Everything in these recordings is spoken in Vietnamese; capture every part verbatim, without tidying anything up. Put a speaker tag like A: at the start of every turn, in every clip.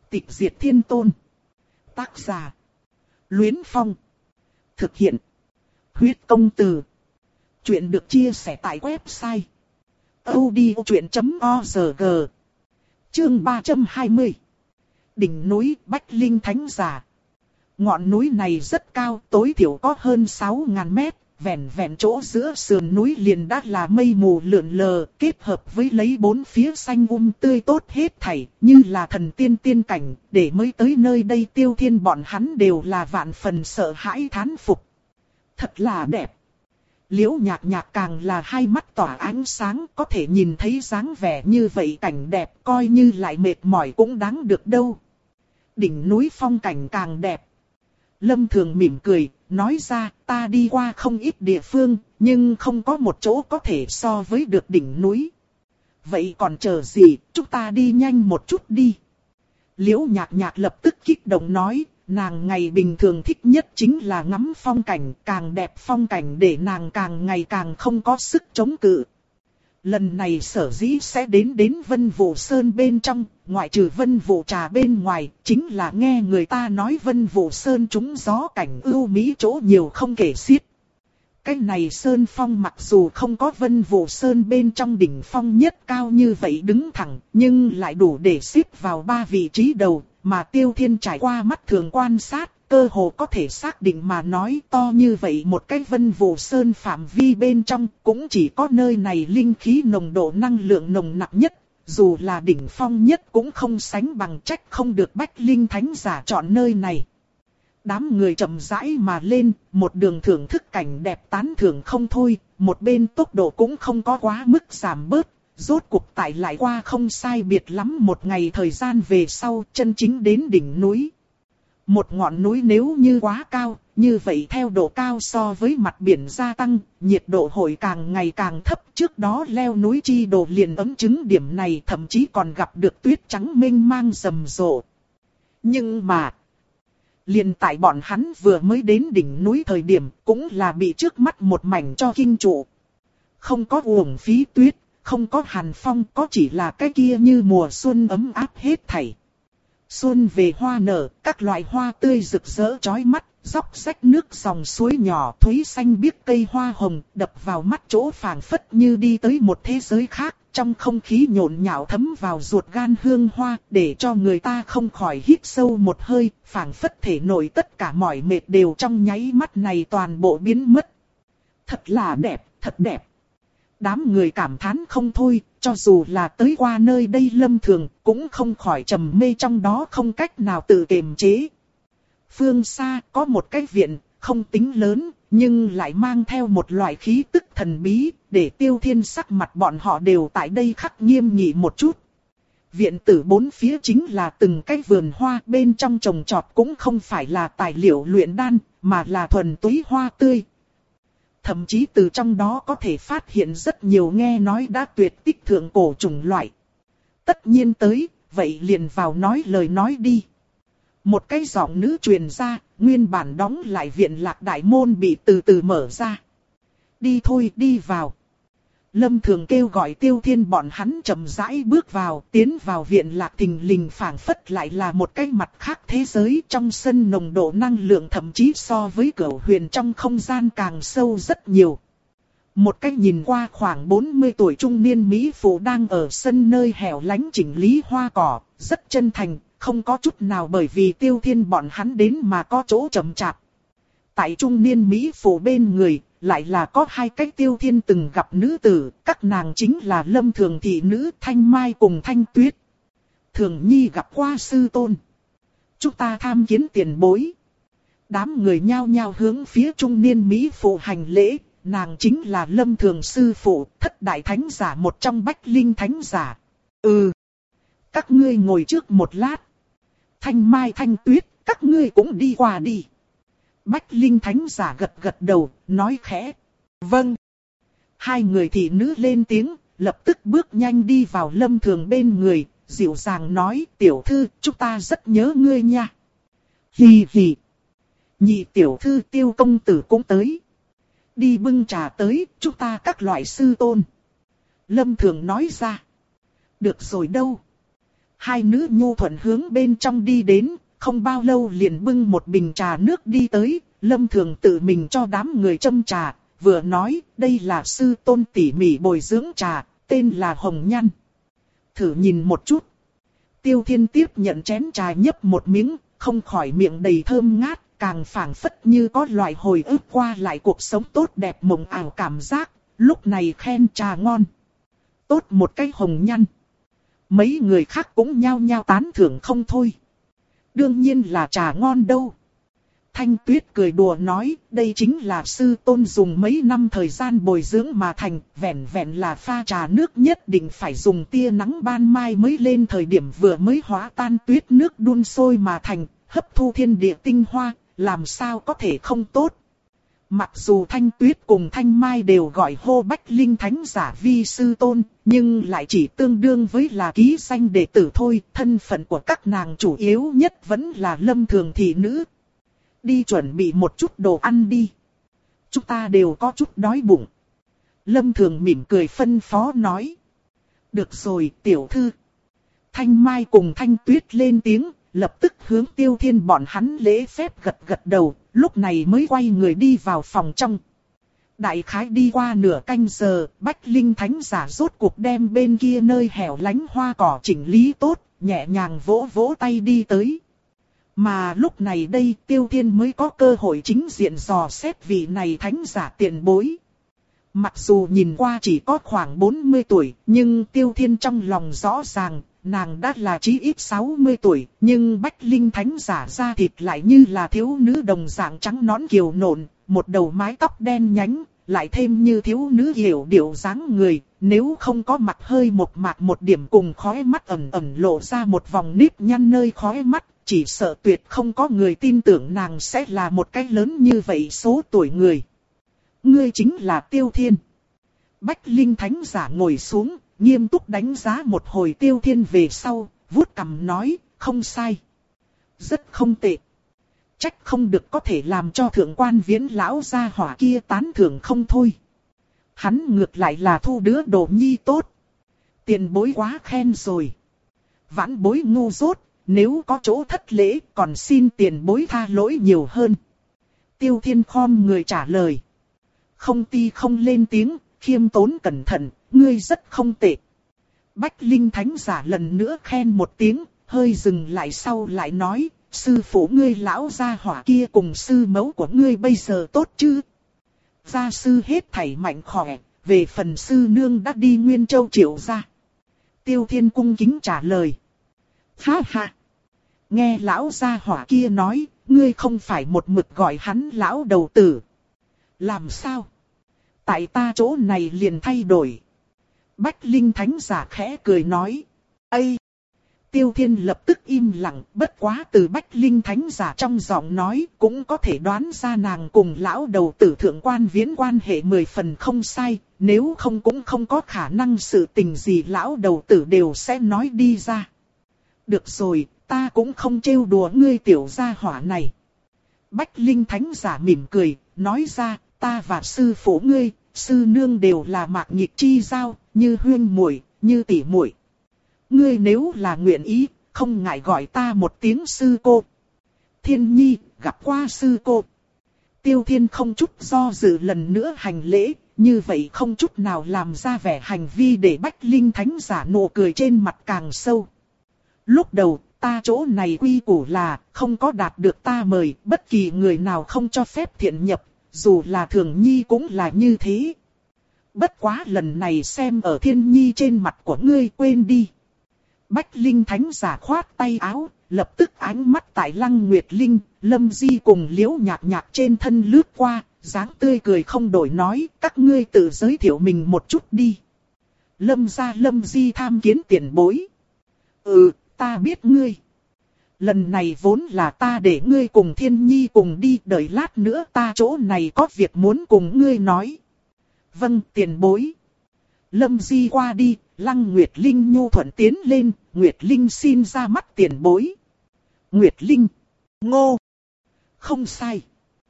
A: Tịch diệt thiên tôn. Tác giả. Luyến Phong. Thực hiện. Huyết công từ. Chuyện được chia sẻ tại website audiochuyện chấm org. Chương ba trăm hai mươi. Đỉnh núi Bách Linh Thánh Giả. Ngọn núi này rất cao, tối thiểu có hơn sáu nghìn mét, vẹn vẹn chỗ giữa sườn núi liền đã là mây mù lượn lờ, kết hợp với lấy bốn phía xanh um tươi tốt hết thảy, như là thần tiên tiên cảnh, để mới tới nơi đây Tiêu Thiên bọn hắn đều là vạn phần sợ hãi thán phục. Thật là đẹp. Liễu Nhạc Nhạc càng là hai mắt tỏa ánh sáng, có thể nhìn thấy dáng vẻ như vậy cảnh đẹp, coi như lại mệt mỏi cũng đáng được đâu. Đỉnh núi phong cảnh càng đẹp. Lâm Thường mỉm cười, nói ra, ta đi qua không ít địa phương, nhưng không có một chỗ có thể so với được đỉnh núi. Vậy còn chờ gì, chúng ta đi nhanh một chút đi. Liễu Nhạc Nhạc lập tức kích động nói, nàng ngày bình thường thích nhất chính là ngắm phong cảnh, càng đẹp phong cảnh để nàng càng ngày càng không có sức chống cự. Lần này sở dĩ sẽ đến đến Vân Vũ Sơn bên trong, ngoại trừ Vân Vũ Trà bên ngoài, chính là nghe người ta nói Vân Vũ Sơn trúng gió cảnh ưu mỹ chỗ nhiều không kể xiết. Cái này Sơn Phong mặc dù không có Vân Vũ Sơn bên trong đỉnh phong nhất cao như vậy đứng thẳng, nhưng lại đủ để xếp vào ba vị trí đầu, mà Tiêu Thiên trải qua mắt thường quan sát. Cơ hồ có thể xác định mà nói to như vậy một cái Vân Vũ Sơn phạm vi bên trong cũng chỉ có nơi này linh khí nồng độ năng lượng nồng nặc nhất, dù là đỉnh phong nhất cũng không sánh bằng, trách không được Bách Linh Thánh Giả chọn nơi này. Đám người chậm rãi mà lên, một đường thưởng thức cảnh đẹp tán thưởng không thôi, một bên tốc độ cũng không có quá mức giảm bớt, rốt cuộc tại lại qua không sai biệt lắm một ngày thời gian về sau chân chính đến đỉnh núi. Một ngọn núi nếu như quá cao, như vậy theo độ cao so với mặt biển gia tăng, nhiệt độ hội càng ngày càng thấp. Trước đó leo núi chi đồ liền ấm chứng điểm này, thậm chí còn gặp được tuyết trắng mênh mang rầm rộ. Nhưng mà, liền tại bọn hắn vừa mới đến đỉnh núi thời điểm, cũng là bị trước mắt một mảnh cho kinh trụ. Không có uổng phí tuyết, không có hàn phong, có chỉ là cái kia như mùa xuân ấm áp hết thảy. Xuân về hoa nở, các loại hoa tươi rực rỡ chói mắt, róc rách nước dòng suối nhỏ thúy xanh biếc cây hoa hồng đập vào mắt chỗ phảng phất như đi tới một thế giới khác, trong không khí nhộn nhạo thấm vào ruột gan hương hoa, để cho người ta không khỏi hít sâu một hơi, phảng phất thể nội tất cả mọi mệt đều trong nháy mắt này toàn bộ biến mất. Thật là đẹp, thật đẹp. Đám người cảm thán không thôi, cho dù là tới qua nơi đây Lâm Thường, cũng không khỏi trầm mê trong đó không cách nào tự kiềm chế. Phương xa có một cái viện, không tính lớn, nhưng lại mang theo một loại khí tức thần bí, để Tiêu Thiên sắc mặt bọn họ đều tại đây khắc nghiêm nghị một chút. Viện tử bốn phía chính là từng cái vườn hoa, bên trong trồng trọt cũng không phải là tài liệu luyện đan, mà là thuần túy hoa tươi. Thậm chí từ trong đó có thể phát hiện rất nhiều nghe nói đã tuyệt tích thượng cổ chủng loại. Tất nhiên tới, vậy liền vào nói lời nói đi. Một cái giọng nữ truyền ra, nguyên bản đóng lại viện lạc đại môn bị từ từ mở ra. Đi thôi, đi vào. Lâm Thường kêu gọi Tiêu Thiên bọn hắn chậm rãi bước vào, tiến vào viện lạc thình lình phảng phất lại là một cái mặt khác thế giới, trong sân nồng độ năng lượng thậm chí so với Cửu Huyền trong không gian càng sâu rất nhiều. Một cái nhìn qua khoảng bốn mươi tuổi trung niên mỹ phụ đang ở sân nơi hẻo lánh chỉnh lý hoa cỏ, rất chân thành, không có chút nào bởi vì Tiêu Thiên bọn hắn đến mà có chỗ chậm chạp. Tại trung niên mỹ phụ bên người, lại là có hai cái Tiêu Thiên từng gặp nữ tử, các nàng chính là Lâm Thường thị nữ Thanh Mai cùng Thanh Tuyết. Thường Nhi gặp qua sư tôn. Chúng ta tham kiến tiền bối. Đám người nhao nhao hướng phía trung niên mỹ phụ hành lễ, nàng chính là Lâm Thường sư phụ, thất đại thánh giả một trong Bách Linh Thánh Giả. Ừ, các ngươi ngồi trước một lát. Thanh Mai Thanh Tuyết, các ngươi cũng đi qua đi. Bách Linh Thánh Giả gật gật đầu, nói khẽ. Vâng. Hai người thị nữ lên tiếng, lập tức bước nhanh đi vào Lâm Thường bên người, dịu dàng nói, tiểu thư, chúng ta rất nhớ ngươi nha. Hì hì. Nhị tiểu thư Tiêu công tử cũng tới. Đi bưng trà tới, chúng ta các loại sư tôn. Lâm Thường nói ra. Được rồi đâu. Hai nữ nhu thuận hướng bên trong đi đến, không bao lâu liền bưng một bình trà nước đi tới, Lâm Thường tự mình cho đám người châm trà, vừa nói đây là sư tôn tỉ mỉ bồi dưỡng trà, tên là Hồng Nhan. Thử nhìn một chút. Tiêu Thiên tiếp nhận chén trà nhấp một miếng, không khỏi miệng đầy thơm ngát, càng phảng phất như có loại hồi ức qua lại cuộc sống tốt đẹp mộng ảo cảm giác, lúc này khen trà ngon. Tốt một cái Hồng Nhan. Mấy người khác cũng nhao nhao tán thưởng không thôi. Đương nhiên là trà ngon đâu. Thanh Tuyết cười đùa nói, đây chính là sư tôn dùng mấy năm thời gian bồi dưỡng mà thành, vẹn vẹn là pha trà nước nhất định phải dùng tia nắng ban mai mới lên thời điểm vừa mới hóa tan tuyết nước đun sôi mà thành, hấp thu thiên địa tinh hoa, làm sao có thể không tốt. Mặc dù Thanh Tuyết cùng Thanh Mai đều gọi hô Bách Linh Thánh giả vi sư tôn, nhưng lại chỉ tương đương với là ký danh đệ tử thôi, thân phận của các nàng chủ yếu nhất vẫn là Lâm Thường thị nữ. Đi chuẩn bị một chút đồ ăn đi. Chúng ta đều có chút đói bụng. Lâm Thường mỉm cười phân phó nói. Được rồi tiểu thư. Thanh Mai cùng Thanh Tuyết lên tiếng, lập tức hướng Tiêu Thiên bọn hắn lễ phép gật gật đầu, lúc này mới quay người đi vào phòng trong. Đại khái đi qua nửa canh giờ, Bách Linh Thánh giả rốt cuộc đem bên kia nơi hẻo lánh hoa cỏ chỉnh lý tốt, nhẹ nhàng vỗ vỗ tay đi tới. Mà lúc này đây Tiêu Thiên mới có cơ hội chính diện dò xét vị này thánh giả tiền bối. Mặc dù nhìn qua chỉ có khoảng bốn mươi tuổi, nhưng Tiêu Thiên trong lòng rõ ràng, nàng đã là chí ít sáu mươi tuổi, nhưng Bách Linh Thánh giả da thịt lại như là thiếu nữ đồng dạng trắng nõn kiều nộn, một đầu mái tóc đen nhánh, lại thêm như thiếu nữ hiểu điệu dáng người, nếu không có mặt hơi một mạc một điểm cùng khóe mắt ẩn ẩn lộ ra một vòng nếp nhăn nơi khóe mắt, chỉ sợ tuyệt không có người tin tưởng nàng sẽ là một cái lớn như vậy số tuổi người. Ngươi chính là Tiêu Thiên. Bách Linh Thánh giả ngồi xuống, nghiêm túc đánh giá một hồi Tiêu Thiên về sau, vuốt cằm nói, không sai. Rất không tệ. Trách không được có thể làm cho thượng quan Viễn lão gia hỏa kia tán thưởng không thôi. Hắn ngược lại là thu đứa đồ nhi tốt. Tiền bối quá khen rồi. Vãn bối ngu dốt, nếu có chỗ thất lễ còn xin tiền bối tha lỗi nhiều hơn. Tiêu Thiên khom người trả lời. Không ti không lên tiếng, khiêm tốn cẩn thận, ngươi rất không tệ. Bách Linh Thánh giả lần nữa khen một tiếng, hơi dừng lại sau lại nói, sư phụ ngươi lão gia hỏa kia cùng sư mẫu của ngươi bây giờ tốt chứ? Gia sư hết thảy mạnh khỏe, về phần sư nương đã đi Nguyên Châu Triệu gia. Tiêu Thiên cung kính trả lời. Ha ha! Nghe lão gia hỏa kia nói, ngươi không phải một mực gọi hắn lão đầu tử. Làm sao? Tại ta chỗ này liền thay đổi. Bách Linh Thánh giả khẽ cười nói. Ây! Tiêu Thiên lập tức im lặng, bất quá từ Bách Linh Thánh giả trong giọng nói cũng có thể đoán ra nàng cùng lão đầu tử thượng quan Viễn quan hệ mười phần không sai, nếu không cũng không có khả năng sự tình gì lão đầu tử đều sẽ nói đi ra. Được rồi, ta cũng không trêu đùa ngươi tiểu gia hỏa này. Bách Linh Thánh giả mỉm cười, nói ra, ta và sư phụ ngươi, sư nương đều là mạc nhịp chi giao, như huyên muội, như tỷ muội. Ngươi nếu là nguyện ý, không ngại gọi ta một tiếng sư cô. Thiên Nhi, gặp qua sư cô. Tiêu Thiên không chút do dự lần nữa hành lễ, như vậy không chút nào làm ra vẻ hành vi để Bách Linh Thánh giả nụ cười trên mặt càng sâu. Lúc đầu, ta chỗ này quy củ là, không có đạt được ta mời, bất kỳ người nào không cho phép thiện nhập, dù là Thường Nhi cũng là như thế. Bất quá lần này xem ở Thiên Nhi trên mặt của ngươi quên đi. Bách Linh Thánh giả khoát tay áo, lập tức ánh mắt tại Lăng Nguyệt Linh, Lâm Di cùng Liễu Nhạc Nhạc trên thân lướt qua, dáng tươi cười không đổi nói, các ngươi tự giới thiệu mình một chút đi. Lâm gia Lâm Di tham kiến tiền bối. Ừ, ta biết ngươi. Lần này vốn là ta để ngươi cùng Thiên Nhi cùng đi, đợi lát nữa ta chỗ này có việc muốn cùng ngươi nói. Vâng, tiền bối. Lâm Di qua đi, Lăng Nguyệt Linh nhu thuận tiến lên, Nguyệt Linh xin ra mắt tiền bối. Nguyệt Linh, ngô. Không sai.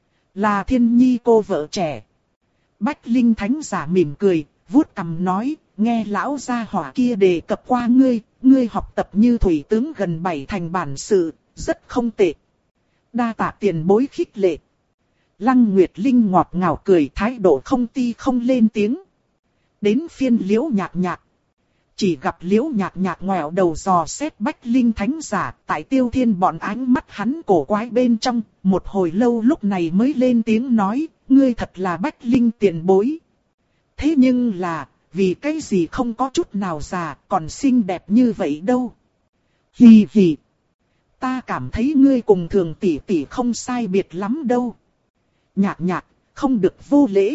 A: Là Thiên Nhi cô vợ trẻ. Bách Linh Thánh giả mỉm cười, vuốt cằm nói, nghe lão gia hỏa kia đề cập qua ngươi, ngươi học tập như thủy tướng gần bảy thành bản sự, rất không tệ. Đa tạ tiền bối khích lệ. Lăng Nguyệt Linh ngọt ngào cười, thái độ không ti không lên tiếng. Đến phiên Liễu Nhạc Nhạc. Chỉ gặp Liễu Nhạc Nhạc ngoẹo đầu dò xét Bách Linh Thánh Giả, tại Tiêu Thiên bọn ánh mắt hắn cổ quái bên trong, một hồi lâu lúc này mới lên tiếng nói, ngươi thật là Bách Linh tiền bối. Thế nhưng là, vì cái gì không có chút nào già, còn xinh đẹp như vậy đâu. Hì hì. Ta cảm thấy ngươi cùng Thường tỷ tỷ không sai biệt lắm đâu. Nhạc Nhạc, không được vô lễ.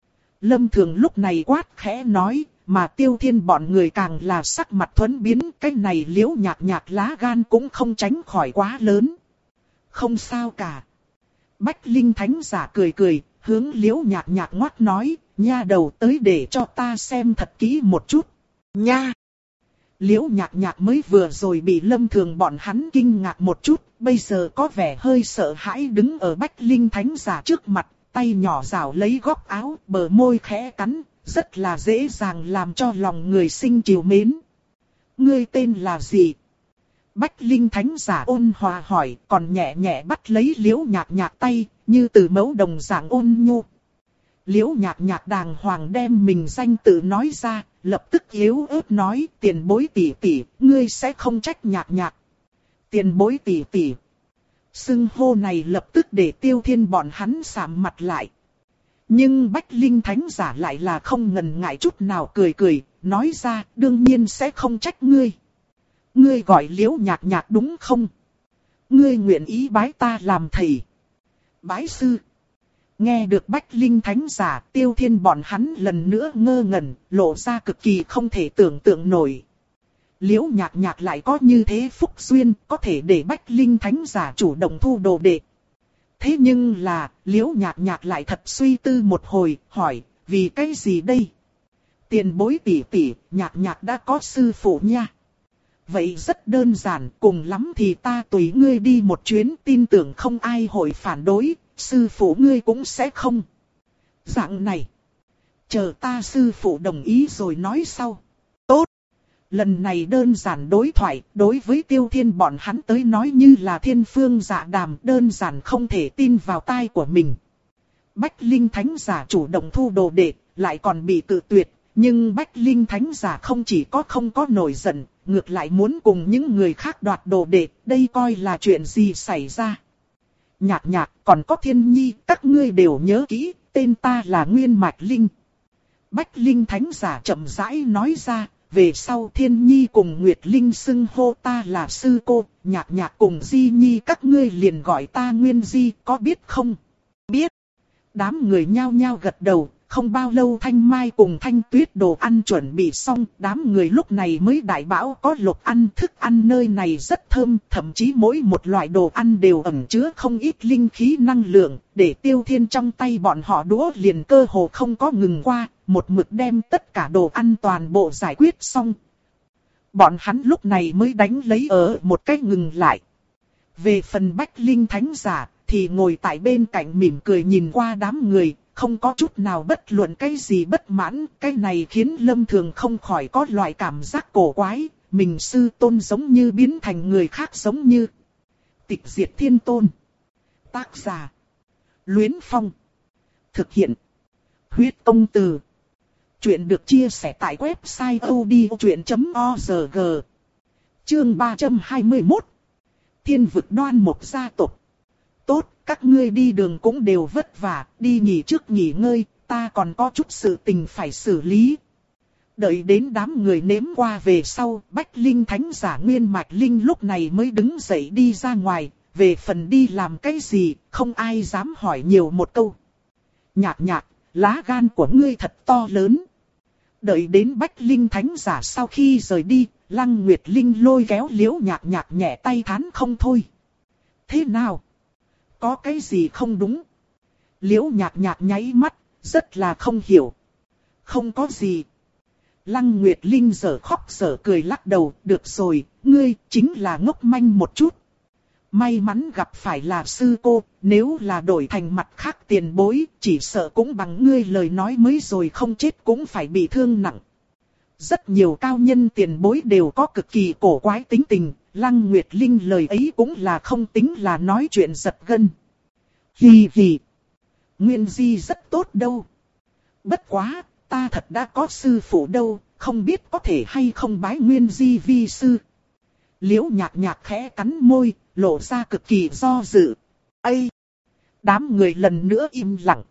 A: Lâm Thường lúc này quát khẽ nói, mà Tiêu Thiên bọn người càng là sắc mặt thuẫn biến, cái này Liễu Nhạc Nhạc lá gan cũng không tránh khỏi quá lớn. Không sao cả. Bách Linh Thánh Giả cười cười, hướng Liễu Nhạc Nhạc ngoắt nói, nha đầu tới để cho ta xem thật kỹ một chút. Nha! Liễu Nhạc Nhạc mới vừa rồi bị Lâm Thường bọn hắn kinh ngạc một chút, bây giờ có vẻ hơi sợ hãi đứng ở Bách Linh Thánh Giả trước mặt, tay nhỏ rảo lấy góc áo, bờ môi khẽ cắn, rất là dễ dàng làm cho lòng người sinh trìu mến. Ngươi tên là gì? Bách Linh Thánh Giả ôn hòa hỏi, còn nhẹ nhẹ bắt lấy Liễu Nhạc Nhạc tay, như từ mẫu đồng dạng ôn nhu. Liễu Nhạc Nhạc đàng hoàng đem mình danh tự nói ra, lập tức yếu ớt nói, tiền bối tỷ tỷ, ngươi sẽ không trách Nhạc Nhạc. Tiền bối tỷ tỷ. Xưng hô này lập tức để Tiêu Thiên bọn hắn sạm mặt lại. Nhưng Bách Linh Thánh Giả lại là không ngần ngại chút nào cười cười, nói ra, đương nhiên sẽ không trách ngươi. Ngươi gọi Liễu Nhạc Nhạc đúng không? Ngươi nguyện ý bái ta làm thầy. Bái sư. Nghe được Bách Linh Thánh Giả, Tiêu Thiên bọn hắn lần nữa ngơ ngẩn, lộ ra cực kỳ không thể tưởng tượng nổi. Liễu Nhạc Nhạc lại có như thế phúc duyên, có thể để Bách Linh Thánh Giả chủ động thu đồ đệ. Thế nhưng là, Liễu Nhạc Nhạc lại thật suy tư một hồi, hỏi, vì cái gì đây? Tiền bối tỷ tỷ, Nhạc Nhạc đã có sư phụ nha. Vậy rất đơn giản, cùng lắm thì ta tùy ngươi đi một chuyến, tin tưởng không ai hội phản đối, sư phụ ngươi cũng sẽ không. Dạng này, chờ ta sư phụ đồng ý rồi nói sau. Tốt. Lần này đơn giản đối thoại, đối với Tiêu Thiên bọn hắn tới nói như là thiên phương dạ đàm, đơn giản không thể tin vào tai của mình. Bách Linh Thánh Giả chủ động thu đồ đệ, lại còn bị cự tuyệt, nhưng Bách Linh Thánh Giả không chỉ có không có nổi giận, ngược lại muốn cùng những người khác đoạt đồ đệ, đây coi là chuyện gì xảy ra. Nhạc Nhạc, còn có Thiên Nhi, các ngươi đều nhớ kỹ, tên ta là Nguyên Mạch Linh. Bách Linh Thánh Giả chậm rãi nói ra, về sau Thiên Nhi cùng Nguyệt Linh xưng hô ta là sư cô, Nhạc Nhạc cùng Di Nhi các ngươi liền gọi ta Nguyên Di, có biết không? Biết. Đám người nhao nhao gật đầu, không bao lâu Thanh Mai cùng Thanh Tuyết đồ ăn chuẩn bị xong, đám người lúc này mới đại bão có lộc ăn, thức ăn nơi này rất thơm, thậm chí mỗi một loại đồ ăn đều ẩn chứa không ít linh khí năng lượng, để Tiêu Thiên trong tay bọn họ đũa liền cơ hồ không có ngừng qua, một mực đem tất cả đồ ăn toàn bộ giải quyết xong. Bọn hắn lúc này mới đánh lấy ở một cách ngừng lại. Về phần Bách Linh Thánh Giả, thì ngồi tại bên cạnh mỉm cười nhìn qua đám người, không có chút nào bất luận cái gì bất mãn, cái này khiến Lâm Thường không khỏi có loại cảm giác cổ quái, mình sư tôn giống như biến thành người khác giống như. Tịch Diệt Thiên Tôn. Tác giả. Luyến Phong. Thực hiện. Huyết Công Từ. Chuyện được chia sẻ tại website odchuyện chấm org. Chương ba trăm hai mươi mốt. Thiên vực Đoan Mộc gia tộc. Tốt, các ngươi đi đường cũng đều vất vả, đi nghỉ trước nghỉ ngơi, ta còn có chút sự tình phải xử lý. Đợi đến đám người nếm qua về sau, Bách Linh Thánh Giả Nguyên Mạch Linh lúc này mới đứng dậy đi ra ngoài, về phần đi làm cái gì, không ai dám hỏi nhiều một câu. Nhạc Nhạc, lá gan của ngươi thật to lớn. Đợi đến Bách Linh Thánh Giả sau khi rời đi, Lăng Nguyệt Linh lôi kéo Liễu Nhạc Nhạc nhẹ tay thán không thôi. Thế nào? Có cái gì không đúng? Liễu Nhạc Nhạc nháy mắt, rất là không hiểu. Không có gì. Lăng Nguyệt Linh giở khóc giở cười lắc đầu, được rồi, ngươi chính là ngốc manh một chút. May mắn gặp phải là sư cô, nếu là đổi thành mặt khác tiền bối, chỉ sợ cũng bằng ngươi lời nói mới rồi không chết cũng phải bị thương nặng. rất nhiều cao nhân tiền bối đều có cực kỳ cổ quái tính tình, Lăng Nguyệt Linh lời ấy cũng là không tính là nói chuyện giật gân. Hì hì. Nguyên Di rất tốt đâu. Bất quá, ta thật đã có sư phụ đâu, không biết có thể hay không bái Nguyên Di vi sư. Liễu Nhạc Nhạc khẽ cắn môi, lộ ra cực kỳ do dự. Ây! Đám người lần nữa im lặng.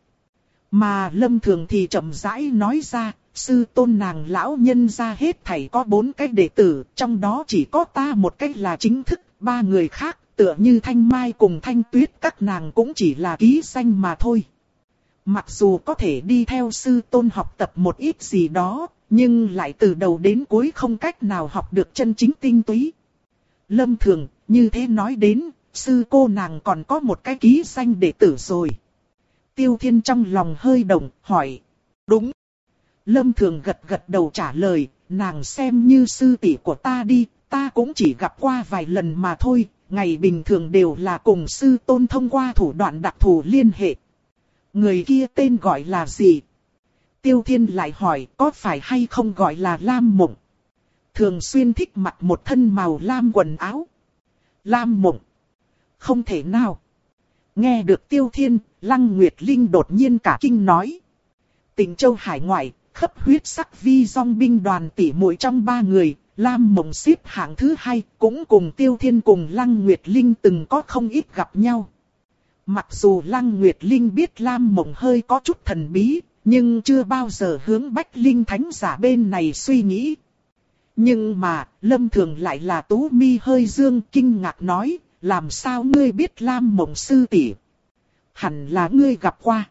A: Mà Lâm Thường thì chậm rãi nói ra, sư tôn nàng lão nhân ra hết thảy có bốn cái đệ tử, trong đó chỉ có ta một cái là chính thức, ba người khác, tựa như Thanh Mai cùng Thanh Tuyết các nàng cũng chỉ là ký danh mà thôi. Mặc dù có thể đi theo sư tôn học tập một ít gì đó, nhưng lại từ đầu đến cuối không cách nào học được chân chính tinh túy. Lâm Thường, như thế nói đến, sư cô nàng còn có một cái ký danh đệ tử rồi. Tiêu Thiên trong lòng hơi động, hỏi. Đúng. Lâm Thường gật gật đầu trả lời, nàng xem như sư tỷ của ta đi, ta cũng chỉ gặp qua vài lần mà thôi, ngày bình thường đều là cùng sư tôn thông qua thủ đoạn đặc thù liên hệ. Người kia tên gọi là gì? Tiêu Thiên lại hỏi, có phải hay không gọi là Lam Mộng? Thường xuyên thích mặc một thân màu lam quần áo. Lam Mộng. Không thể nào. Nghe được Tiêu Thiên, Lăng Nguyệt Linh đột nhiên cả kinh nói. Tịnh Châu hải ngoại, khắp huyết sắc vi dòng binh đoàn tỷ muội trong ba người, Lam Mộng xếp hạng thứ hai, cũng cùng Tiêu Thiên cùng Lăng Nguyệt Linh từng có không ít gặp nhau. Mặc dù Lăng Nguyệt Linh biết Lam Mộng hơi có chút thần bí, nhưng chưa bao giờ hướng Bách Linh Thánh giả bên này suy nghĩ. Nhưng mà, Lâm Thường lại là tú mi hơi dương kinh ngạc nói, làm sao ngươi biết Lam Mộng sư tỷ? Hẳn là ngươi gặp qua.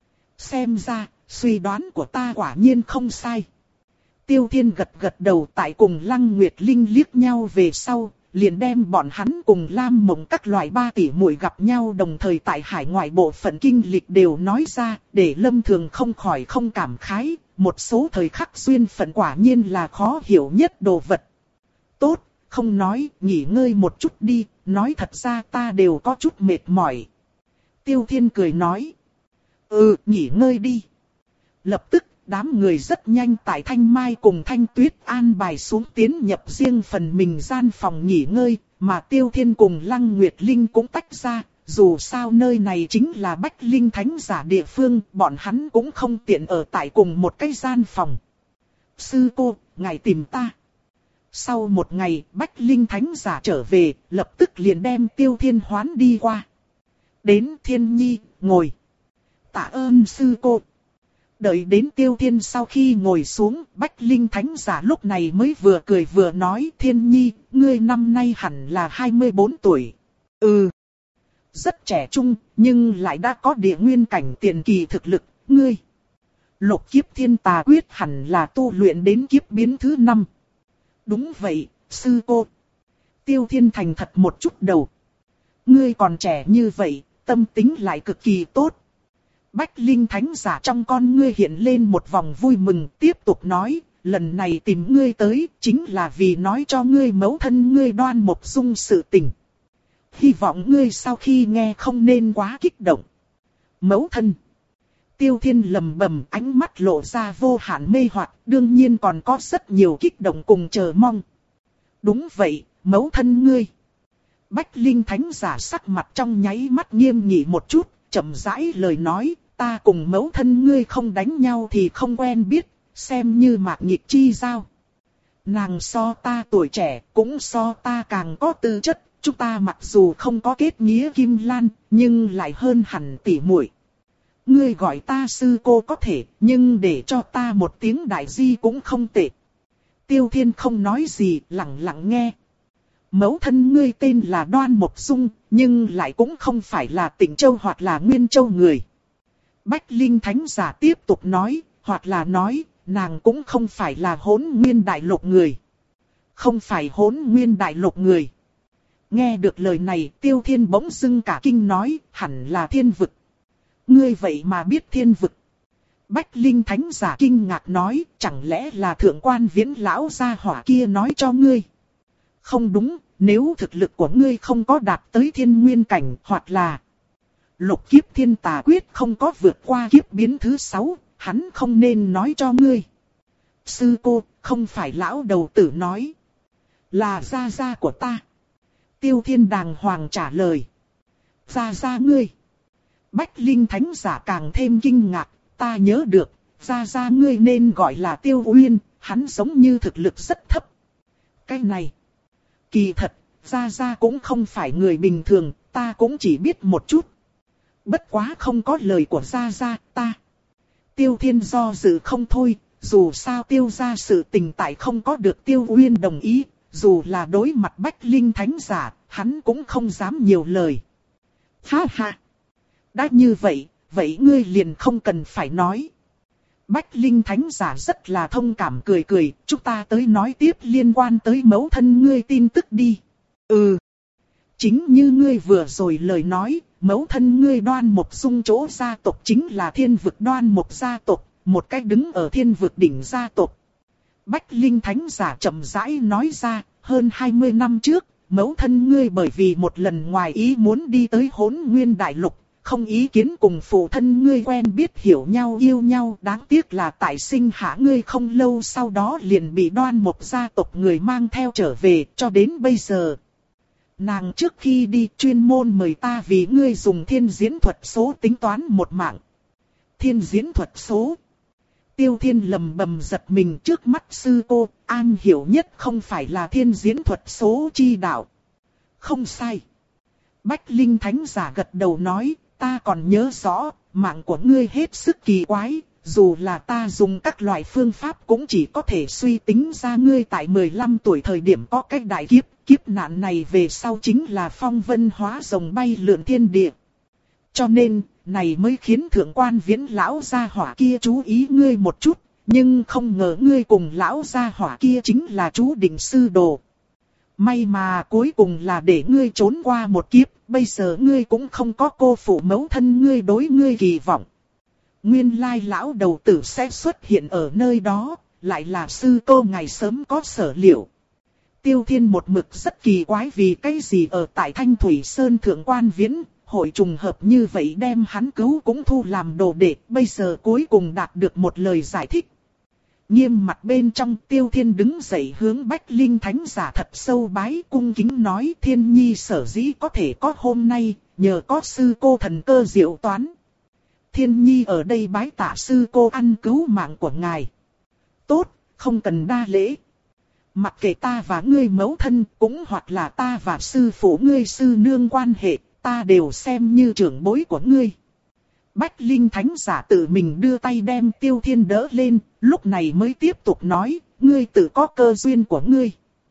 A: Xem ra, suy đoán của ta quả nhiên không sai. Tiêu Thiên gật gật đầu tại cùng Lăng Nguyệt Linh liếc nhau về sau, liền đem bọn hắn cùng Lam Mộng các loại ba tỷ muội gặp nhau đồng thời tại hải ngoại bộ phận kinh lịch đều nói ra, để Lâm Thường không khỏi không cảm khái, một số thời khắc duyên phận quả nhiên là khó hiểu nhất đồ vật. Tốt, không nói, nghỉ ngơi một chút đi, nói thật ra ta đều có chút mệt mỏi. Tiêu Thiên cười nói. Ừ, nghỉ ngơi đi. Lập tức, đám người rất nhanh tại Thanh Mai cùng Thanh Tuyết an bài xuống tiến nhập riêng phần mình gian phòng nghỉ ngơi, mà Tiêu Thiên cùng Lăng Nguyệt Linh cũng tách ra, dù sao nơi này chính là Bách Linh Thánh giả địa phương, bọn hắn cũng không tiện ở tại cùng một cái gian phòng. Sư cô, ngài tìm ta. Sau một ngày, Bách Linh Thánh giả trở về, lập tức liền đem Tiêu Thiên hoán đi qua. Đến Thiên Nhi, ngồi. Tạ ơn sư cô. Đợi đến Tiêu Thiên sau khi ngồi xuống, Bách Linh Thánh giả lúc này mới vừa cười vừa nói, Thiên Nhi, ngươi năm nay hẳn là hai mươi bốn tuổi. Ừ. Rất trẻ trung, nhưng lại đã có địa nguyên cảnh tiền kỳ thực lực, ngươi. Lục kiếp thiên tà quyết hẳn là tu luyện đến kiếp biến thứ năm. Đúng vậy, sư cô. Tiêu Thiên thành thật một chút đầu. Ngươi còn trẻ như vậy, tâm tính lại cực kỳ tốt. Bách Linh Thánh giả trong con ngươi hiện lên một vòng vui mừng, tiếp tục nói, lần này tìm ngươi tới, chính là vì nói cho ngươi mẫu thân ngươi Đoan Mộc Dung sự tình. Hy vọng ngươi sau khi nghe không nên quá kích động. Mẫu thân. Tiêu Thiên lầm bầm, ánh mắt lộ ra vô hạn mê hoặc, đương nhiên còn có rất nhiều kích động cùng chờ mong. Đúng vậy, mẫu thân ngươi. Bách Linh Thánh giả sắc mặt trong nháy mắt nghiêm nghị một chút, chậm rãi lời nói, ta cùng mẫu thân ngươi không đánh nhau thì không quen biết, xem như mạc nhịp chi giao. Nàng so ta tuổi trẻ, cũng so ta càng có tư chất, chúng ta mặc dù không có kết nghĩa kim lan, nhưng lại hơn hẳn tỉ muội. Ngươi gọi ta sư cô có thể, nhưng để cho ta một tiếng đại di cũng không tệ. Tiêu Thiên không nói gì, lặng lặng nghe. Mẫu thân ngươi tên là Đoan Mộc Dung, nhưng lại cũng không phải là Tịnh Châu hoặc là Nguyên Châu người. Bách Linh Thánh giả tiếp tục nói, hoặc là nói, nàng cũng không phải là Hỗn Nguyên Đại Lục người. Không phải Hỗn Nguyên Đại Lục người. Nghe được lời này, Tiêu Thiên bỗng dưng cả kinh nói, hẳn là thiên vực. Ngươi vậy mà biết thiên vực. Bách Linh Thánh giả kinh ngạc nói, chẳng lẽ là thượng quan Viễn lão gia hỏa kia nói cho ngươi. Không đúng, nếu thực lực của ngươi không có đạt tới thiên nguyên cảnh hoặc là lục kiếp thiên tà quyết không có vượt qua kiếp biến thứ sáu, hắn không nên nói cho ngươi. Sư cô, không phải lão đầu tử nói. Là gia gia của ta. Tiêu Thiên đàng hoàng trả lời. Gia gia ngươi. Bách Linh Thánh giả càng thêm kinh ngạc, ta nhớ được, gia gia ngươi nên gọi là Tiêu Uyên, hắn giống như thực lực rất thấp. Cái này, kỳ thật, gia gia cũng không phải người bình thường, ta cũng chỉ biết một chút. Bất quá không có lời của gia gia, ta. Tiêu Thiên do dự không thôi, dù sao tiêu gia sự tình tại không có được Tiêu Uyên đồng ý, dù là đối mặt Bách Linh Thánh giả, hắn cũng không dám nhiều lời. Ha ha! Đã như vậy, vậy ngươi liền không cần phải nói. Bách Linh Thánh giả rất là thông cảm cười cười, chúng ta tới nói tiếp liên quan tới mẫu thân ngươi tin tức đi. Ừ. Chính như ngươi vừa rồi lời nói, mẫu thân ngươi Đoan Mộc Dung chỗ gia tộc chính là Thiên Vực Đoan Mộc gia tộc, một cách đứng ở Thiên Vực đỉnh gia tộc. Bách Linh Thánh giả chậm rãi nói ra, hơn hai mươi năm trước, mẫu thân ngươi bởi vì một lần ngoài ý muốn đi tới Hỗn Nguyên Đại Lục, không ý kiến cùng phụ thân ngươi quen biết hiểu nhau yêu nhau, đáng tiếc là tại sinh hạ ngươi không lâu sau đó liền bị Đoan Mộc gia tộc người mang theo trở về cho đến bây giờ. Nàng trước khi đi chuyên môn mời ta vì ngươi dùng thiên diễn thuật số tính toán một mạng. Thiên diễn thuật số. Tiêu Thiên lầm bầm giật mình trước mắt sư cô, an hiểu nhất không phải là thiên diễn thuật số chi đạo. Không sai. Bách Linh Thánh giả gật đầu nói, ta còn nhớ rõ, mạng của ngươi hết sức kỳ quái, dù là ta dùng các loại phương pháp cũng chỉ có thể suy tính ra ngươi tại mười lăm tuổi thời điểm có cách đại kiếp, kiếp nạn này về sau chính là phong vân hóa rồng bay lượn thiên địa. Cho nên, này mới khiến thượng quan Viễn lão gia hỏa kia chú ý ngươi một chút, nhưng không ngờ ngươi cùng lão gia hỏa kia chính là chú định sư đồ. May mà cuối cùng là để ngươi trốn qua một kiếp, bây giờ ngươi cũng không có cô phụ mẫu thân ngươi đối ngươi kỳ vọng. Nguyên lai lão đầu tử sẽ xuất hiện ở nơi đó, lại là sư cô ngày sớm có sở liệu. Tiêu Thiên một mực rất kỳ quái vì cái gì ở tại Thanh Thủy Sơn thượng quan Viễn, hội trùng hợp như vậy đem hắn cứu cũng thu làm đồ đệ, bây giờ cuối cùng đạt được một lời giải thích. Nghiêm mặt bên trong Tiêu Thiên đứng dậy hướng Bách Linh Thánh giả thật sâu bái cung kính nói Thiên Nhi sở dĩ có thể có hôm nay, nhờ có sư cô thần cơ diệu toán. Thiên Nhi ở đây bái tạ sư cô ăn cứu mạng của ngài. Tốt, không cần đa lễ. Mặc kệ ta và ngươi mẫu thân cũng hoặc là ta và sư phụ ngươi sư nương quan hệ, ta đều xem như trưởng bối của ngươi. Bách Linh Thánh giả tự mình đưa tay đem Tiêu Thiên đỡ lên, lúc này mới tiếp tục nói, ngươi tự có cơ duyên của ngươi.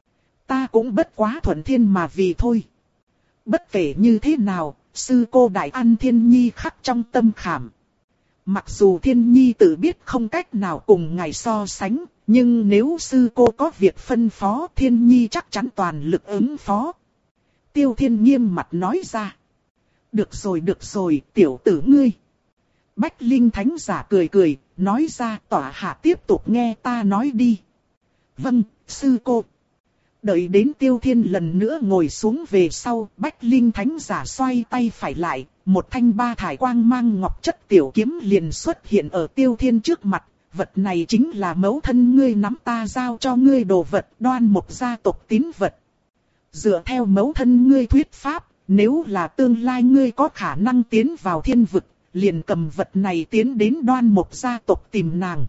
A: Ta cũng bất quá thuận thiên mà vì thôi. Bất kể như thế nào, sư cô đại ăn Thiên Nhi khắc trong tâm khảm. Mặc dù Thiên Nhi tự biết không cách nào cùng ngài so sánh, nhưng nếu sư cô có việc phân phó Thiên Nhi chắc chắn toàn lực ứng phó. Tiêu Thiên nghiêm mặt nói ra. Được rồi được rồi, tiểu tử ngươi. Bách Linh Thánh giả cười cười, nói ra tỏa hạ tiếp tục nghe ta nói đi. Vâng, sư cô. Đợi đến Tiêu Thiên lần nữa ngồi xuống về sau, Bách Linh Thánh giả xoay tay phải lại, một thanh ba thải quang mang ngọc chất tiểu kiếm liền xuất hiện ở Tiêu Thiên trước mặt. Vật này chính là mẫu thân ngươi nắm ta giao cho ngươi đồ vật Đoan Mộc gia tộc tín vật. Dựa theo mẫu thân ngươi thuyết pháp, nếu là tương lai ngươi có khả năng tiến vào thiên vực, liền cầm vật này tiến đến Đoan Mộc gia tộc tìm nàng.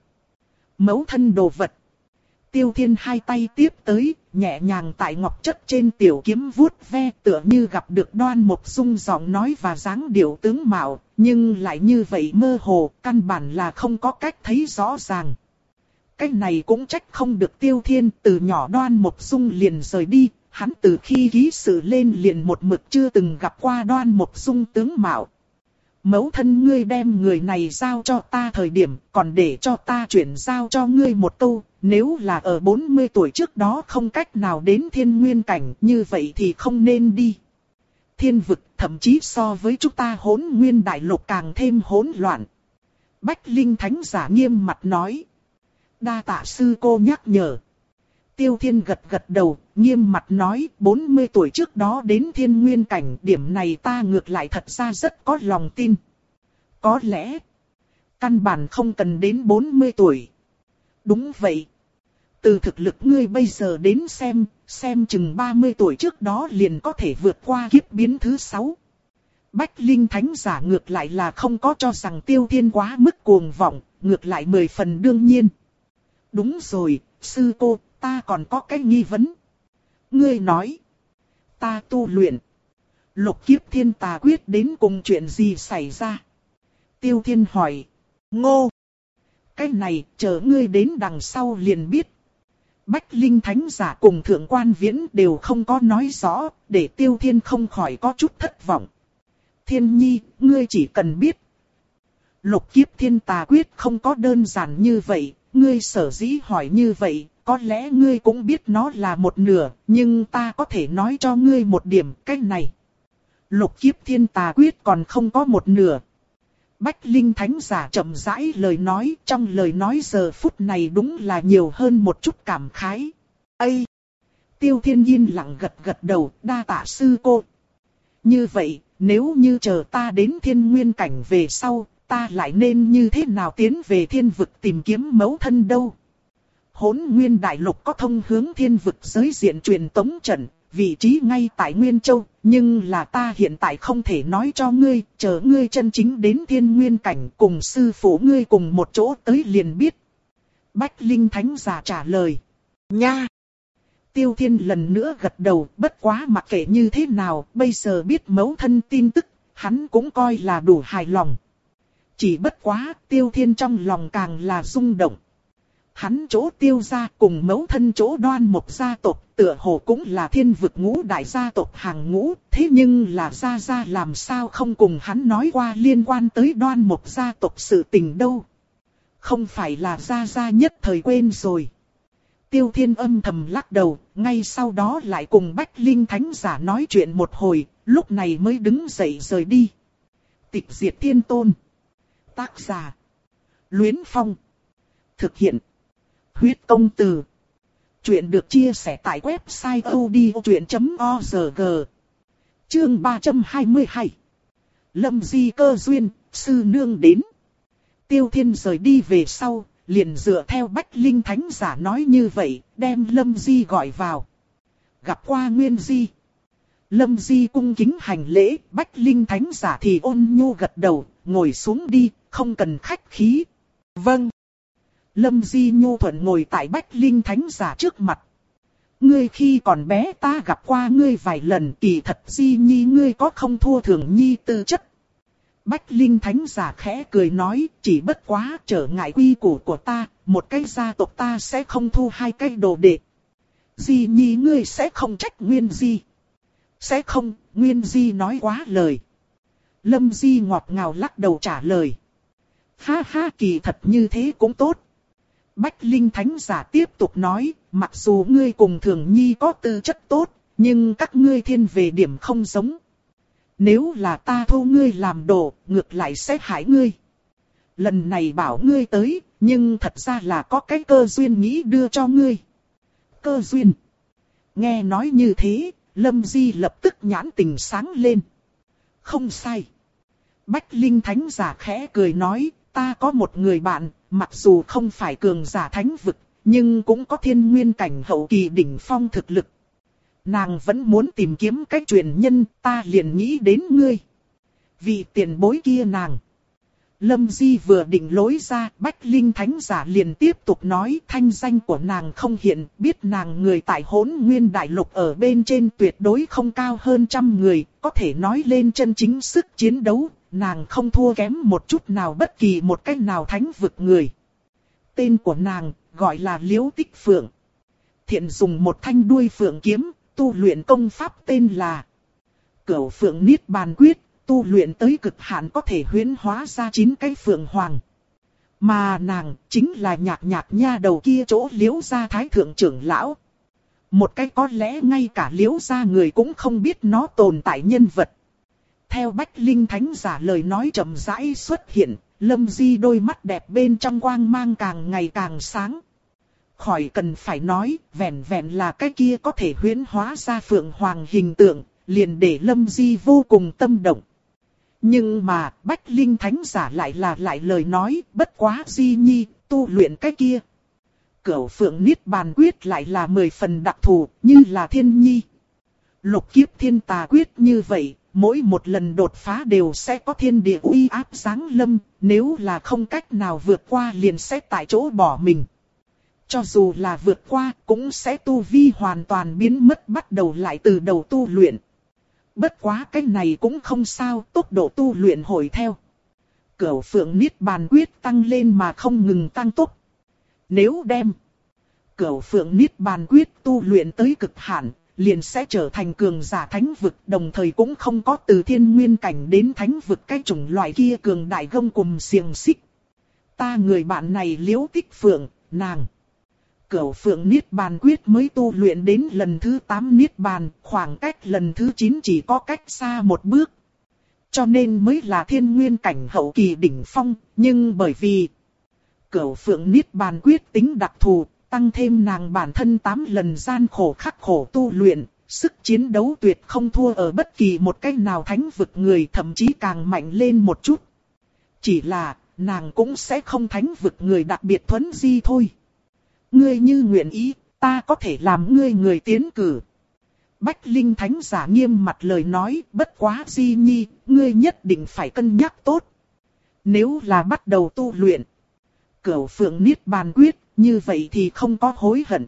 A: Mẫu thân đồ vật. Tiêu Thiên hai tay tiếp tới, nhẹ nhàng tại ngọc chất trên tiểu kiếm vuốt ve tựa như gặp được Đoan Mộc Dung giọng nói và dáng điệu tướng mạo, nhưng lại như vậy mơ hồ, căn bản là không có cách thấy rõ ràng. Cái này cũng trách không được Tiêu Thiên, từ nhỏ Đoan Mộc Dung liền rời đi, hắn từ khi ký sự lên liền một mực chưa từng gặp qua Đoan Mộc Dung tướng mạo. Mẫu thân ngươi đem người này giao cho ta thời điểm, còn để cho ta chuyển giao cho ngươi một câu, nếu là ở bốn mươi tuổi trước đó không cách nào đến thiên nguyên cảnh, như vậy thì không nên đi. Thiên vực thậm chí so với chúng ta Hỗn Nguyên Đại Lục càng thêm hỗn loạn. Bách Linh Thánh giả nghiêm mặt nói. Đa tạ sư cô nhắc nhở. Tiêu Thiên gật gật đầu, nghiêm mặt nói, bốn mươi tuổi trước đó đến thiên nguyên cảnh, điểm này ta ngược lại thật ra rất có lòng tin. Có lẽ, căn bản không cần đến bốn mươi tuổi. Đúng vậy, Từ thực lực ngươi bây giờ đến xem, xem chừng ba mươi tuổi trước đó liền có thể vượt qua kiếp biến thứ sáu. Bách Linh Thánh Giả ngược lại là không có cho rằng Tiêu Thiên quá mức cuồng vọng, ngược lại mười phần đương nhiên. Đúng rồi, sư cô, ta còn có cái nghi vấn. Ngươi nói, ta tu luyện Lục Kiếp Thiên Tà Quyết đến cùng chuyện gì xảy ra? Tiêu Thiên hỏi. Ngô! Cái này, chờ ngươi đến đằng sau liền biết. Bách Linh Thánh Giả cùng Thượng Quan Viễn đều không có nói rõ, để Tiêu Thiên không khỏi có chút thất vọng. Thiên Nhi, ngươi chỉ cần biết. Lục Kiếp Thiên Tà Quyết không có đơn giản như vậy, ngươi sở dĩ hỏi như vậy, có lẽ ngươi cũng biết nó là một nửa, nhưng ta có thể nói cho ngươi một điểm, cái này. Lục Kiếp Thiên Tà Quyết còn không có một nửa. Bách Linh Thánh Giả chậm rãi lời nói, trong lời nói giờ phút này đúng là nhiều hơn một chút cảm khái. Ây! Tiêu Thiên yên lặng gật gật đầu, đa tạ sư cô. Như vậy, nếu như chờ ta đến thiên nguyên cảnh về sau, ta lại nên như thế nào tiến về thiên vực tìm kiếm mẫu thân đâu? Hỗn Nguyên Đại Lục có thông hướng thiên vực giới diện truyền tống trận, vị trí ngay tại Nguyên Châu, nhưng là ta hiện tại không thể nói cho ngươi, chờ ngươi chân chính đến thiên nguyên cảnh cùng sư phụ ngươi cùng một chỗ tới liền biết. Bách Linh Thánh Giả trả lời. Nha! Tiêu Thiên lần nữa gật đầu, bất quá mặc kệ như thế nào, bây giờ biết mẫu thân tin tức, hắn cũng coi là đủ hài lòng. Chỉ bất quá, Tiêu Thiên trong lòng càng là rung động. Hắn chỗ Tiêu gia cùng mẫu thân chỗ Đoan Mộc gia tộc, tựa hồ cũng là thiên vực ngũ đại gia tộc hàng ngũ, thế nhưng là gia gia làm sao không cùng hắn nói qua liên quan tới Đoan Mộc gia tộc sự tình đâu. Không phải là gia gia nhất thời quên rồi. Tiêu Thiên âm thầm lắc đầu, ngay sau đó lại cùng Bách Linh Thánh Giả nói chuyện một hồi, lúc này mới đứng dậy rời đi. Tịch Diệt Thiên Tôn. Tác giả: Luyến Phong. Thực hiện: Huyết Công Từ. Chuyện được chia sẻ tại website odchuyện chấm org. Chương ba trăm hai mươi hai. Lâm Di cơ duyên, sư nương đến. Tiêu Thiên rời đi về sau, liền dựa theo Bách Linh Thánh Giả nói như vậy, đem Lâm Di gọi vào. Gặp qua Nguyên Di. Lâm Di cung kính hành lễ, Bách Linh Thánh Giả thì ôn nhu gật đầu, ngồi xuống đi, không cần khách khí. Vâng. Lâm Di nhu thuận ngồi tại Bách Linh Thánh Giả trước mặt. Ngươi khi còn bé ta gặp qua ngươi vài lần, kỳ thật Di Nhi ngươi có không thua Thường Nhi tư chất. Bách Linh Thánh Giả khẽ cười nói, chỉ bất quá trở ngại quy củ của ta, một cái gia tộc ta sẽ không thu hai cái đồ đệ. Di Nhi ngươi sẽ không trách Nguyên Di. Sẽ không, Nguyên Di nói quá lời. Lâm Di ngọt ngào lắc đầu trả lời. Ha ha, kỳ thật như thế cũng tốt. Bách Linh Thánh Giả tiếp tục nói, mặc dù ngươi cùng Thường Nhi có tư chất tốt, nhưng các ngươi thiên về điểm không giống. Nếu là ta thu ngươi làm đồ, ngược lại sẽ hại ngươi. Lần này bảo ngươi tới, nhưng thật ra là có cái cơ duyên nghĩ đưa cho ngươi. Cơ duyên. Nghe nói như thế, Lâm Di lập tức nhãn tình sáng lên. Không sai. Bách Linh Thánh Giả khẽ cười nói, ta có một người bạn, mặc dù không phải cường giả thánh vực, nhưng cũng có thiên nguyên cảnh hậu kỳ đỉnh phong thực lực. Nàng vẫn muốn tìm kiếm cách truyền nhân, ta liền nghĩ đến ngươi. Vì tiền bối kia nàng. Lâm Di vừa định lối ra, Bách Linh Thánh Giả liền tiếp tục nói, thanh danh của nàng không hiện, biết nàng người tại Hỗn Nguyên Đại Lục ở bên trên tuyệt đối không cao hơn trăm người, có thể nói lên chân chính sức chiến đấu, nàng không thua kém một chút nào bất kỳ một cách nào thánh vực người. Tên của nàng gọi là Liễu Tích Phượng. Thiện dùng một thanh đuôi phượng kiếm, tu luyện công pháp tên là Cửu Phượng Niết Bàn Quyết, tu luyện tới cực hạn có thể huyễn hóa ra chín cái phượng hoàng. Mà nàng chính là Nhạc Nhạc nha đầu kia chỗ Liễu gia thái thượng trưởng lão. Một cái có lẽ ngay cả Liễu gia người cũng không biết nó tồn tại nhân vật. Theo Bách Linh Thánh Giả lời nói chậm rãi xuất hiện, Lâm Di đôi mắt đẹp bên trong quang mang càng ngày càng sáng. Khỏi cần phải nói, vẹn vẹn là cái kia có thể huyễn hóa ra phượng hoàng hình tượng, liền để Lâm Di vô cùng tâm động. Nhưng mà, Bách Linh Thánh Giả lại là lại lời nói, bất quá Di Nhi, tu luyện cái kia. Cửu Phượng Niết Bàn Quyết lại là mười phần đặc thù, như là thiên nhi. Lục kiếp thiên tà quyết như vậy, mỗi một lần đột phá đều sẽ có thiên địa uy áp giáng lâm, nếu là không cách nào vượt qua liền sẽ tại chỗ bỏ mình. Cho dù là vượt qua, cũng sẽ tu vi hoàn toàn biến mất, bắt đầu lại từ đầu tu luyện. Bất quá cái này cũng không sao, tốc độ tu luyện hồi theo. Cửu Phượng Niết Bàn Quyết tăng lên mà không ngừng tăng tốc. Nếu đem Cửu Phượng Niết Bàn Quyết tu luyện tới cực hạn, liền sẽ trở thành cường giả thánh vực, đồng thời cũng không có từ thiên nguyên cảnh đến thánh vực cái chủng loại kia cường đại gông cùm xiềng xích. Ta người bạn này Liễu Tích Phượng, nàng Cửu Phượng Niết Bàn Quyết mới tu luyện đến lần thứ tám Niết Bàn, khoảng cách lần thứ chín chỉ có cách xa một bước. Cho nên mới là thiên nguyên cảnh hậu kỳ đỉnh phong, nhưng bởi vì Cửu Phượng Niết Bàn Quyết tính đặc thù, tăng thêm nàng bản thân tám lần gian khổ khắc khổ tu luyện, sức chiến đấu tuyệt không thua ở bất kỳ một cách nào thánh vực người, thậm chí càng mạnh lên một chút. Chỉ là, nàng cũng sẽ không thánh vực người đặc biệt thuấn di thôi. Ngươi như nguyện ý, ta có thể làm ngươi người tiến cử. Bách Linh Thánh giả nghiêm mặt lời nói, bất quá Di Nhi, ngươi nhất định phải cân nhắc tốt. Nếu là bắt đầu tu luyện Cửu Phượng Niết Bàn Quyết, như vậy thì không có hối hận.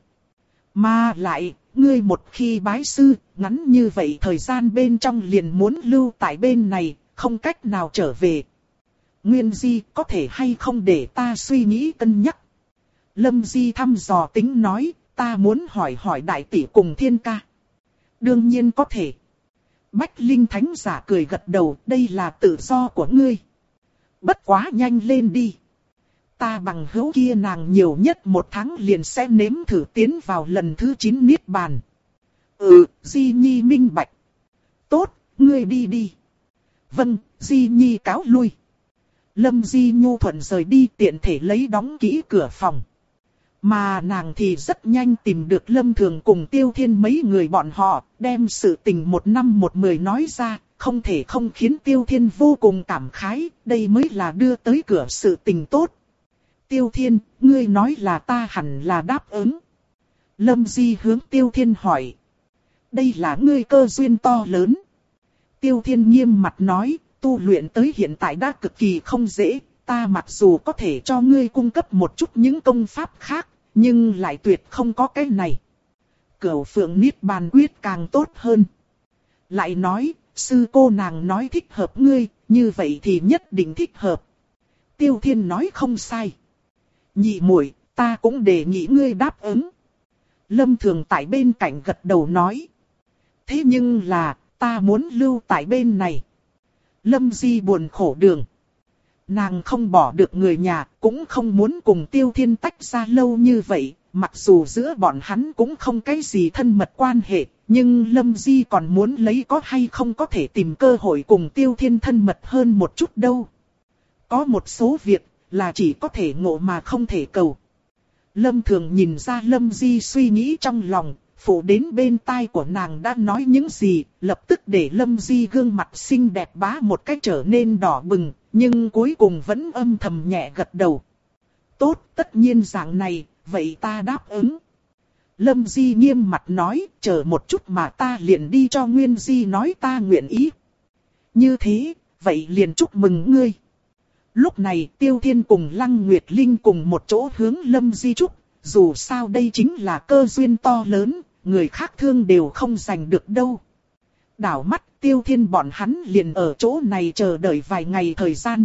A: Mà lại, ngươi một khi bái sư, ngắn như vậy thời gian bên trong liền muốn lưu tại bên này, không cách nào trở về. Nguyên Di có thể hay không để ta suy nghĩ cân nhắc. Lâm Di thăm dò tính nói, ta muốn hỏi hỏi đại tỷ cùng Thiên ca. Đương nhiên có thể. Bách Linh Thánh giả cười gật đầu, đây là tự do của ngươi. Bất quá nhanh lên đi. Ta bằng hữu kia nàng nhiều nhất một tháng liền sẽ nếm thử tiến vào lần thứ chín Niết Bàn. Ừ, Di Nhi minh bạch. Tốt, ngươi đi đi. Vâng, Di Nhi cáo lui. Lâm Di nhu thuận rời đi, tiện thể lấy đóng kỹ cửa phòng. Mà nàng thì rất nhanh tìm được Lâm Thường cùng Tiêu Thiên mấy người bọn họ, đem sự tình một năm một mười nói ra, không thể không khiến Tiêu Thiên vô cùng cảm khái, đây mới là đưa tới cửa sự tình tốt. Tiêu Thiên, ngươi nói là ta hẳn là đáp ứng. Lâm Di hướng Tiêu Thiên hỏi. Đây là ngươi cơ duyên to lớn. Tiêu Thiên nghiêm mặt nói, tu luyện tới hiện tại đã cực kỳ không dễ, ta mặc dù có thể cho ngươi cung cấp một chút những công pháp khác, nhưng lại tuyệt không có cái này. Cửu Phượng Niết Bàn Quyết càng tốt hơn. Lại nói, sư cô nàng nói thích hợp ngươi, như vậy thì nhất định thích hợp. Tiêu Thiên nói không sai. Nhị muội, ta cũng đề nghị ngươi đáp ứng. Lâm Thường tại bên cạnh gật đầu nói. Thế nhưng là, ta muốn lưu tại bên này. Lâm Di buồn khổ đường. Nàng không bỏ được người nhà, cũng không muốn cùng Tiêu Thiên tách ra lâu như vậy. Mặc dù giữa bọn hắn cũng không cái gì thân mật quan hệ, nhưng Lâm Di còn muốn lấy có hay không có thể tìm cơ hội cùng Tiêu Thiên thân mật hơn một chút đâu. Có một số việc là chỉ có thể ngộ mà không thể cầu. Lâm Thường nhìn ra Lâm Di suy nghĩ trong lòng, phụ đến bên tai của nàng đã nói những gì, lập tức để Lâm Di gương mặt xinh đẹp bá một cách trở nên đỏ bừng, nhưng cuối cùng vẫn âm thầm nhẹ gật đầu. Tốt, tất nhiên dạng này, vậy ta đáp ứng. Lâm Di nghiêm mặt nói, chờ một chút mà ta liền đi cho Nguyên Di nói ta nguyện ý. Như thế, vậy liền chúc mừng ngươi. Lúc này Tiêu Thiên cùng Lăng Nguyệt Linh cùng một chỗ hướng Lâm Di chúc, dù sao đây chính là cơ duyên to lớn, người khác thương đều không giành được đâu. Đảo mắt Tiêu Thiên bọn hắn liền ở chỗ này chờ đợi vài ngày thời gian.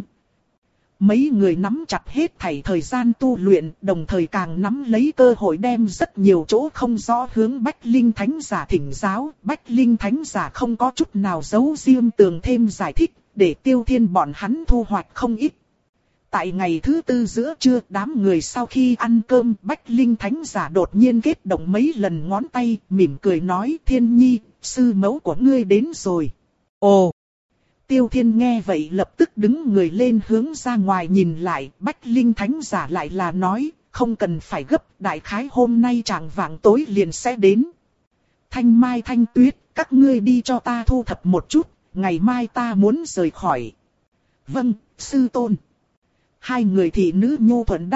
A: Mấy người nắm chặt hết thảy thời gian tu luyện, đồng thời càng nắm lấy cơ hội đem rất nhiều chỗ không rõ hướng Bách Linh Thánh giả thỉnh giáo. Bách Linh Thánh giả không có chút nào giấu riêng tường thêm giải thích, để Tiêu Thiên bọn hắn thu hoạch không ít. Tại ngày thứ tư giữa trưa, đám người sau khi ăn cơm, Bách Linh Thánh giả đột nhiên kết động mấy lần ngón tay, mỉm cười nói, Thiên Nhi, sư mẫu của ngươi đến rồi. Ồ! Tiêu Thiên nghe vậy lập tức đứng người lên hướng ra ngoài nhìn lại, Bách Linh Thánh giả lại là nói, không cần phải gấp, đại khái hôm nay chạng vạng tối liền sẽ đến. Thanh Mai Thanh Tuyết, các ngươi đi cho ta thu thập một chút, ngày mai ta muốn rời khỏi. Vâng, sư tôn. Hai người thị nữ nhu thuận đáp,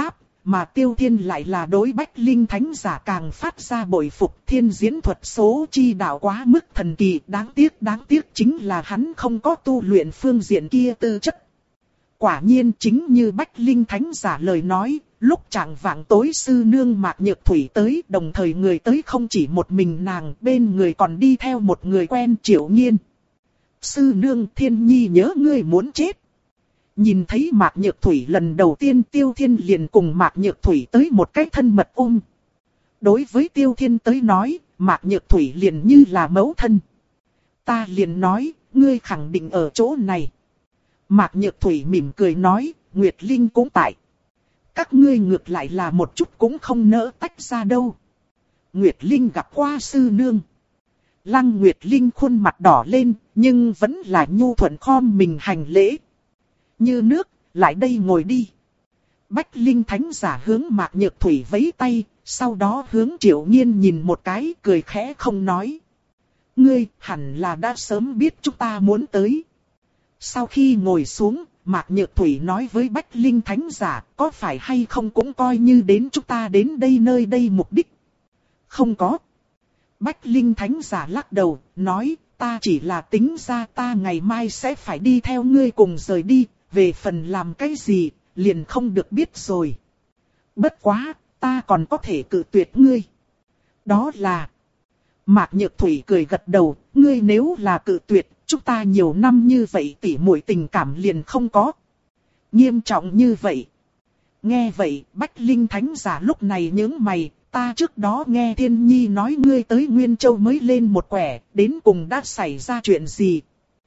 A: mà Tiêu Thiên lại là đối Bách Linh Thánh Giả càng phát ra bội phục. Thiên diễn thuật số chi đạo quá mức thần kỳ, đáng tiếc đáng tiếc chính là hắn không có tu luyện phương diện kia tư chất. Quả nhiên chính như Bách Linh Thánh Giả lời nói, lúc chạng vạng tối sư nương Mạc Nhược Thủy tới, đồng thời người tới không chỉ một mình nàng, bên người còn đi theo một người quen, Triệu Nhiên. Sư nương, Thiên Nhi nhớ ngươi muốn chết. Nhìn thấy Mạc Nhược Thủy lần đầu tiên, Tiêu Thiên liền cùng Mạc Nhược Thủy tới một cái thân mật ôm. Đối với Tiêu Thiên tới nói, Mạc Nhược Thủy liền như là mẫu thân. Ta liền nói, ngươi khẳng định ở chỗ này. Mạc Nhược Thủy mỉm cười nói, Nguyệt Linh cũng tại. Các ngươi ngược lại là một chút cũng không nỡ tách ra đâu. Nguyệt Linh gặp qua sư nương. Lăng Nguyệt Linh khuôn mặt đỏ lên, nhưng vẫn là nhu thuận khom mình hành lễ. Như nước, lại đây ngồi đi. Bách Linh Thánh Giả hướng Mạc Nhược Thủy vẫy tay, sau đó hướng Triệu Nhiên nhìn một cái, cười khẽ không nói. Ngươi hẳn là đã sớm biết chúng ta muốn tới. Sau khi ngồi xuống, Mạc Nhược Thủy nói với Bách Linh Thánh Giả, có phải hay không cũng coi như đến chúng ta đến đây nơi đây mục đích. Không có. Bách Linh Thánh Giả lắc đầu, nói, ta chỉ là tính ra ta ngày mai sẽ phải đi theo ngươi cùng rời đi, về phần làm cái gì, liền không được biết rồi. Bất quá, ta còn có thể cự tuyệt ngươi. Đó là... Mạc Nhược Thủy cười gật đầu, ngươi nếu là cự tuyệt, chúng ta nhiều năm như vậy tỉ muội tình cảm liền không có. Nghiêm trọng như vậy. Nghe vậy, Bách Linh Thánh Giả lúc này nhướng mày, ta trước đó nghe Thiên Nhi nói ngươi tới Nguyên Châu mới lên một quẻ, đến cùng đã xảy ra chuyện gì?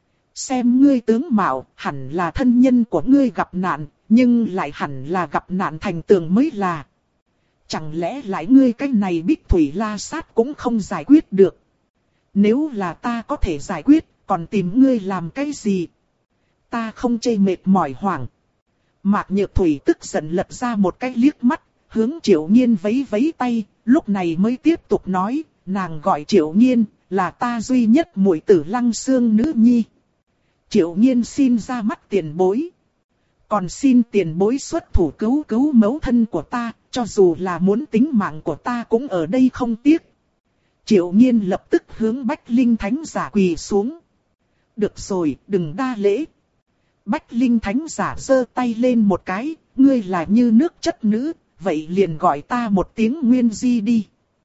A: Xem ngươi tướng mạo, hẳn là thân nhân của ngươi gặp nạn, nhưng lại hẳn là gặp nạn thành tường mới là. Chẳng lẽ lại ngươi cái này Bích Thủy La Sát cũng không giải quyết được? Nếu là ta có thể giải quyết, còn tìm ngươi làm cái gì? Ta không chê mệt mỏi hoảng. Mạc Nhược Thủy tức giận lật ra một cái liếc mắt, hướng Triệu Nhiên vẫy vẫy tay, lúc này mới tiếp tục nói, nàng gọi Triệu Nhiên, là ta duy nhất muội tử Lăng Xương nữ nhi. Triệu Nhiên xin ra mắt tiền bối. Còn xin tiền bối xuất thủ cứu cứu mẫu thân của ta, cho dù là muốn tính mạng của ta cũng ở đây không tiếc. Triệu Nhiên lập tức hướng Bách Linh Thánh Giả quỳ xuống. Được rồi, đừng đa lễ. Bách Linh Thánh Giả giơ tay lên một cái, ngươi là như nước chất nữ, vậy liền gọi ta một tiếng Nguyên Di đi.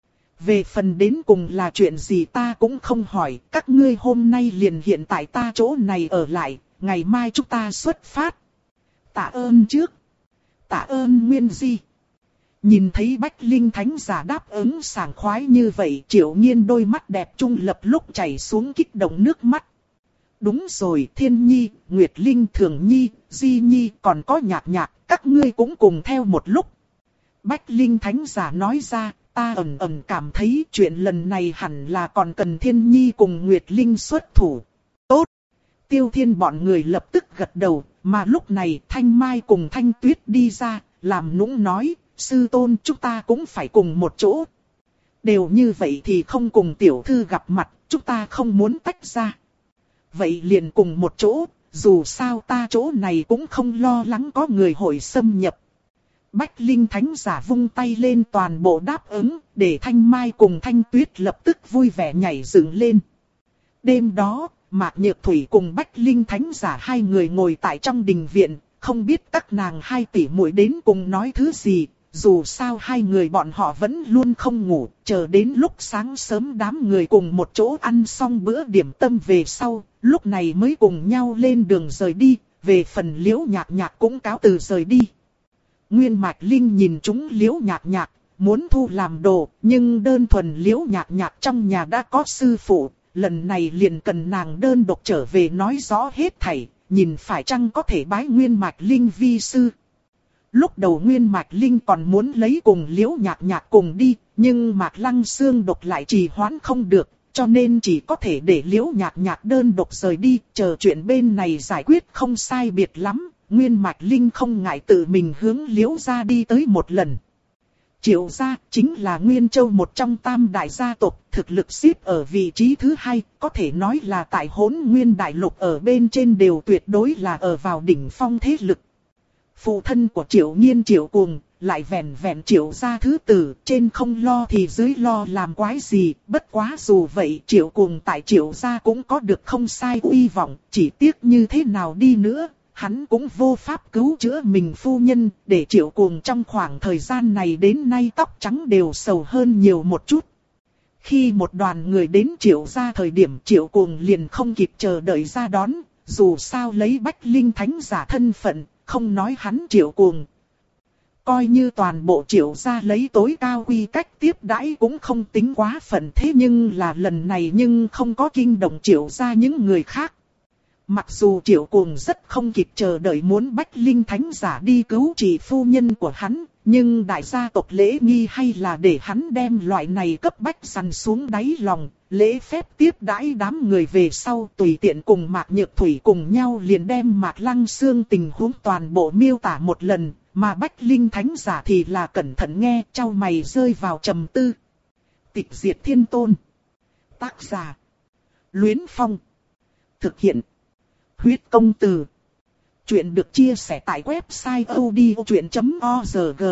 A: Về phần đến cùng là chuyện gì ta cũng không hỏi, các ngươi hôm nay liền hiện tại ta chỗ này ở lại, ngày mai chúng ta xuất phát. Tạ ơn trước. Tạ ơn Nguyên Di. Nhìn thấy Bách Linh Thánh Giả đáp ứng sảng khoái như vậy, Triệu Nhiên đôi mắt đẹp trung lập lúc chảy xuống kích động nước mắt. Đúng rồi, Thiên Nhi, Nguyệt Linh, Thường Nhi, Di Nhi, còn có Nhạc Nhạc, các ngươi cũng cùng theo một lúc. Bách Linh Thánh Giả nói ra, ta ẩn ẩn cảm thấy chuyện lần này hẳn là còn cần Thiên Nhi cùng Nguyệt Linh xuất thủ. Tốt! Tiêu Thiên bọn người lập tức gật đầu, mà lúc này Thanh Mai cùng Thanh Tuyết đi ra, làm nũng nói, sư tôn chúng ta cũng phải cùng một chỗ. Đều như vậy thì không cùng tiểu thư gặp mặt, chúng ta không muốn tách ra. Vậy liền cùng một chỗ, dù sao ta chỗ này cũng không lo lắng có người hội xâm nhập. Bách Linh Thánh Giả vung tay lên toàn bộ đáp ứng, để Thanh Mai cùng Thanh Tuyết lập tức vui vẻ nhảy dựng lên. Đêm đó, Mạc Nhược Thủy cùng Bách Linh Thánh Giả hai người ngồi tại trong đình viện, không biết các nàng hai tỷ muội đến cùng nói thứ gì. Dù sao hai người bọn họ vẫn luôn không ngủ, chờ đến lúc sáng sớm đám người cùng một chỗ ăn xong bữa điểm tâm về sau, lúc này mới cùng nhau lên đường rời đi, về phần Liễu Nhạc Nhạc cũng cáo từ rời đi. Nguyên Mạch Linh nhìn chúng Liễu Nhạc Nhạc, muốn thu làm đồ, nhưng đơn thuần Liễu Nhạc Nhạc trong nhà đã có sư phụ, lần này liền cần nàng đơn độc trở về nói rõ hết thảy, nhìn phải chăng có thể bái Nguyên Mạch Linh vi sư. Lúc đầu Nguyên Mạch Linh còn muốn lấy cùng Liễu Nhạc Nhạc cùng đi, nhưng Mạc Lăng Xương độc lại trì hoãn không được, cho nên chỉ có thể để Liễu Nhạc Nhạc đơn độc rời đi, chờ chuyện bên này giải quyết không sai biệt lắm. Nguyên Mạch Linh không ngại tự mình hướng Liễu gia đi tới một lần. Triệu gia chính là Nguyên Châu một trong tam đại gia tộc, thực lực xếp ở vị trí thứ hai, có thể nói là tại Hỗn Nguyên Đại Lục ở bên trên đều tuyệt đối là ở vào đỉnh phong thế lực. Phụ thân của Triệu Nhiên Triệu Cuồng lại vẹn vẹn Triệu gia thứ tử, trên không lo thì dưới lo làm quái gì, bất quá dù vậy Triệu Cuồng tại Triệu gia cũng có được không sai uy vọng, chỉ tiếc như thế nào đi nữa, hắn cũng vô pháp cứu chữa mình phu nhân, để Triệu Cuồng trong khoảng thời gian này đến nay tóc trắng đều sầu hơn nhiều một chút. Khi một đoàn người đến Triệu gia thời điểm Triệu Cuồng liền không kịp chờ đợi ra đón, dù sao lấy Bách Linh Thánh giả thân phận, không nói hắn Triệu Cuồng. Coi như toàn bộ Triệu gia lấy tối cao quy cách tiếp đãi cũng không tính quá phận, thế nhưng là lần này nhưng không có kinh động Triệu gia những người khác. Mặc dù Triệu Cuồng rất không kịp chờ đợi muốn Bách Linh Thánh giả đi cứu trị phu nhân của hắn, nhưng đại gia tộc lễ nghi hay là để hắn đem loại này cấp bách dằn xuống đáy lòng, lễ phép tiếp đãi đám người về sau tùy tiện cùng Mạc Nhược Thủy cùng nhau liền đem Mạc Lăng Xương tình huống toàn bộ miêu tả một lần, mà Bách Linh Thánh giả thì là cẩn thận nghe, chau mày rơi vào trầm tư. Tịch Diệt Thiên Tôn. Tác giả: Luyến Phong. Thực hiện: Huyết Công Từ. Chuyện được chia sẻ tại website odchuyện chấm org.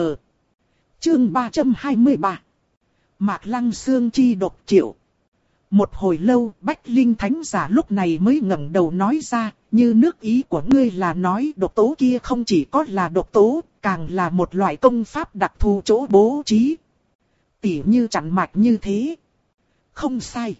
A: Chương ba trăm hai mươi ba. Mạc Lăng Xương chi độc Triệu. Một hồi lâu, Bách Linh Thánh giả lúc này mới ngẩng đầu nói ra, như nước ý của ngươi là nói độc tố kia không chỉ có là độc tố, càng là một loại công pháp đặc thù chỗ bố trí. Tỉ như chặn mạch như thế. Không sai.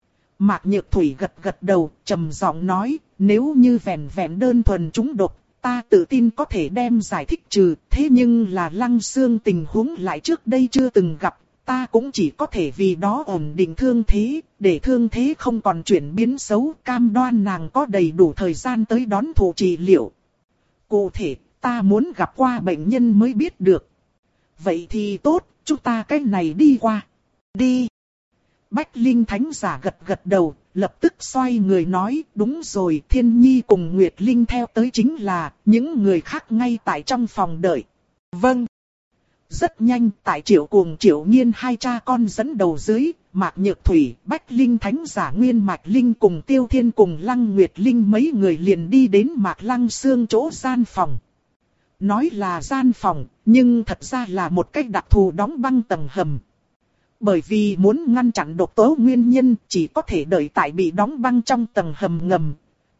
A: Mạc Nhược Thủy gật gật đầu, trầm giọng nói, nếu như vẹn vẹn đơn thuần trúng độc, ta tự tin có thể đem giải thích trừ, thế nhưng là Lăng Xương tình huống lại trước đây chưa từng gặp, ta cũng chỉ có thể vì đó ổn định thương thế, để thương thế không còn chuyển biến xấu, cam đoan nàng có đầy đủ thời gian tới đón thụ trị liệu. Cụ thể, ta muốn gặp qua bệnh nhân mới biết được. Vậy thì tốt, chúng ta cái này đi qua. Đi. Bách Linh Thánh giả gật gật đầu, lập tức xoay người nói, đúng rồi, Thiên Nhi cùng Nguyệt Linh theo tới chính là, những người khác ngay tại trong phòng đợi. Vâng. Rất nhanh, tại Triệu Cuồng Triệu Nghiên hai cha con dẫn đầu dưới, Mạc Nhược Thủy, Bách Linh Thánh giả Nguyên Mạch Linh cùng Tiêu Thiên cùng Lăng Nguyệt Linh mấy người liền đi đến Mạc Lăng Xương chỗ gian phòng. Nói là gian phòng, nhưng thật ra là một cách đặc thù đóng băng tầng hầm. Bởi vì muốn ngăn chặn độc tố nguyên nhân, chỉ có thể đợi tại bị đóng băng trong tầng hầm ngầm.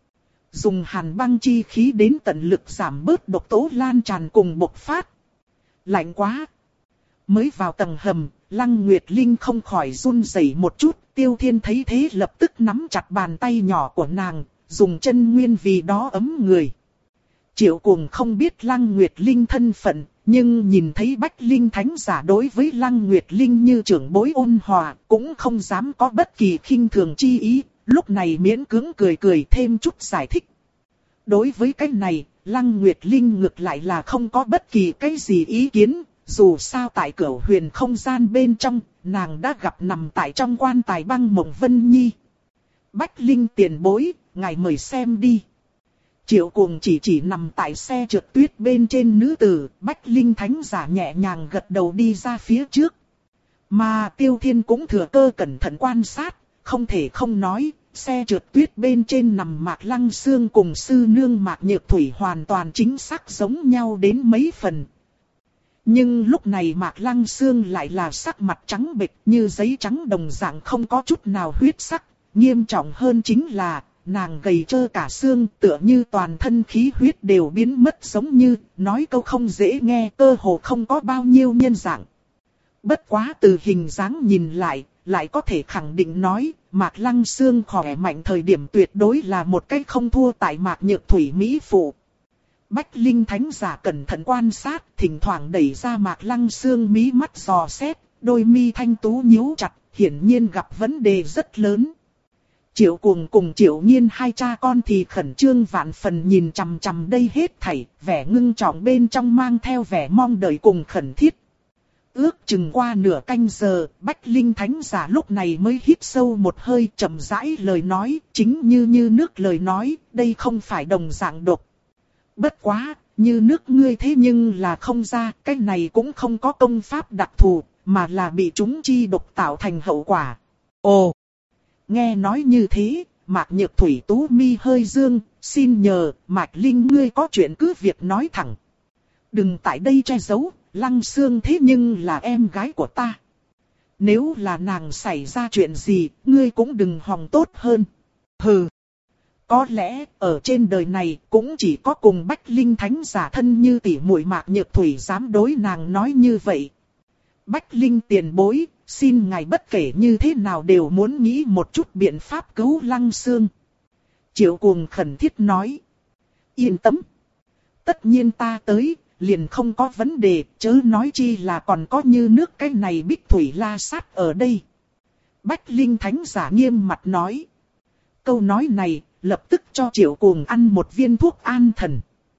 A: Dùng hàn băng chi khí đến tận lực giảm bớt độc tố lan tràn cùng bộc phát. Lạnh quá. Mới vào tầng hầm, Lăng Nguyệt Linh không khỏi run rẩy một chút, Tiêu Thiên thấy thế lập tức nắm chặt bàn tay nhỏ của nàng, dùng chân nguyên vì đó ấm người. Triệu Cuồng không biết Lăng Nguyệt Linh thân phận, nhưng nhìn thấy Bách Linh Thánh giả đối với Lăng Nguyệt Linh như trưởng bối ôn hòa, cũng không dám có bất kỳ khinh thường chi ý, lúc này miễn cưỡng cười cười thêm chút giải thích. Đối với cái này, Lăng Nguyệt Linh ngược lại là không có bất kỳ cái gì ý kiến, dù sao tại Cửu Huyền không gian bên trong, nàng đã gặp nằm tại trong quan tài băng mộng Vân Nhi. Bách Linh tiền bối, ngài mời xem đi. Triệu Cuồng chỉ chỉ nằm tại xe trượt tuyết bên trên nữ tử, Bách Linh Thánh giả nhẹ nhàng gật đầu đi ra phía trước. Mà Tiêu Thiên cũng thừa cơ cẩn thận quan sát, không thể không nói, xe trượt tuyết bên trên nằm Mạc Lăng Xương cùng sư nương Mạc Nhược Thủy hoàn toàn chính xác giống nhau đến mấy phần. Nhưng lúc này Mạc Lăng Xương lại là sắc mặt trắng bệch như giấy trắng đồng dạng không có chút nào huyết sắc, nghiêm trọng hơn chính là nàng gầy trơ cả xương, tựa như toàn thân khí huyết đều biến mất, giống như nói câu không dễ nghe, cơ hồ không có bao nhiêu nhân dạng. Bất quá từ hình dáng nhìn lại, lại có thể khẳng định nói, Mạc Lăng Xương khỏe mạnh thời điểm tuyệt đối là một cái không thua tại Mạc Nhược Thủy mỹ phụ. Bách Linh Thánh giả cẩn thận quan sát, thỉnh thoảng đẩy ra Mạc Lăng Xương mí mắt dò xét, đôi mi thanh tú nhíu chặt, hiển nhiên gặp vấn đề rất lớn. Triệu Cuồng cùng Triệu Nghiên hai cha con thì khẩn trương vạn phần nhìn chằm chằm đây hết thảy, vẻ ngưng trọng bên trong mang theo vẻ mong đợi cùng khẩn thiết. Ước chừng qua nửa canh giờ, Bách Linh Thánh giả lúc này mới hít sâu một hơi, chậm rãi lời nói, chính như như nước lời nói, đây không phải đồng dạng độc. Bất quá, như nước ngươi thế nhưng là không ra, cái này cũng không có công pháp đặc thù, mà là bị chúng chi độc tạo thành hậu quả. Ồ! Nghe nói như thế, Mạc Nhược Thủy tú mi hơi dương, xin nhờ, Mạc Linh ngươi có chuyện cứ việc nói thẳng. Đừng tại đây che giấu, Lăng Sương thế nhưng là em gái của ta. Nếu là nàng xảy ra chuyện gì, ngươi cũng đừng hòng tốt hơn. Hừ. Có lẽ, ở trên đời này, cũng chỉ có cùng Bách Linh Thánh giả thân như tỷ muội Mạc Nhược Thủy dám đối nàng nói như vậy. Bách Linh tiền bối, xin ngài bất kể như thế nào đều muốn nghĩ một chút biện pháp cứu Lăng Sương. Triệu Cuồng khẩn thiết nói. Yên tâm. Tất nhiên ta tới, liền không có vấn đề, chớ nói chi là còn có như nước cái này Bích Thủy La Sát ở đây. Bách Linh Thánh giả nghiêm mặt nói. Câu nói này, lập tức cho Triệu Cuồng ăn một viên thuốc an thần.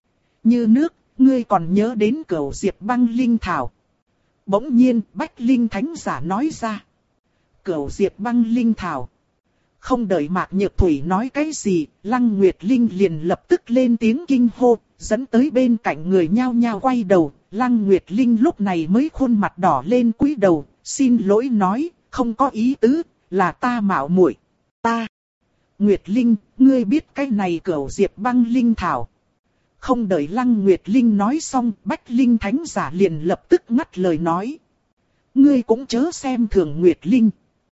A: Như nước, ngươi còn nhớ đến cửu diệp băng linh thảo. Bỗng nhiên, Bách Linh Thánh giả nói ra. Cửu diệp băng linh thảo. Không đợi Mạc Nhược Thủy nói cái gì, Lăng Nguyệt Linh liền lập tức lên tiếng kinh hô, dẫn tới bên cạnh người nhao nhao quay đầu. Lăng Nguyệt Linh lúc này mới khuôn mặt đỏ lên cúi đầu, xin lỗi nói, không có ý tứ, là ta mạo muội. Ta. Nguyệt Linh, ngươi biết cái này cửu diệp băng linh thảo. Không đợi Lăng Nguyệt Linh nói xong, Bách Linh Thánh giả liền lập tức ngắt lời nói. Ngươi cũng chớ xem thường Nguyệt Linh.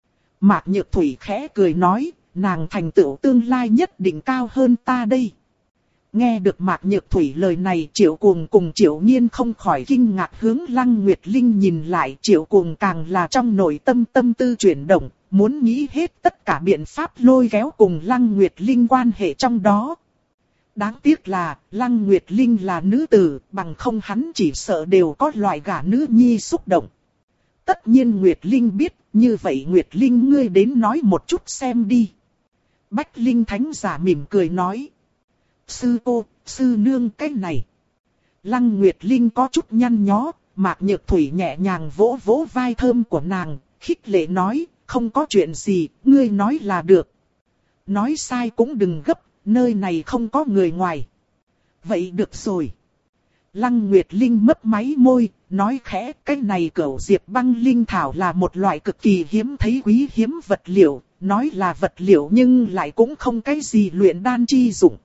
A: Mạc Nhược Thủy khẽ cười nói, nàng thành tựu tương lai nhất định cao hơn ta đây. Nghe được Mạc Nhược Thủy lời này, Triệu Cuồng cùng Triệu Nhiên không khỏi kinh ngạc hướng Lăng Nguyệt Linh nhìn lại. Triệu Cuồng càng là trong nội tâm tâm tư chuyển động, muốn nghĩ hết tất cả biện pháp lôi kéo cùng Lăng Nguyệt Linh quan hệ trong đó. Đáng tiếc là, Lăng Nguyệt Linh là nữ tử, bằng không hắn chỉ sợ đều có loại gả nữ nhi xúc động. Tất nhiên Nguyệt Linh biết, như vậy Nguyệt Linh ngươi đến nói một chút xem đi. Bách Linh Thánh giả mỉm cười nói. Sư cô, sư nương cái này. Lăng Nguyệt Linh có chút nhăn nhó, Mạc Nhược Thủy nhẹ nhàng vỗ vỗ vai thơm của nàng, khích lệ nói, không có chuyện gì, ngươi nói là được. Nói sai cũng đừng gấp, nơi này không có người ngoài. Vậy được rồi. Lăng Nguyệt Linh mấp máy môi, nói khẽ, cái này cửu diệp băng linh thảo là một loại cực kỳ hiếm thấy quý hiếm vật liệu, nói là vật liệu nhưng lại cũng không cái gì luyện đan chi dụng.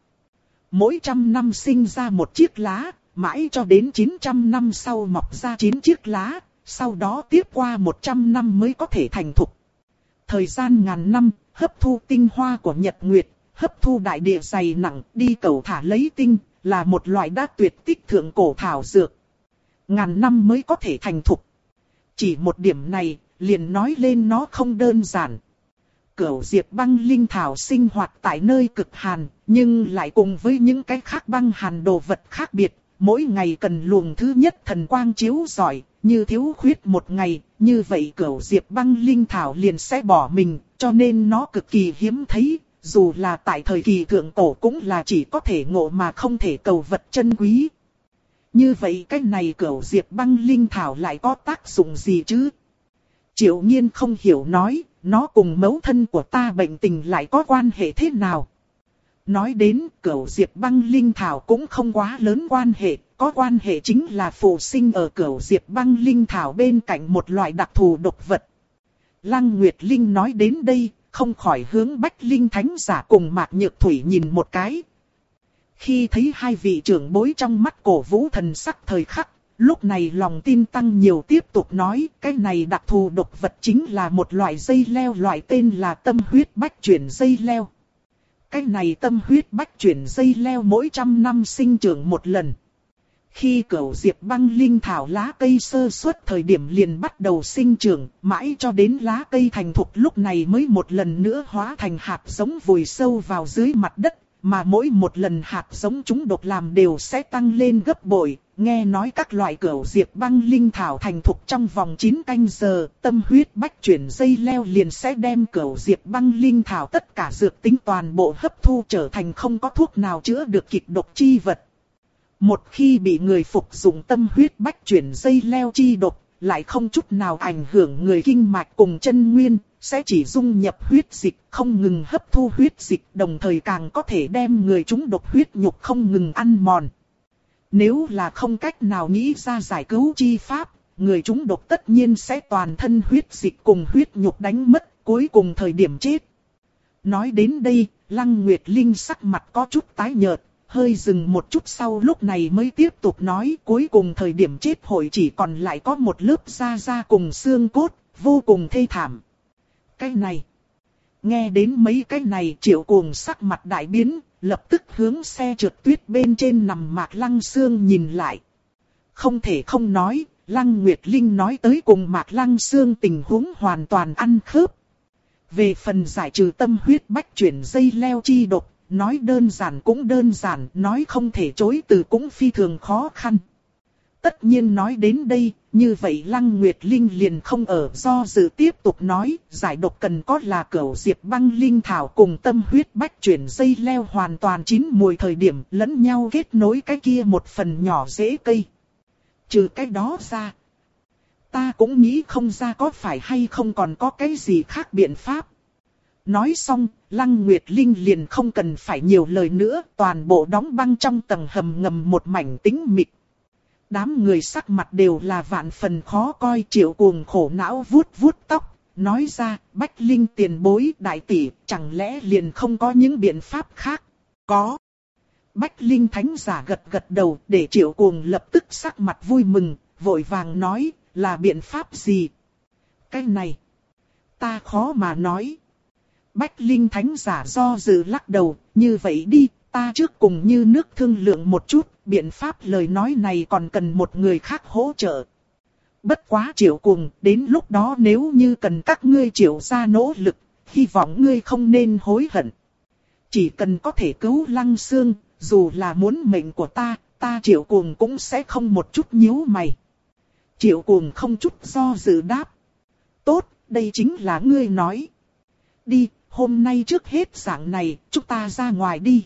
A: Mỗi trăm năm sinh ra một chiếc lá, mãi cho đến chín trăm năm sau mọc ra chín chiếc lá, sau đó tiếp qua một trăm năm mới có thể thành thục. Thời gian ngàn năm, hấp thu tinh hoa của nhật nguyệt, hấp thu đại địa dày nặng, đi cầu thả lấy tinh, là một loại đã tuyệt tích thượng cổ thảo dược. Ngàn năm mới có thể thành thục. Chỉ một điểm này, liền nói lên nó không đơn giản. Cửu diệp băng linh thảo sinh hoạt tại nơi cực hàn, nhưng lại cùng với những cái khác băng hàn đồ vật khác biệt. Mỗi ngày cần luồng thứ nhất thần quang chiếu rọi, như thiếu khuyết một ngày, như vậy cửu diệp băng linh thảo liền sẽ bỏ mình, cho nên nó cực kỳ hiếm thấy. Dù là tại thời kỳ thượng cổ cũng là chỉ có thể ngộ mà không thể cầu vật chân quý. Như vậy cái này cửu diệp băng linh thảo lại có tác dụng gì chứ? Triệu Nhiên không hiểu nói, nó cùng mẫu thân của ta bệnh tình lại có quan hệ thế nào? Nói đến cửu diệp băng linh thảo cũng không quá lớn quan hệ, có quan hệ chính là phụ sinh ở cửu diệp băng linh thảo bên cạnh một loại đặc thù độc vật. Lăng Nguyệt Linh nói đến đây, không khỏi hướng Bách Linh Thánh giả cùng Mạc Nhược Thủy nhìn một cái. Khi thấy hai vị trưởng bối trong mắt cổ vũ thần sắc thời khắc, lúc này lòng tin tăng nhiều, tiếp tục nói, cái này đặc thù độc vật chính là một loại dây leo, loại tên là tâm huyết bách chuyển dây leo. Cái này tâm huyết bách chuyển dây leo mỗi trăm năm sinh trưởng một lần. Khi cửu diệp băng linh thảo lá cây sơ xuất thời điểm liền bắt đầu sinh trưởng, mãi cho đến lá cây thành thục lúc này mới một lần nữa hóa thành hạt giống vùi sâu vào dưới mặt đất, mà mỗi một lần hạt giống chúng độc làm đều sẽ tăng lên gấp bội. Nghe nói các loại cửu diệp băng linh thảo thành thục trong vòng chín canh giờ, tâm huyết bách chuyển dây leo liền sẽ đem cửu diệp băng linh thảo tất cả dược tính toàn bộ hấp thu trở thành không có thuốc nào chữa được kịch độc chi vật. Một khi bị người phục dụng tâm huyết bách chuyển dây leo chi độc, lại không chút nào ảnh hưởng người kinh mạch cùng chân nguyên, sẽ chỉ dung nhập huyết dịch, không ngừng hấp thu huyết dịch, đồng thời càng có thể đem người trúng độc huyết nhục không ngừng ăn mòn. Nếu là không cách nào nghĩ ra giải cứu chi pháp, người trúng độc tất nhiên sẽ toàn thân huyết dịch cùng huyết nhục đánh mất, cuối cùng thời điểm chết. Nói đến đây, Lăng Nguyệt Linh sắc mặt có chút tái nhợt, hơi dừng một chút sau lúc này mới tiếp tục nói, cuối cùng thời điểm chết hội chỉ còn lại có một lớp da da cùng xương cốt, vô cùng thê thảm. Cái này, nghe đến mấy cái này Triệu Cuồng sắc mặt đại biến, lập tức hướng xe trượt tuyết bên trên nằm Mạc Lăng Xương nhìn lại. Không thể không nói, Lăng Nguyệt Linh nói tới cùng Mạc Lăng Xương tình huống hoàn toàn ăn khớp. Về phần giải trừ tâm huyết bách chuyển dây leo chi độc, nói đơn giản cũng đơn giản, nói không thể chối từ cũng phi thường khó khăn. Tất nhiên nói đến đây, như vậy Lăng Nguyệt Linh liền không ở do dự tiếp tục nói, giải độc cần có là cửu diệp băng linh thảo cùng tâm huyết bách chuyển dây leo hoàn toàn chín mùi thời điểm lẫn nhau kết nối cái kia một phần nhỏ rễ cây. Trừ cái đó ra, ta cũng nghĩ không ra có phải hay không còn có cái gì khác biện pháp. Nói xong, Lăng Nguyệt Linh liền không cần phải nhiều lời nữa, toàn bộ đóng băng trong tầng hầm ngầm một mảnh tĩnh mịch. Đám người sắc mặt đều là vạn phần khó coi. Triệu Cuồng khổ não vuốt vuốt tóc, nói ra, Bách Linh tiền bối đại tỷ, chẳng lẽ liền không có những biện pháp khác? Có. Bách Linh thánh giả gật gật đầu, để Triệu Cuồng lập tức sắc mặt vui mừng, vội vàng nói, là biện pháp gì? Cái này, ta khó mà nói. Bách Linh thánh giả do dự lắc đầu, như vậy đi, ta trước cùng như nước thương lượng một chút, biện pháp lời nói này còn cần một người khác hỗ trợ. Bất quá Triệu Cuồng, đến lúc đó nếu như cần các ngươi Triệu ra nỗ lực, hy vọng ngươi không nên hối hận. Chỉ cần có thể cứu Lăng Xương, dù là muốn mệnh của ta, ta Triệu Cuồng cũng sẽ không một chút nhíu mày. Triệu Cuồng không chút do dự đáp. Tốt, đây chính là ngươi nói. Đi, hôm nay trước hết dạng này, chúng ta ra ngoài đi.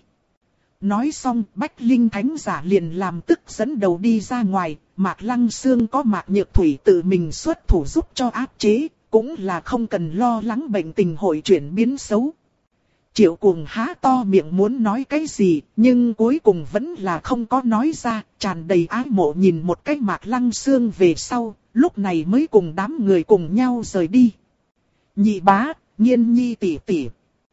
A: Nói xong, Bách Linh thánh giả liền làm tức dẫn đầu đi ra ngoài, Mạc Lăng Xương có Mạc Nhược Thủy tự mình xuất thủ giúp cho áp chế, cũng là không cần lo lắng bệnh tình hội chuyển biến xấu. Triệu Cuồng há to miệng muốn nói cái gì, nhưng cuối cùng vẫn là không có nói ra, tràn đầy ái mộ nhìn một cái Mạc Lăng Xương về sau, lúc này mới cùng đám người cùng nhau rời đi. Nhị bá, Nhiên Nhi tỷ tỷ.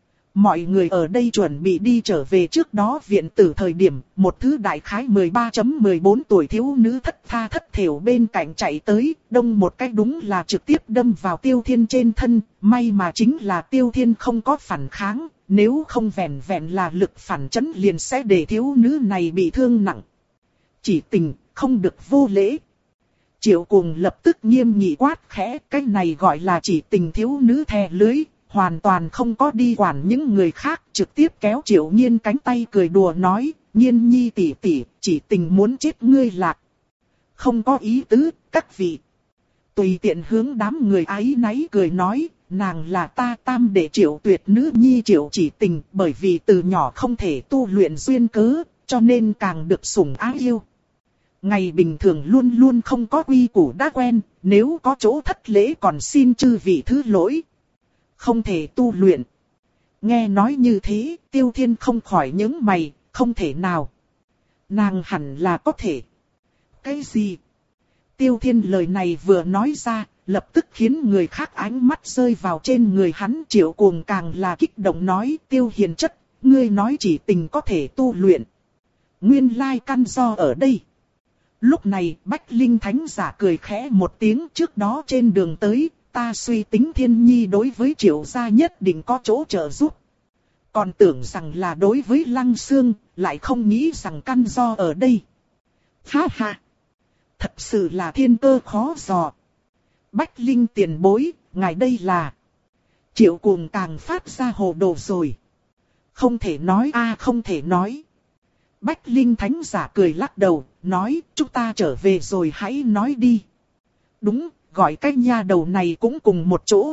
A: Mọi người ở đây chuẩn bị đi trở về trước đó viện tử thời điểm, một thứ đại khái mười ba mười bốn tuổi thiếu nữ thất tha thất thểu bên cạnh chạy tới, đông một cái đúng là trực tiếp đâm vào Tiêu Thiên trên thân, may mà chính là Tiêu Thiên không có phản kháng, nếu không vẹn vẹn là lực phản chấn liền sẽ để thiếu nữ này bị thương nặng. Chỉ tình, không được vô lễ. Triệu Cuồng lập tức nghiêm nghị quát khẽ, cái này gọi là chỉ tình thiếu nữ thè lưới. Hoàn toàn không có đi quản những người khác, trực tiếp kéo Triệu Nhiên cánh tay cười đùa nói, Nhiên Nhi tỷ tỷ, chỉ tình muốn chết ngươi lạc. Không có ý tứ, các vị. Tùy tiện hướng đám người áy náy cười nói, nàng là ta tam đệ Triệu Tuyệt nữ nhi Triệu Chỉ Tình, bởi vì từ nhỏ không thể tu luyện duyên cớ, cho nên càng được sủng ái yêu. Ngày bình thường luôn luôn không có quy củ đã quen, nếu có chỗ thất lễ còn xin chư vị thứ lỗi. Không thể tu luyện. Nghe nói như thế, Tiêu Thiên không khỏi nhướng mày, không thể nào. Nàng hẳn là có thể. Cái gì? Tiêu Thiên lời này vừa nói ra, lập tức khiến người khác ánh mắt rơi vào trên người hắn. Triệu Cuồng càng là kích động nói, Tiêu Hiền chất, ngươi nói chỉ tình có thể tu luyện. Nguyên lai căn do ở đây. Lúc này, Bách Linh thánh giả cười khẽ một tiếng, trước đó trên đường tới. Ta suy tính Thiên Nhi đối với Triệu gia nhất định có chỗ trợ giúp. Còn tưởng rằng là đối với Lăng Xương, lại không nghĩ rằng căn do ở đây. Ha ha! Thật sự là thiên cơ khó dò. Bách Linh tiền bối, ngài đây là... Triệu Cuồng càng phát ra hồ đồ rồi. Không thể nói a không thể nói. Bách Linh thánh giả cười lắc đầu, nói, chúng ta trở về rồi hãy nói đi. Đúng. Gọi cái nha đầu này cũng cùng một chỗ.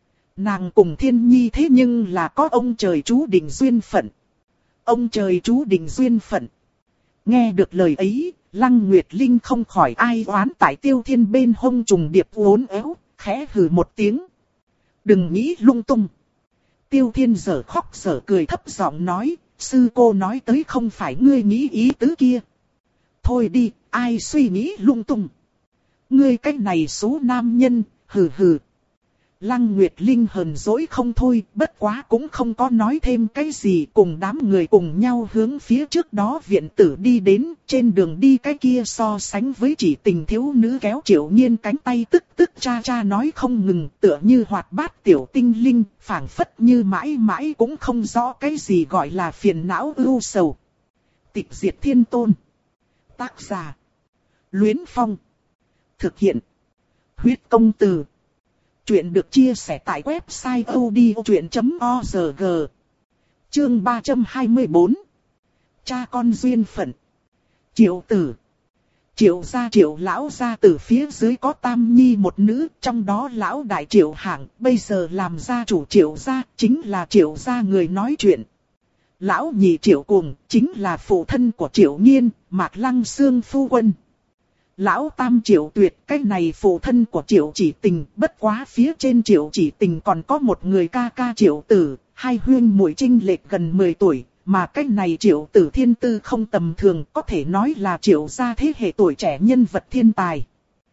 A: Nàng cùng Thiên Nhi thế nhưng là có ông trời chú định duyên phận. Ông trời chú định duyên phận. Nghe được lời ấy, Lăng Nguyệt Linh không khỏi ai oán tại Tiêu Thiên bên hông trùng điệp uốn éo, khẽ hừ một tiếng. Đừng nghĩ lung tung. Tiêu Thiên giở khóc giở cười thấp giọng nói, sư cô nói tới không phải ngươi nghĩ ý tứ kia. Thôi đi, ai suy nghĩ lung tung. Ngươi cái này số nam nhân, hừ hừ. Lăng Nguyệt Linh hờn dỗi không thôi, bất quá cũng không có nói thêm cái gì, cùng đám người cùng nhau hướng phía trước đó viện tử đi đến. Trên đường đi cái kia so sánh với Chỉ Tình thiếu nữ kéo Triệu Nhiên cánh tay tức tức cha cha nói không ngừng, tựa như hoạt bát tiểu tinh linh, phảng phất như mãi mãi cũng không rõ cái gì gọi là phiền não ưu sầu. Tịch Diệt Thiên Tôn. Tác giả: Luyến Phong. Thực hiện: Huyết Công Từ. Chuyện được chia sẻ tại website odchuyện chấm org. Chương ba trăm hai mươi bốn. Cha con duyên phận. Triệu tử. Triệu gia Triệu lão gia từ phía dưới có tam nhi một nữ, trong đó lão đại Triệu hạng, bây giờ làm gia chủ Triệu gia, chính là Triệu gia người nói chuyện. Lão nhị Triệu Cuồng, chính là phụ thân của Triệu Nhiên, Mạc Lăng Xương phu quân. Lão tam Triệu Tuyệt, cái này phụ thân của Triệu Chỉ Tình, bất quá phía trên Triệu Chỉ Tình còn có một người ca ca Triệu Tử, hai huyên muội chênh lệch gần mười tuổi, mà cái này Triệu Tử thiên tư không tầm thường, có thể nói là Triệu gia thế hệ tuổi trẻ nhân vật thiên tài.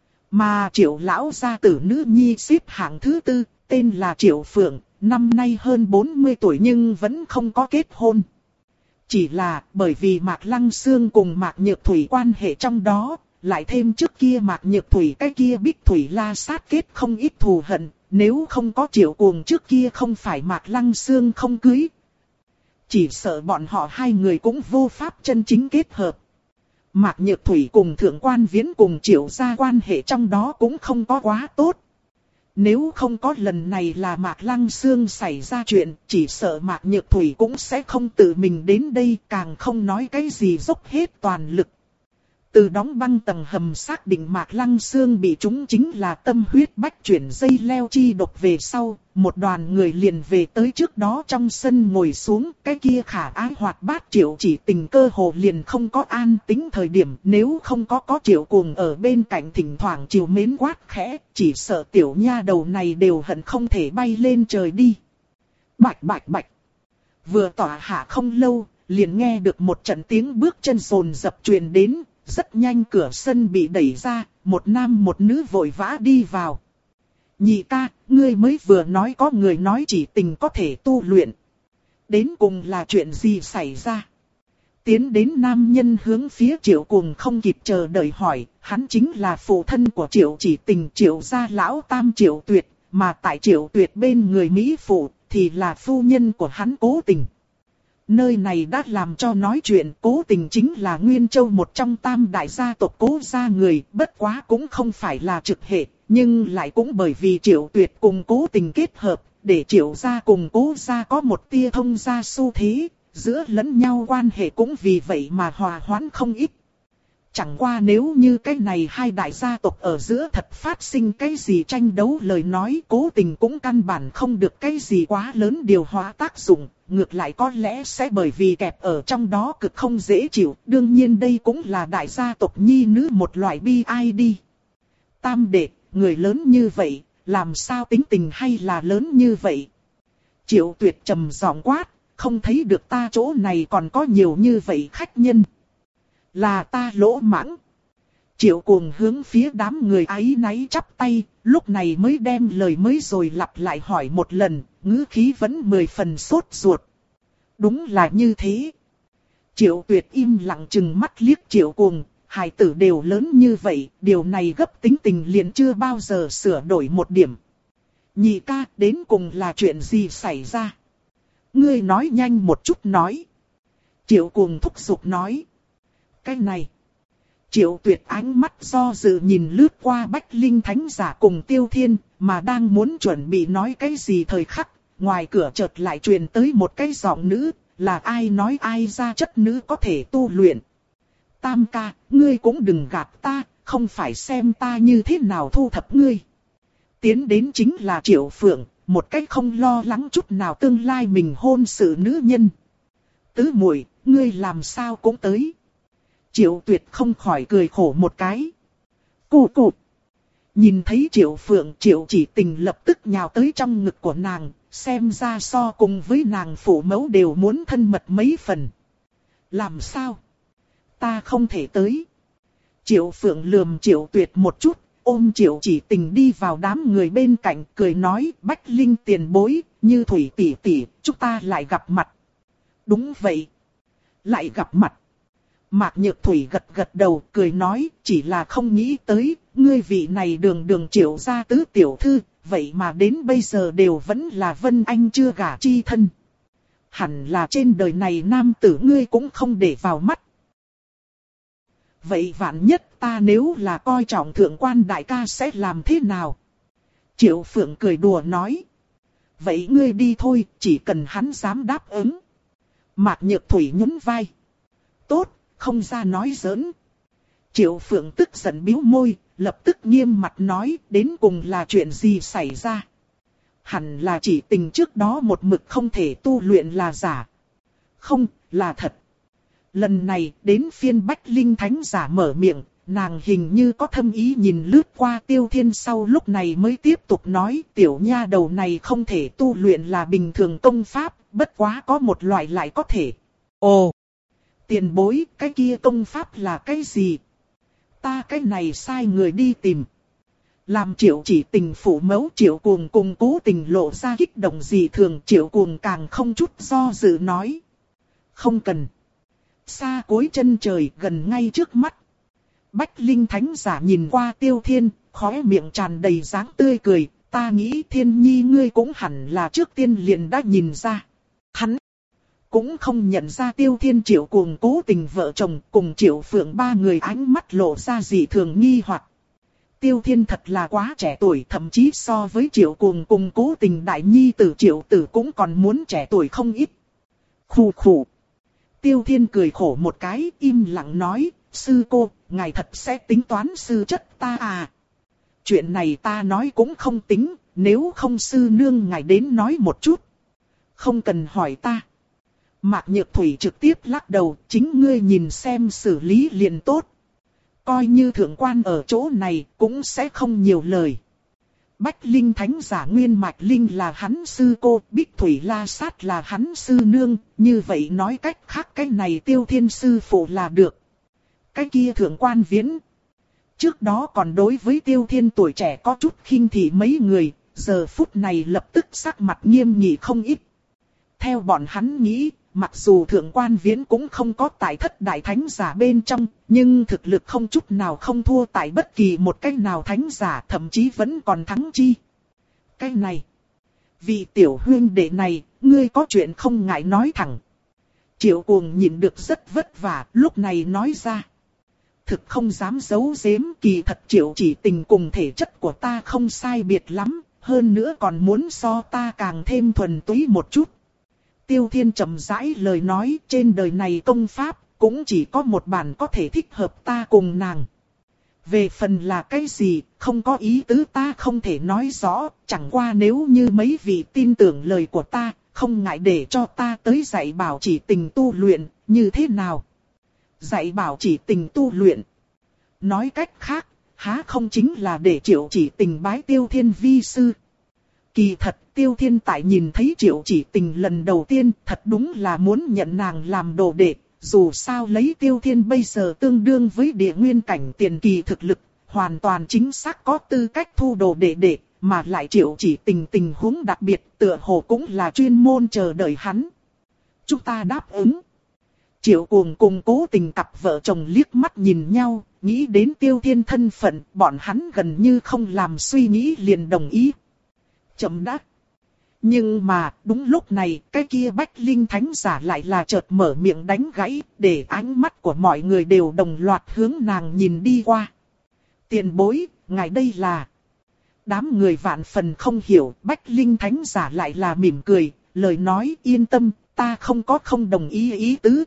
A: Mà Triệu lão gia tử nữ nhi xếp hạng thứ tư, tên là Triệu Phượng, năm nay hơn bốn mươi tuổi nhưng vẫn không có kết hôn. Chỉ là bởi vì Mạc Lăng Xương cùng Mạc Nhược Thủy quan hệ trong đó, lại thêm trước kia Mạc Nhược Thủy cái kia Bích Thủy La sát kết không ít thù hận, nếu không có Triệu Cuồng trước kia không phải Mạc Lăng Xương không cưới. Chỉ sợ bọn họ hai người cũng vô pháp chân chính kết hợp. Mạc Nhược Thủy cùng Thượng Quan Viễn cùng Triệu gia quan hệ trong đó cũng không có quá tốt. Nếu không có lần này là Mạc Lăng Xương xảy ra chuyện, chỉ sợ Mạc Nhược Thủy cũng sẽ không tự mình đến đây, càng không nói cái gì dốc hết toàn lực. Từ đóng băng tầng hầm xác định Mạc Lăng Xương bị trúng chính là tâm huyết bách chuyển dây leo chi độc về sau, một đoàn người liền về tới trước đó trong sân ngồi xuống, cái kia khả ái hoạt bát Triệu Chỉ Tình cơ hồ liền không có an tính thời điểm, nếu không có có Triệu Cuồng ở bên cạnh thỉnh thoảng chiều mến quát khẽ, chỉ sợ tiểu nha đầu này đều hận không thể bay lên trời đi. Bạch bạch bạch. Vừa tỏa hạ không lâu, liền nghe được một trận tiếng bước chân rồn rập truyền đến. Rất nhanh cửa sân bị đẩy ra, một nam một nữ vội vã đi vào. Nhị ca, ngươi mới vừa nói có người nói Chỉ Tình có thể tu luyện. Đến cùng là chuyện gì xảy ra? Tiến đến nam nhân hướng phía Triệu Cuồng không kịp chờ đợi hỏi, hắn chính là phụ thân của Triệu Chỉ Tình, Triệu gia lão tam Triệu Tuyệt, mà tại Triệu Tuyệt bên người Mỹ phụ thì là phu nhân của hắn Cố Tình. Nơi này đã làm cho nói chuyện, Cố Tình chính là Nguyên Châu một trong tam đại gia tộc Cố gia người, bất quá cũng không phải là trực hệ, nhưng lại cũng bởi vì Triệu Tuyệt cùng Cố Tình kết hợp, để Triệu gia cùng Cố gia có một tia thông gia xu thế, giữa lẫn nhau quan hệ cũng vì vậy mà hòa hoãn không ít. Chẳng qua nếu như cái này hai đại gia tộc ở giữa thật phát sinh cái gì tranh đấu lời nói, Cố Tình cũng căn bản không được cái gì quá lớn điều hóa tác dụng, ngược lại có lẽ sẽ bởi vì kẹp ở trong đó cực không dễ chịu, đương nhiên đây cũng là đại gia tộc nhi nữ một loại bi ai đi. Tam đệ, người lớn như vậy, làm sao tính tình hay là lớn như vậy? Triệu Tuyệt trầm giọng quát, không thấy được ta chỗ này còn có nhiều như vậy khách nhân. Là ta lỗ mãng. Triệu Cuồng hướng phía đám người áy náy chắp tay, lúc này mới đem lời mới rồi lặp lại hỏi một lần, ngữ khí vẫn mười phần sốt ruột. Đúng là như thế. Triệu Tuyệt im lặng chừng mắt liếc Triệu Cuồng, hài tử đều lớn như vậy, điều này gấp tính tình liền chưa bao giờ sửa đổi một điểm. Nhị ca, đến cùng là chuyện gì xảy ra? Ngươi nói nhanh một chút nói. Triệu Cuồng thúc giục nói. Cái này. Triệu Tuyệt ánh mắt do dự nhìn lướt qua Bách Linh Thánh Giả cùng Tiêu Thiên, mà đang muốn chuẩn bị nói cái gì thời khắc, ngoài cửa chợt lại truyền tới một cái giọng nữ, là ai nói ai ra chất nữ có thể tu luyện. Tam ca, ngươi cũng đừng gạt ta, không phải xem ta như thế nào thu thập ngươi. Tiến đến chính là Triệu Phượng, một cách không lo lắng chút nào tương lai mình hôn sự nữ nhân. Tứ muội, ngươi làm sao cũng tới. Triệu Tuyệt không khỏi cười khổ một cái. Cụ cụ. Nhìn thấy Triệu Phượng, Triệu Chỉ Tình lập tức nhào tới trong ngực của nàng, xem ra so cùng với nàng phụ mẫu đều muốn thân mật mấy phần. Làm sao? Ta không thể tới. Triệu Phượng lườm Triệu Tuyệt một chút, ôm Triệu Chỉ Tình đi vào đám người bên cạnh, cười nói, Bách Linh tiền bối, Như Thủy tỷ tỷ, chúng ta lại gặp mặt. Đúng vậy. Lại gặp mặt. Mạc Nhược Thủy gật gật đầu, cười nói, chỉ là không nghĩ tới, ngươi vị này đường đường Triệu gia tứ tiểu thư, vậy mà đến bây giờ đều vẫn là Vân Anh chưa gả chi thân. Hẳn là trên đời này nam tử ngươi cũng không để vào mắt. Vậy vạn nhất ta nếu là coi trọng thượng quan đại ca sẽ làm thế nào? Triệu Phượng cười đùa nói. Vậy ngươi đi thôi, chỉ cần hắn dám đáp ứng. Mạc Nhược Thủy nhún vai. Tốt, không ra nói giỡn. Triệu Phượng tức giận bĩu môi, lập tức nghiêm mặt nói, đến cùng là chuyện gì xảy ra? Hẳn là Chỉ Tình trước đó một mực không thể tu luyện là giả. Không, là thật. Lần này đến phiên Bách Linh Thánh giả mở miệng, nàng hình như có thâm ý nhìn lướt qua Tiêu Thiên, sau lúc này mới tiếp tục nói, tiểu nha đầu này không thể tu luyện là bình thường công pháp, bất quá có một loại lại có thể. Ồ, tiền bối, cái kia công pháp là cái gì? Ta cái này sai người đi tìm. Làm Triệu Chỉ Tình phụ mẫu Triệu Cuồng cùng Cố Tình lộ ra kích động gì thường, Triệu Cuồng càng không chút do dự nói. Không cần. Xa cuối chân trời gần ngay trước mắt. Bách Linh Thánh giả nhìn qua Tiêu Thiên, khóe miệng tràn đầy dáng tươi cười, ta nghĩ Thiên Nhi ngươi cũng hẳn là trước tiên liền đã nhìn ra. Hắn cũng không nhận ra Tiêu Thiên Triệu Cuồng Cố Tình vợ chồng cùng Triệu Phượng ba người ánh mắt lộ ra dị thường nghi hoặc. Tiêu Thiên thật là quá trẻ tuổi, thậm chí so với Triệu Cuồng cùng Cố Tình đại nhi tử Triệu Tử cũng còn muốn trẻ tuổi không ít. Khù khù. Tiêu Thiên cười khổ một cái, im lặng nói, sư cô, ngài thật sẽ tính toán sư chất ta à? Chuyện này ta nói cũng không tính, nếu không sư nương ngài đến nói một chút. Không cần hỏi ta. Mạc Nhược Thủy trực tiếp lắc đầu, chính ngươi nhìn xem xử lý liền tốt. Coi như thượng quan ở chỗ này cũng sẽ không nhiều lời. Bách Linh Thánh giả Nguyên Mạch Linh là hắn sư cô, Bích Thủy La Sát là hắn sư nương, như vậy nói cách khác cái này Tiêu Thiên sư phụ là được. Cái kia thượng quan Viễn. Trước đó còn đối với Tiêu Thiên tuổi trẻ có chút khinh thị mấy người, giờ phút này lập tức sắc mặt nghiêm nghị không ít. Theo bọn hắn nghĩ, mặc dù thượng quan Viễn cũng không có tại thất đại thánh giả bên trong, nhưng thực lực không chút nào không thua tại bất kỳ một cái nào thánh giả, thậm chí vẫn còn thắng chi. Cái này, vì tiểu huynh đệ này, ngươi có chuyện không ngại nói thẳng. Triệu Cuồng nhịn được rất vất vả, lúc này nói ra. Thực không dám giấu giếm, kỳ thật Triệu Chỉ Tình cùng thể chất của ta không sai biệt lắm, hơn nữa còn muốn so ta càng thêm thuần túy một chút. Tiêu Thiên trầm rãi lời nói, trên đời này công pháp, cũng chỉ có một bản có thể thích hợp ta cùng nàng. Về phần là cái gì, không có ý tứ ta không thể nói rõ, chẳng qua nếu như mấy vị tin tưởng lời của ta, không ngại để cho ta tới dạy bảo Chỉ Tình tu luyện, như thế nào? Dạy bảo Chỉ Tình tu luyện. Nói cách khác, há không chính là để Triệu Chỉ Tình bái Tiêu Thiên vi sư. Kỳ thật Tiêu Thiên tại nhìn thấy Triệu Chỉ Tình lần đầu tiên, thật đúng là muốn nhận nàng làm đồ đệ. Dù sao lấy Tiêu Thiên bây giờ tương đương với địa nguyên cảnh tiền kỳ thực lực, hoàn toàn chính xác có tư cách thu đồ đệ đệ, mà lại Triệu Chỉ Tình tình huống đặc biệt, tựa hồ cũng là chuyên môn chờ đợi hắn. Chúng ta đáp ứng. Triệu Cuồng cùng Cố Tình cặp vợ chồng liếc mắt nhìn nhau, nghĩ đến Tiêu Thiên thân phận, bọn hắn gần như không làm suy nghĩ liền đồng ý. Chậm đã. Nhưng mà, đúng lúc này, cái kia Bách Linh Thánh giả lại là chợt mở miệng đánh gãy, để ánh mắt của mọi người đều đồng loạt hướng nàng nhìn đi qua. Tiền bối, ngài đây là... Đám người vạn phần không hiểu, Bách Linh Thánh giả lại là mỉm cười, lời nói yên tâm, ta không có không đồng ý ý tứ.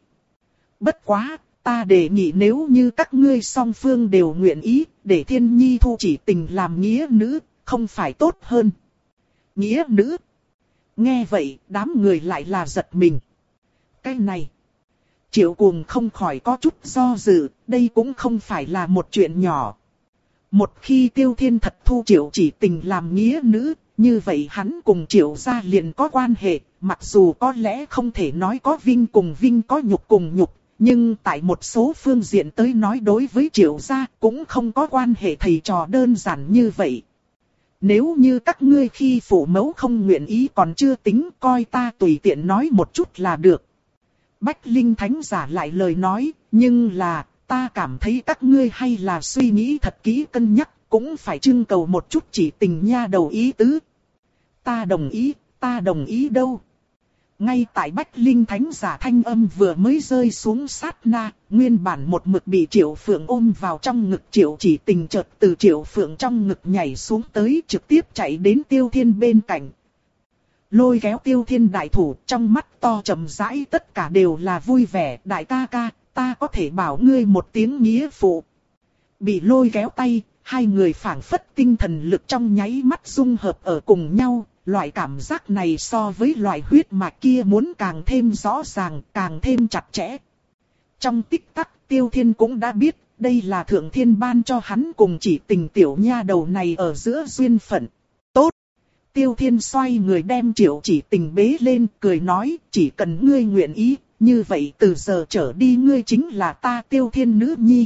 A: Bất quá, ta đề nghị nếu như các ngươi song phương đều nguyện ý, để Thiên Nhi thu Chỉ Tình làm nghĩa nữ, không phải tốt hơn. Nghĩa nữ. Nghe vậy, đám người lại là giật mình. Cái này, Triệu Cuồng không khỏi có chút do dự, đây cũng không phải là một chuyện nhỏ. Một khi Tiêu Thiên thật thu Triệu Chỉ Tình làm nghĩa nữ, như vậy hắn cùng Triệu gia liền có quan hệ, mặc dù có lẽ không thể nói có vinh cùng vinh có nhục cùng nhục, nhưng tại một số phương diện tới nói đối với Triệu gia cũng không có quan hệ thầy trò đơn giản như vậy. Nếu như các ngươi khi phụ mẫu không nguyện ý còn chưa tính, coi ta tùy tiện nói một chút là được. Bách Linh Thánh giả lại lời nói, nhưng là, ta cảm thấy các ngươi hay là suy nghĩ thật kỹ cân nhắc, cũng phải trưng cầu một chút chỉ tình nha đầu ý tứ. Ta đồng ý, ta đồng ý đâu. Ngay tại Bách Linh Thánh giả thanh âm vừa mới rơi xuống sát na, nguyên bản một mực bị Triệu Phượng ôm vào trong ngực Triệu Chỉ Tình chợt từ Triệu Phượng trong ngực nhảy xuống tới, trực tiếp chạy đến Tiêu Thiên bên cạnh. Lôi kéo Tiêu Thiên đại thủ, trong mắt to trầm rãi tất cả đều là vui vẻ. Đại ca ca, ta có thể bảo ngươi một tiếng nghĩa phụ. Bị lôi kéo tay, hai người phảng phất tinh thần lực trong nháy mắt dung hợp ở cùng nhau. Loại cảm giác này so với loại huyết mạch kia muốn càng thêm rõ ràng, càng thêm chặt chẽ. Trong tích tắc, Tiêu Thiên cũng đã biết, đây là Thượng Thiên ban cho hắn cùng Chỉ Tình tiểu nha đầu này ở giữa duyên phận. Tốt! Tiêu Thiên xoay người đem Triệu Chỉ Tình bế lên, cười nói, chỉ cần ngươi nguyện ý, như vậy từ giờ trở đi ngươi chính là ta Tiêu Thiên nữ nhi.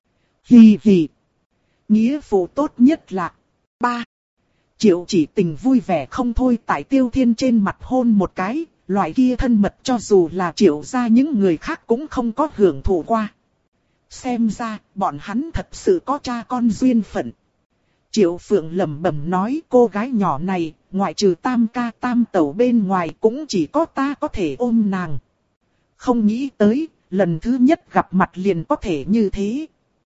A: Hì hì! Nghĩa phụ tốt nhất là ba. Triệu Chỉ Tình vui vẻ không thôi tại Tiêu Thiên trên mặt hôn một cái, loại kia thân mật cho dù là Triệu gia những người khác cũng không có hưởng thụ qua. Xem ra, bọn hắn thật sự có cha con duyên phận. Triệu Phượng lẩm bẩm nói, cô gái nhỏ này, ngoại trừ tam ca tam tẩu bên ngoài cũng chỉ có ta có thể ôm nàng. Không nghĩ tới, lần thứ nhất gặp mặt liền có thể như thế.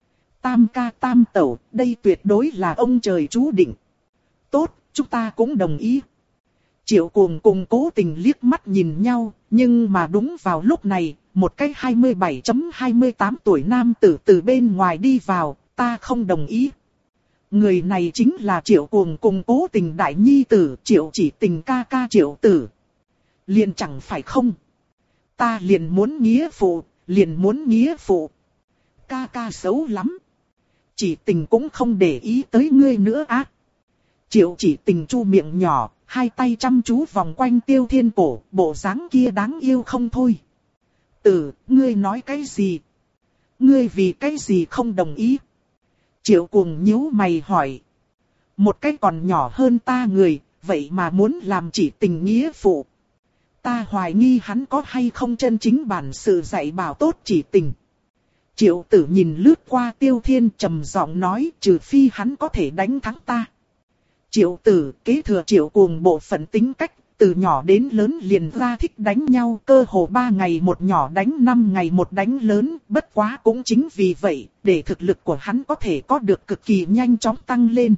A: Tam ca tam tẩu, đây tuyệt đối là ông trời chú định. Tốt, chúng ta cũng đồng ý. Triệu Cuồng cùng Cố Tình liếc mắt nhìn nhau, nhưng mà đúng vào lúc này, một cái hai mươi bảy hai mươi tám tuổi nam tử từ bên ngoài đi vào, ta không đồng ý. Người này chính là Triệu Cuồng cùng Cố Tình đại nhi tử, Triệu Chỉ Tình ca ca Triệu tử. Liền chẳng phải không? Ta liền muốn nghĩa phụ, liền muốn nghĩa phụ. Ca ca xấu lắm. Chỉ Tình cũng không để ý tới ngươi nữa á. Triệu Chỉ Tình chu miệng nhỏ, hai tay chăm chú vòng quanh Tiêu Thiên cổ, bộ dáng kia đáng yêu không thôi. Tử, ngươi nói cái gì? Ngươi vì cái gì không đồng ý? Triệu Cuồng nhíu mày hỏi. Một cái còn nhỏ hơn ta người, vậy mà muốn làm Chỉ Tình nghĩa phụ. Ta hoài nghi hắn có hay không chân chính bản sự dạy bảo tốt Chỉ Tình. Triệu Tử nhìn lướt qua Tiêu Thiên trầm giọng nói, trừ phi hắn có thể đánh thắng ta. Triệu Tử kế thừa Triệu Cuồng bộ phận tính cách, từ nhỏ đến lớn liền ra thích đánh nhau, cơ hồ ba ngày một nhỏ đánh năm ngày một đánh lớn, bất quá cũng chính vì vậy, để thực lực của hắn có thể có được cực kỳ nhanh chóng tăng lên.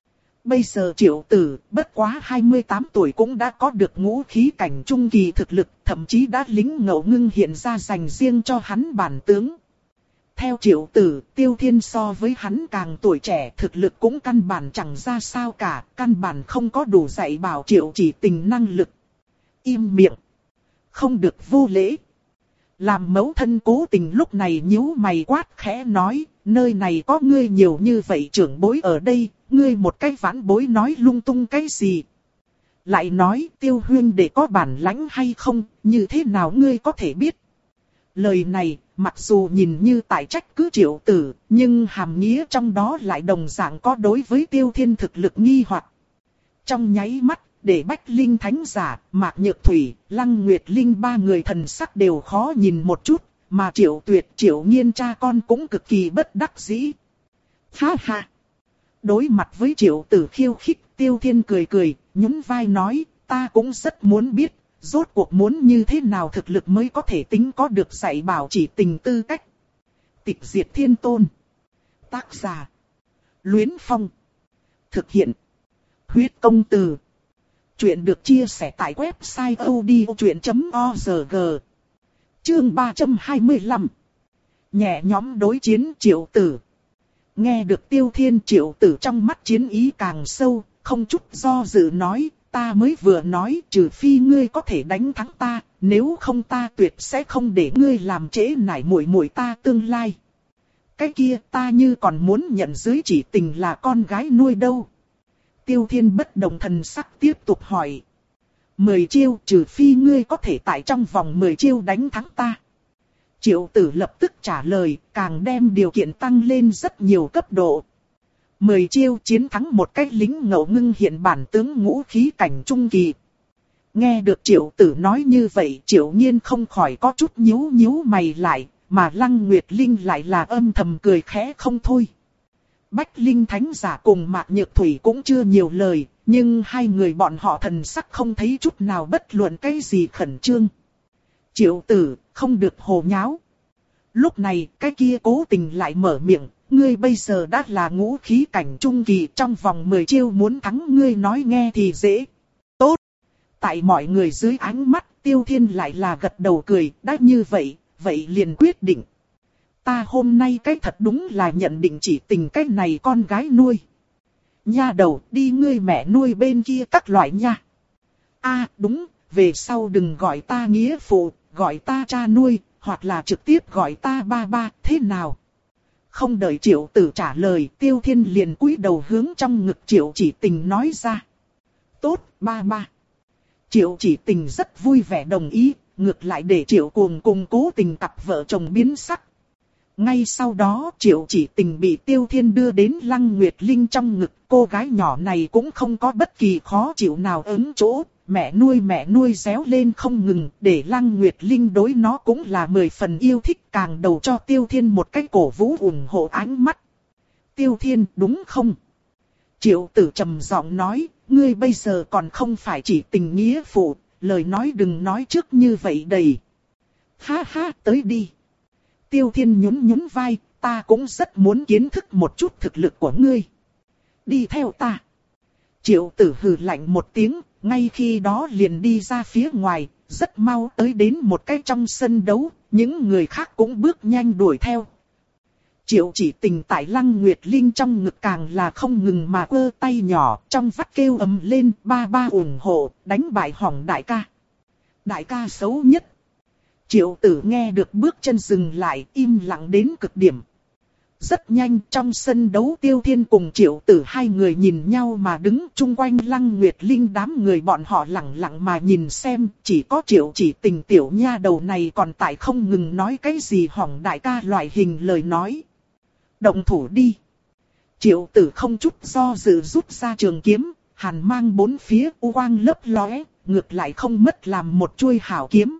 A: Bây giờ Triệu Tử, bất quá hai mươi tám tuổi cũng đã có được ngũ khí cảnh trung kỳ thực lực, thậm chí đã lính ngẫu ngưng hiện ra dành riêng cho hắn bản tướng. Theo Triệu Tử, Tiêu Thiên so với hắn càng tuổi trẻ, thực lực cũng căn bản chẳng ra sao cả, căn bản không có đủ dạy bảo Triệu Chỉ Tình năng lực. Im miệng. Không được vô lễ. Làm mẫu thân Cố Tình lúc này nhíu mày quát khẽ nói, nơi này có ngươi nhiều như vậy trưởng bối ở đây, ngươi một cái vãn bối nói lung tung cái gì. Lại nói Tiêu huynh để có bản lãnh hay không, như thế nào ngươi có thể biết. Lời này, mặc dù nhìn như tại trách cứ Triệu Tử, nhưng hàm nghĩa trong đó lại đồng dạng có đối với Tiêu Thiên thực lực nghi hoặc. Trong nháy mắt, để Bách Linh Thánh giả, Mạc Nhược Thủy, Lăng Nguyệt Linh ba người thần sắc đều khó nhìn một chút, mà Triệu Tuyệt, Triệu Nghiên cha con cũng cực kỳ bất đắc dĩ. Ha ha! Đối mặt với Triệu Tử khiêu khích, Tiêu Thiên cười cười, nhún vai nói, ta cũng rất muốn biết. Rốt cuộc muốn như thế nào thực lực mới có thể tính có được dạy bảo Chỉ Tình tư cách. Tịch Diệt Thiên Tôn. Tác giả. Luyến Phong. Thực hiện. Huyết Công Từ. Chuyện được chia sẻ tại website odchuyện chấm org. Chương ba trăm hai mươi lăm. Nhẹ nhóm đối chiến Triệu Tử. Nghe được Tiêu Thiên, Triệu Tử trong mắt chiến ý càng sâu, không chút do dự nói. Ta mới vừa nói, trừ phi ngươi có thể đánh thắng ta, nếu không ta tuyệt sẽ không để ngươi làm trễ nải muội muội ta tương lai. Cái kia ta như còn muốn nhận dưới Chỉ Tình là con gái nuôi đâu. Tiêu Thiên bất động thần sắc tiếp tục hỏi. Mười chiêu, trừ phi ngươi có thể tại trong vòng mười chiêu đánh thắng ta. Triệu tử lập tức trả lời, càng đem điều kiện tăng lên rất nhiều cấp độ. Mười chiêu chiến thắng một cách lính ngẫu ngưng hiện bản tướng ngũ khí cảnh trung kỳ. Nghe được triệu tử nói như vậy, triệu nhiên không khỏi có chút nhíu nhíu mày lại, mà Lăng Nguyệt Linh lại là âm thầm cười khẽ không thôi. Bách Linh Thánh Giả cùng Mạc Nhược Thủy cũng chưa nhiều lời, nhưng hai người bọn họ thần sắc không thấy chút nào bất luận cái gì khẩn trương. Triệu tử, không được hồ nháo. Lúc này, cái kia Cố Tình lại mở miệng, ngươi bây giờ đã là ngũ khí cảnh trung kỳ, trong vòng mười chiêu muốn thắng ngươi nói nghe thì dễ. Tốt. Tại mọi người dưới ánh mắt, Tiêu Thiên lại là gật đầu cười, đã như vậy, vậy liền quyết định. Ta hôm nay cái thật đúng là nhận định chỉ tình cái này con gái nuôi. Nha đầu, đi ngươi mẹ nuôi bên kia các loại nha. A đúng, về sau đừng gọi ta nghĩa phụ, gọi ta cha nuôi, hoặc là trực tiếp gọi ta ba ba, thế nào? Không đợi Triệu Tử trả lời, Tiêu Thiên liền cúi đầu hướng trong ngực Triệu Chỉ Tình nói ra. Tốt, ba ba. Triệu Chỉ Tình rất vui vẻ đồng ý, ngược lại để Triệu Cuồng cùng Cố Tình cặp vợ chồng biến sắc. Ngay sau đó Triệu Chỉ Tình bị Tiêu Thiên đưa đến Lăng Nguyệt Linh trong ngực, cô gái nhỏ này cũng không có bất kỳ khó chịu nào ứng chỗ, mẹ nuôi mẹ nuôi réo lên không ngừng, để Lăng Nguyệt Linh đối nó cũng là mười phần yêu thích, càng đầu cho Tiêu Thiên một cái cổ vũ ủng hộ ánh mắt. Tiêu Thiên đúng không? Triệu Tử trầm giọng nói, ngươi bây giờ còn không phải Chỉ Tình nghĩa phụ, lời nói đừng nói trước như vậy đầy. Ha ha, tới đi. Tiêu Thiên nhún nhún vai, ta cũng rất muốn kiến thức một chút thực lực của ngươi. Đi theo ta. Triệu Tử hừ lạnh một tiếng, ngay khi đó liền đi ra phía ngoài, rất mau tới đến một cái trong sân đấu, những người khác cũng bước nhanh đuổi theo. Triệu Chỉ Tình tại Lăng Nguyệt Linh trong ngực càng là không ngừng mà ơ tay nhỏ, trong vắt kêu ầm lên, ba ba ủng hộ, đánh bại hỏng đại ca. Đại ca xấu nhất. Triệu Tử nghe được bước chân dừng lại, im lặng đến cực điểm. Rất nhanh trong sân đấu Tiêu Thiên cùng Triệu Tử hai người nhìn nhau mà đứng chung quanh Lăng Nguyệt Linh, đám người bọn họ lặng lặng mà nhìn xem, chỉ có Triệu Chỉ Tình tiểu nha đầu này còn tại không ngừng nói cái gì hỏng đại ca loại hình lời nói. Động thủ đi. Triệu Tử không chút do dự rút ra trường kiếm, hàn mang bốn phía u quang lấp lóe, ngược lại không mất làm một chuôi hảo kiếm.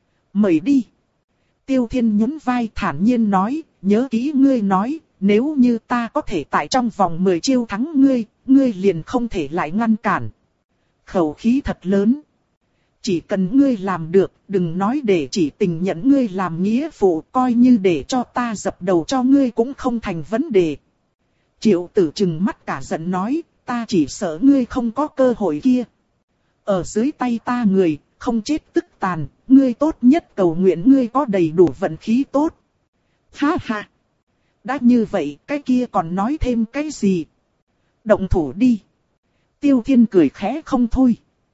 A: Mời đi. Tiêu Thiên nhún vai thản nhiên nói, nhớ kỹ ngươi nói, nếu như ta có thể tại trong vòng mười chiêu thắng ngươi, ngươi liền không thể lại ngăn cản. Khẩu khí thật lớn. Chỉ cần ngươi làm được, đừng nói để Chỉ Tình nhận ngươi làm nghĩa phụ, coi như để cho ta dập đầu cho ngươi cũng không thành vấn đề. Triệu Tử trừng mắt cả giận nói, ta chỉ sợ ngươi không có cơ hội kia. Ở dưới tay ta người, không chết tức tàn, ngươi tốt nhất cầu nguyện ngươi có đầy đủ vận khí tốt. Ha ha! Đã như vậy, cái kia còn nói thêm cái gì? Động thủ đi! Tiêu Thiên cười khẽ không thôi.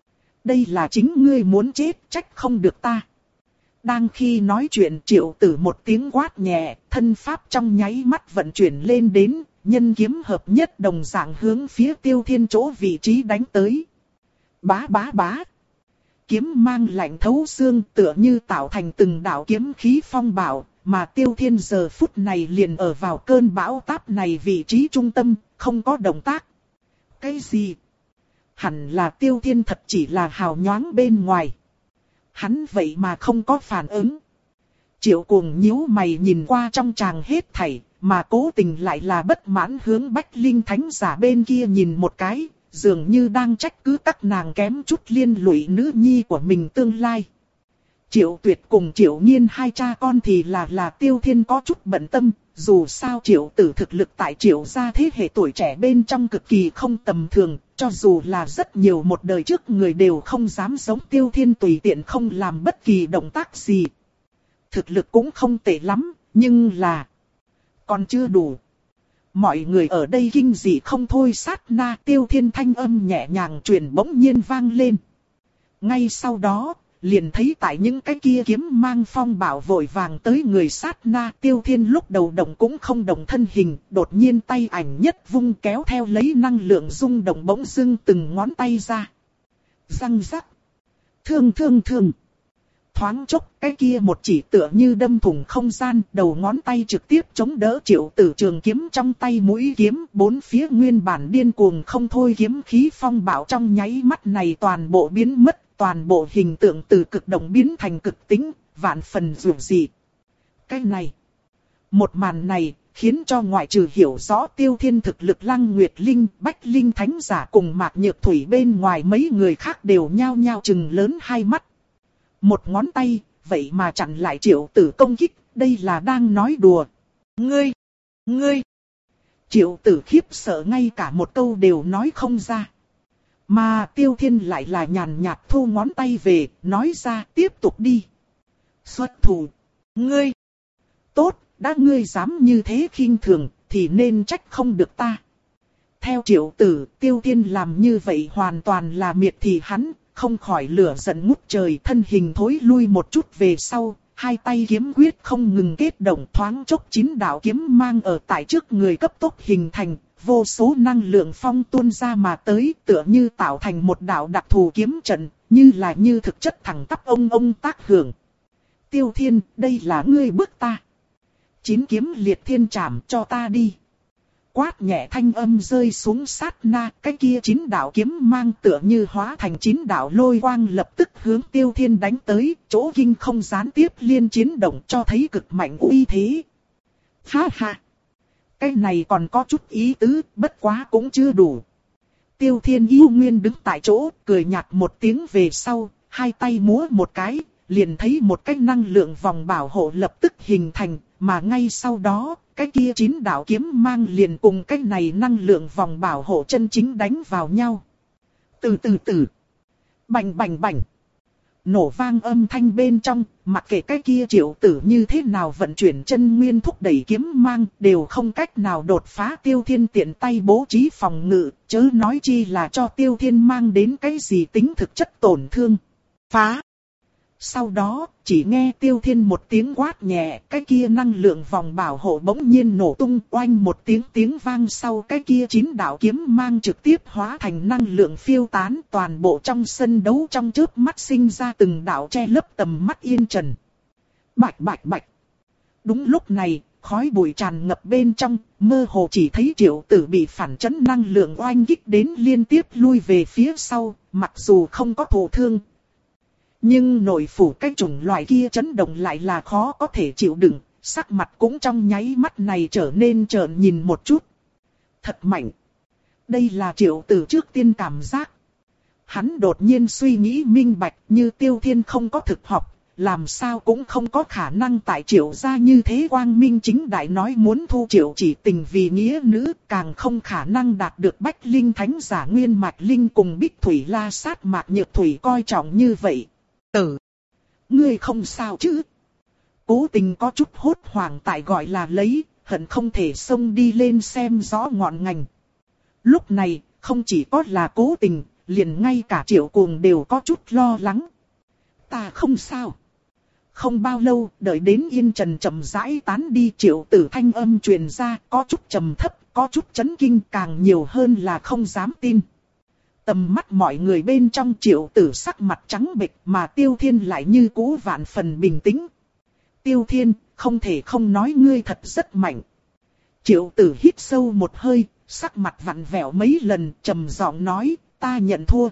A: Đây là chính ngươi muốn chết, trách không được ta. Đang khi nói chuyện Triệu Tử một tiếng quát nhẹ, thân pháp trong nháy mắt vận chuyển lên đến, nhân kiếm hợp nhất đồng dạng hướng phía Tiêu Thiên chỗ vị trí đánh tới. Bá bá bá! Kiếm mang lạnh thấu xương tựa như tạo thành từng đạo kiếm khí phong bạo, mà Tiêu Thiên giờ phút này liền ở vào cơn bão táp này vị trí trung tâm, không có động tác. Cái gì? Hẳn là Tiêu Thiên thật chỉ là hào nhoáng bên ngoài. Hắn vậy mà không có phản ứng. Triệu Cuồng nhíu mày nhìn qua trong tràng hết thảy, mà Cố Tình lại là bất mãn hướng Bách Linh Thánh Giả bên kia nhìn một cái, dường như đang trách cứ các nàng kém chút liên lụy nữ nhi của mình tương lai. Triệu Tuyệt cùng Triệu Nhiên hai cha con thì là là Tiêu Thiên có chút bận tâm, dù sao Triệu Tử thực lực tại Triệu gia thế hệ tuổi trẻ bên trong cực kỳ không tầm thường, cho dù là rất nhiều một đời trước người đều không dám giống Tiêu Thiên tùy tiện không làm bất kỳ động tác gì. Thực lực cũng không tệ lắm, nhưng là còn chưa đủ. Mọi người ở đây kinh dị không thôi, sát na Tiêu Thiên thanh âm nhẹ nhàng truyền bỗng nhiên vang lên. Ngay sau đó, liền thấy tại những cái kia kiếm mang phong bảo vội vàng tới người, sát na Tiêu Thiên lúc đầu động cũng không động thân hình, đột nhiên tay ảnh nhất vung kéo theo lấy năng lượng rung động bỗng dưng từng ngón tay ra. Răng rắc. Thương thương thương. Thoáng chốc, cái kia một chỉ tựa như đâm thủng không gian, đầu ngón tay trực tiếp chống đỡ Triệu Tử trường kiếm trong tay mũi kiếm, bốn phía nguyên bản điên cuồng không thôi kiếm khí phong bạo trong nháy mắt này toàn bộ biến mất, toàn bộ hình tượng từ cực động biến thành cực tĩnh, vạn phần dường dị. Cái này, một màn này, khiến cho ngoại trừ hiểu rõ Tiêu Thiên thực lực Lăng Nguyệt Linh, Bách Linh Thánh Giả cùng Mạc Nhược Thủy bên ngoài mấy người khác đều nhao nhao trừng lớn hai mắt. Một ngón tay, vậy mà chặn lại Triệu Tử công kích, đây là đang nói đùa. Ngươi, ngươi, Triệu Tử khiếp sợ ngay cả một câu đều nói không ra. Mà Tiêu Thiên lại là nhàn nhạt thu ngón tay về, nói ra tiếp tục đi. Xuất thủ, ngươi, tốt, đã ngươi dám như thế khinh thường, thì nên trách không được ta. Theo Triệu Tử, Tiêu Thiên làm như vậy hoàn toàn là miệt thị hắn. Không khỏi lửa giận ngút trời, thân hình thối lui một chút về sau, hai tay kiếm quyết không ngừng kết động, thoáng chốc chín đạo kiếm mang ở tại trước người cấp tốc hình thành, vô số năng lượng phong tuôn ra mà tới, tựa như tạo thành một đạo đặc thù kiếm trận, như là như thực chất thẳng tắp ông ông tác hưởng. Tiêu Thiên, đây là ngươi bước ta. Chín kiếm liệt thiên trảm cho ta đi. Quát nhẹ thanh âm rơi xuống sát na, cái kia chín đạo kiếm mang tựa như hóa thành chín đạo lôi quang lập tức hướng Tiêu Thiên đánh tới, chỗ kinh không gián tiếp liên chiến động cho thấy cực mạnh uy thế. Ha ha! Cái này còn có chút ý tứ, bất quá cũng chưa đủ. Tiêu Thiên yêu nguyên đứng tại chỗ, cười nhạt một tiếng về sau, hai tay múa một cái, liền thấy một cái năng lượng vòng bảo hộ lập tức hình thành, mà ngay sau đó, cái kia chín đạo kiếm mang liền cùng cái này năng lượng vòng bảo hộ chân chính đánh vào nhau. Từ từ từ, bành bành bành, nổ vang âm thanh bên trong, mặc kệ cái kia Triệu Tử như thế nào vận chuyển chân nguyên thúc đẩy kiếm mang, đều không cách nào đột phá Tiêu Thiên tiện tay bố trí phòng ngự, chớ nói chi là cho Tiêu Thiên mang đến cái gì tính thực chất tổn thương. Phá! Sau đó, chỉ nghe Tiêu Thiên một tiếng quát nhẹ, cái kia năng lượng vòng bảo hộ bỗng nhiên nổ tung, oanh một tiếng tiếng vang sau, cái kia chín đạo kiếm mang trực tiếp hóa thành năng lượng phiêu tán, toàn bộ trong sân đấu trong chớp mắt sinh ra từng đạo che lấp tầm mắt yên trần. Bạch bạch bạch. Đúng lúc này, khói bụi tràn ngập bên trong, mơ hồ chỉ thấy Triệu Tử bị phản chấn năng lượng oanh kích đến liên tiếp lui về phía sau, mặc dù không có thụ thương. Nhưng nội phủ cái chủng loại kia chấn động lại là khó có thể chịu đựng, sắc mặt cũng trong nháy mắt này trở nên trợn nhìn một chút. Thật mạnh. Đây là Triệu Tử trước tiên cảm giác. Hắn đột nhiên suy nghĩ minh bạch, như Tiêu Thiên không có thực học, làm sao cũng không có khả năng tại Triệu gia như thế quang minh chính đại nói muốn thu Triệu Chỉ Tình vì nghĩa nữ, càng không khả năng đạt được Bách Linh Thánh Giả Nguyên Mạch Linh cùng Bích Thủy La Sát Mạc Nhược Thủy coi trọng như vậy. Tử, ngươi không sao chứ? Cố Tình có chút hốt hoảng tại gọi là lấy, hận không thể xông đi lên xem rõ ngọn ngành. Lúc này, không chỉ có là Cố Tình, liền ngay cả Triệu Cuồng đều có chút lo lắng. Ta không sao. Không bao lâu, đợi đến yên trần chậm rãi tán đi, Triệu Tử thanh âm truyền ra, có chút trầm thấp, có chút chấn kinh, càng nhiều hơn là không dám tin. Tầm mắt mọi người bên trong Triệu Tử sắc mặt trắng bệch, mà Tiêu Thiên lại như cũ vạn phần bình tĩnh. Tiêu Thiên, không thể không nói ngươi thật rất mạnh. Triệu Tử hít sâu một hơi, sắc mặt vặn vẹo mấy lần, trầm giọng nói, ta nhận thua.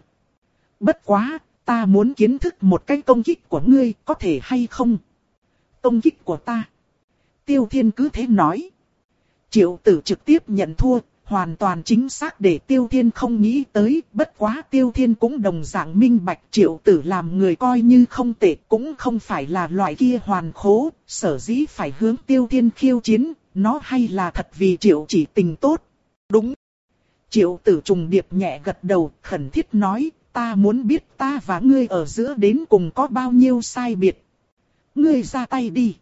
A: Bất quá, ta muốn kiến thức một cái công kích của ngươi, có thể hay không? Công kích của ta. Tiêu Thiên cứ thế nói. Triệu Tử trực tiếp nhận thua, hoàn toàn chính xác để Tiêu Thiên không nghĩ tới, bất quá Tiêu Thiên cũng đồng dạng minh bạch, Triệu Tử làm người coi như không tệ, cũng không phải là loại kia hoàn khố, sở dĩ phải hướng Tiêu Thiên khiêu chiến, nó hay là thật vì Triệu Chỉ Tình tốt. Đúng. Triệu Tử trùng điệp nhẹ gật đầu, khẩn thiết nói, ta muốn biết ta và ngươi ở giữa đến cùng có bao nhiêu sai biệt. Ngươi ra tay đi.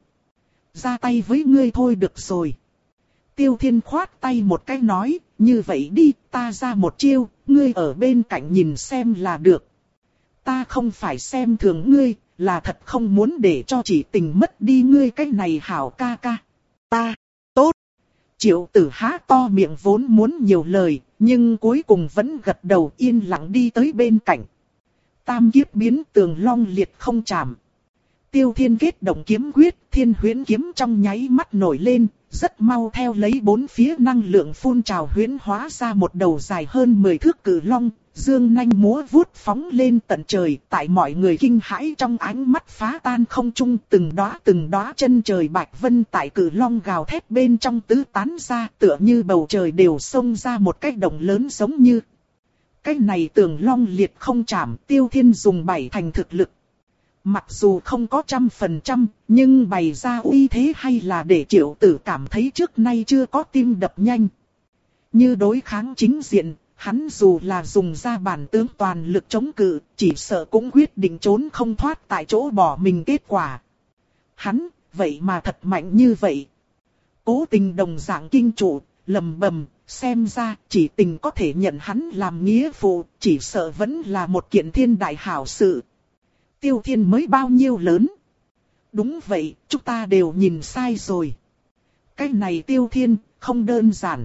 A: Ra tay với ngươi thôi được rồi. Tiêu Thiên khoát tay một cái nói, như vậy đi, ta ra một chiêu, ngươi ở bên cạnh nhìn xem là được. Ta không phải xem thường ngươi, là thật không muốn để cho Chỉ Tình mất đi ngươi cái này hảo ca ca. Ta, tốt. Triệu Tử há to miệng vốn muốn nhiều lời, nhưng cuối cùng vẫn gật đầu yên lặng đi tới bên cạnh. Tam kiếp biến tường long liệt không chạm. Tiêu Thiên kết động kiếm quyết, Thiên Huyễn kiếm trong nháy mắt nổi lên, rất mau theo lấy bốn phía năng lượng phun trào huyễn hóa ra một đầu dài hơn mười thước cự long, dương nanh múa vuốt phóng lên tận trời, tại mọi người kinh hãi trong ánh mắt phá tan không trung, từng đóa từng đóa chân trời bạch vân tại cự long gào thét bên trong tứ tán ra, tựa như bầu trời đều xông ra một cái động lớn giống như. Cái này tường long liệt không chạm, Tiêu Thiên dùng bảy thành thực lực. Mặc dù không có trăm phần trăm, nhưng bày ra uy thế hay là để Triệu Tử cảm thấy trước nay chưa có tim đập nhanh. Như đối kháng chính diện, hắn dù là dùng ra bản tướng toàn lực chống cự, chỉ sợ cũng quyết định trốn không thoát tại chỗ bỏ mình kết quả. Hắn, vậy mà thật mạnh như vậy. Cố Tình đồng dạng kinh trụ, lầm bầm, xem ra chỉ Tình có thể nhận hắn làm nghĩa phụ, chỉ sợ vẫn là một kiện thiên đại hảo sự. Tiêu Thiên mới bao nhiêu lớn? Đúng vậy, chúng ta đều nhìn sai rồi. Cái này Tiêu Thiên, không đơn giản.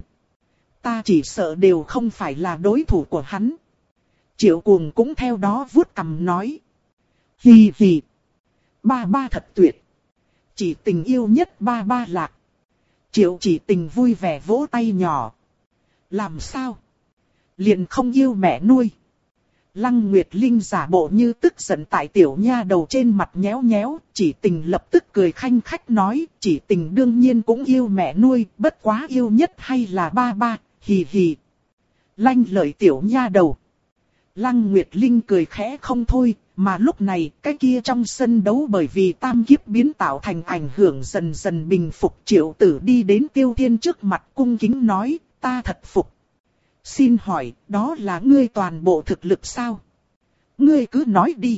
A: Ta chỉ sợ đều không phải là đối thủ của hắn. Triệu Cuồng cũng theo đó vuốt cằm nói. Hì hì. Ba ba thật tuyệt. Chỉ Tình yêu nhất ba ba lạc. Triệu Chỉ Tình vui vẻ vỗ tay nhỏ. Làm sao? Liền không yêu mẹ nuôi. Lăng Nguyệt Linh giả bộ như tức giận tại tiểu nha đầu trên mặt nhéo nhéo, Chỉ Tình lập tức cười khanh khách nói, Chỉ Tình đương nhiên cũng yêu mẹ nuôi, bất quá yêu nhất hay là ba ba, hì hì. Lanh lợi tiểu nha đầu. Lăng Nguyệt Linh cười khẽ không thôi, mà lúc này cái kia trong sân đấu bởi vì tam kiếp biến tạo thành ảnh hưởng dần dần bình phục. Triệu Tử đi đến Tiêu Thiên trước mặt cung kính nói, ta thật phục. Xin hỏi, đó là ngươi toàn bộ thực lực sao? Ngươi cứ nói đi.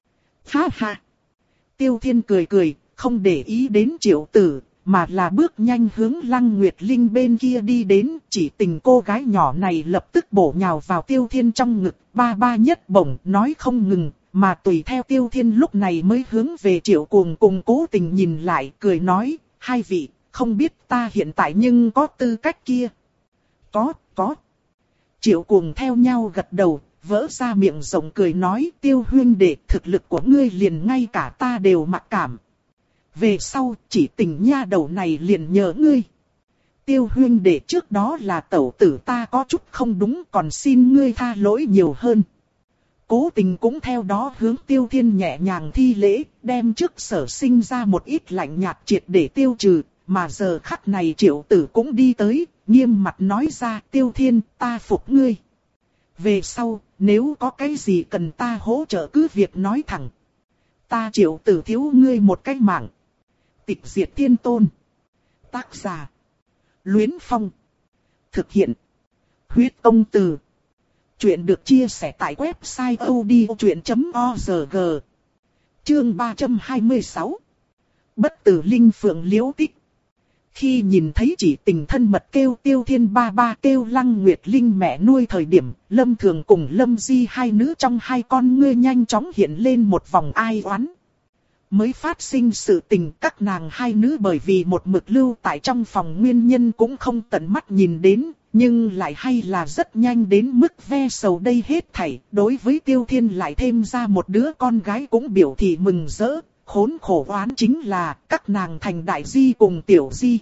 A: Ha ha. Tiêu Thiên cười cười, không để ý đến Triệu Tử, mà là bước nhanh hướng Lăng Nguyệt Linh bên kia đi đến. Chỉ Tình cô gái nhỏ này lập tức bổ nhào vào Tiêu Thiên trong ngực, ba ba nhất bổng nói không ngừng, mà tùy theo Tiêu Thiên lúc này mới hướng về Triệu Cuồng cùng Cố Tình nhìn lại, cười nói, hai vị, không biết ta hiện tại nhưng có tư cách kia. Có, có. Triệu Cuồng theo nhau gật đầu, vỡ ra miệng rộng cười nói, Tiêu huynh đệ, thực lực của ngươi liền ngay cả ta đều mặc cảm. Về sau, Chỉ Tình nha đầu này liền nhờ ngươi. Tiêu huynh đệ, trước đó là tẩu tử ta có chút không đúng, còn xin ngươi tha lỗi nhiều hơn. Cố Tình cũng theo đó hướng Tiêu Thiên nhẹ nhàng thi lễ, đem trước sở sinh ra một ít lạnh nhạt triệt để tiêu trừ, mà giờ khắc này Triệu Tử cũng đi tới, nghiêm mặt nói ra, Tiêu Thiên, ta phục ngươi. Về sau, nếu có cái gì cần ta hỗ trợ cứ việc nói thẳng. Ta Triệu Tử thiếu ngươi một cái mạng. Tịch diệt thiên tôn. Tác giả. Luyến Phong. Thực hiện. Huyết công từ. Chuyện được chia sẻ tại website odchuyện chấm org. Chương ba trăm hai mươi sáu. Bất tử linh phượng liễu tích. Khi nhìn thấy Chỉ Tình thân mật kêu Tiêu Thiên ba ba kêu Lăng Nguyệt Linh mẹ nuôi thời điểm, Lâm Thường cùng Lâm Di hai nữ trong hai con ngươi nhanh chóng hiện lên một vòng ai oán. Mới phát sinh sự tình, các nàng hai nữ bởi vì một mực lưu tại trong phòng nguyên nhân cũng không tận mắt nhìn đến, nhưng lại hay là rất nhanh đến mức ve sầu đây hết thảy. Đối với Tiêu Thiên lại thêm ra một đứa con gái cũng biểu thị mừng rỡ. Khốn khổ oán chính là các nàng thành đại di cùng tiểu di.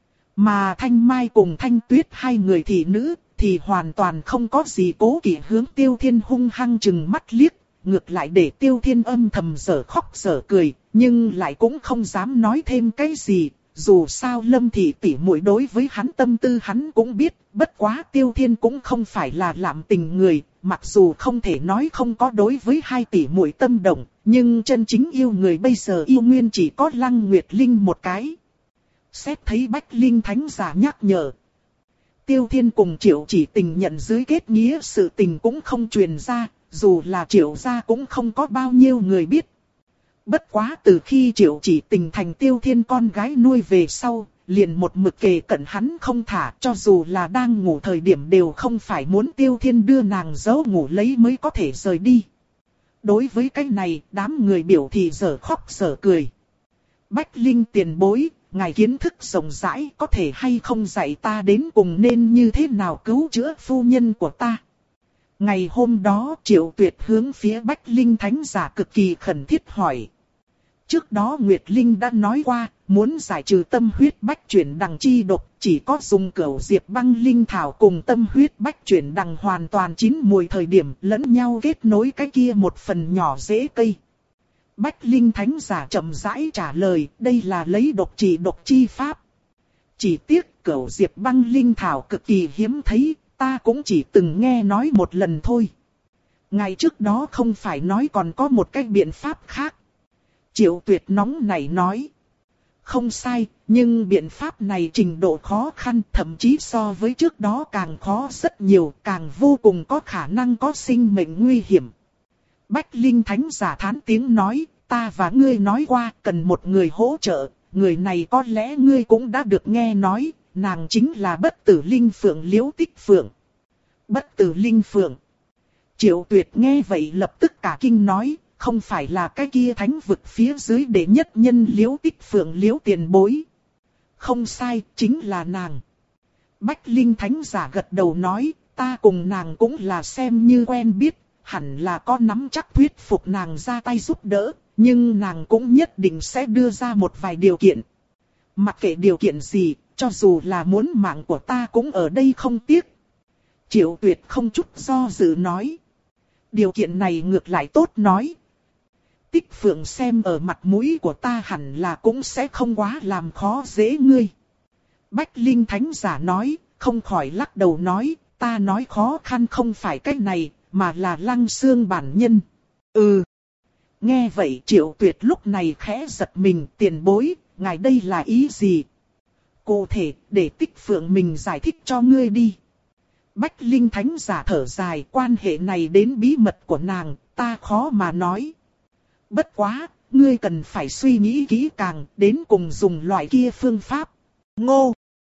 A: Mà Thanh Mai cùng Thanh Tuyết hai người thị nữ thì hoàn toàn không có gì cố kỵ hướng Tiêu Thiên hung hăng chừng mắt liếc. Ngược lại để Tiêu Thiên âm thầm dở khóc dở cười, nhưng lại cũng không dám nói thêm cái gì. Dù sao Lâm thị tỷ muội đối với hắn tâm tư hắn cũng biết, bất quá Tiêu Thiên cũng không phải là lạm tình người, mặc dù không thể nói không có đối với hai tỷ muội tâm động, nhưng chân chính yêu người bây giờ yêu nguyên chỉ có Lăng Nguyệt Linh một cái. Xét thấy Bách Linh Thánh giả nhắc nhở, Tiêu Thiên cùng Triệu Chỉ Tình nhận dưới kết nghĩa sự tình cũng không truyền ra, dù là Triệu gia cũng không có bao nhiêu người biết. Bất quá từ khi Triệu Chỉ Tình thành Tiêu Thiên con gái nuôi về sau, liền một mực kề cận hắn không thả, cho dù là đang ngủ thời điểm đều không phải muốn Tiêu Thiên đưa nàng giấu ngủ lấy mới có thể rời đi. Đối với cái này, đám người biểu thị dở khóc dở cười. Bách Linh tiền bối, ngài kiến thức rộng rãi, có thể hay không dạy ta đến cùng nên như thế nào cứu chữa phu nhân của ta. Ngày hôm đó Triệu Tuyệt hướng phía Bách Linh Thánh giả cực kỳ khẩn thiết hỏi. Trước đó Nguyệt Linh đã nói qua, muốn giải trừ tâm huyết bách chuyển đằng chi độc, chỉ có dùng cửu diệp băng linh thảo cùng tâm huyết bách chuyển đằng hoàn toàn chín mùi thời điểm lẫn nhau kết nối cái kia một phần nhỏ rễ cây. Bách Linh Thánh giả chậm rãi trả lời, đây là lấy độc trị độc chi pháp. Chỉ tiếc cửu diệp băng linh thảo cực kỳ hiếm thấy, ta cũng chỉ từng nghe nói một lần thôi. Ngày trước đó không phải nói còn có một cái biện pháp khác. Triệu Tuyệt nóng nảy nói. Không sai, nhưng biện pháp này trình độ khó khăn thậm chí so với trước đó càng khó rất nhiều, càng vô cùng có khả năng có sinh mệnh nguy hiểm. Bách Linh Thánh giả thán tiếng nói, ta và ngươi nói qua cần một người hỗ trợ, người này có lẽ ngươi cũng đã được nghe nói, nàng chính là Bất Tử Linh Phượng Liễu Tích Phượng. Bất Tử Linh Phượng. Triệu Tuyệt nghe vậy lập tức cả kinh nói, không phải là cái kia thánh vực phía dưới đệ nhất nhân Liễu Tích Phượng Liễu tiền bối. Không sai, chính là nàng. Bách Linh Thánh giả gật đầu nói, ta cùng nàng cũng là xem như quen biết, hẳn là có nắm chắc thuyết phục nàng ra tay giúp đỡ, nhưng nàng cũng nhất định sẽ đưa ra một vài điều kiện. Mặc kệ điều kiện gì, cho dù là muốn mạng của ta cũng ở đây không tiếc. Triệu Tuyệt không chút do dự nói. Điều kiện này ngược lại tốt nói. Tích Phượng xem ở mặt mũi của ta hẳn là cũng sẽ không quá làm khó dễ ngươi. Bách Linh Thánh giả nói, không khỏi lắc đầu nói, ta nói khó khăn không phải cái này, mà là Lăng Xương bản nhân. Ừ. Nghe vậy Triệu Tuyệt lúc này khẽ giật mình, tiền bối, ngài đây là ý gì? Cụ thể, để Tích Phượng mình giải thích cho ngươi đi. Bách Linh Thánh giả thở dài, quan hệ này đến bí mật của nàng, ta khó mà nói. Bất quá, ngươi cần phải suy nghĩ kỹ càng, đến cùng dùng loại kia phương pháp. Ngô!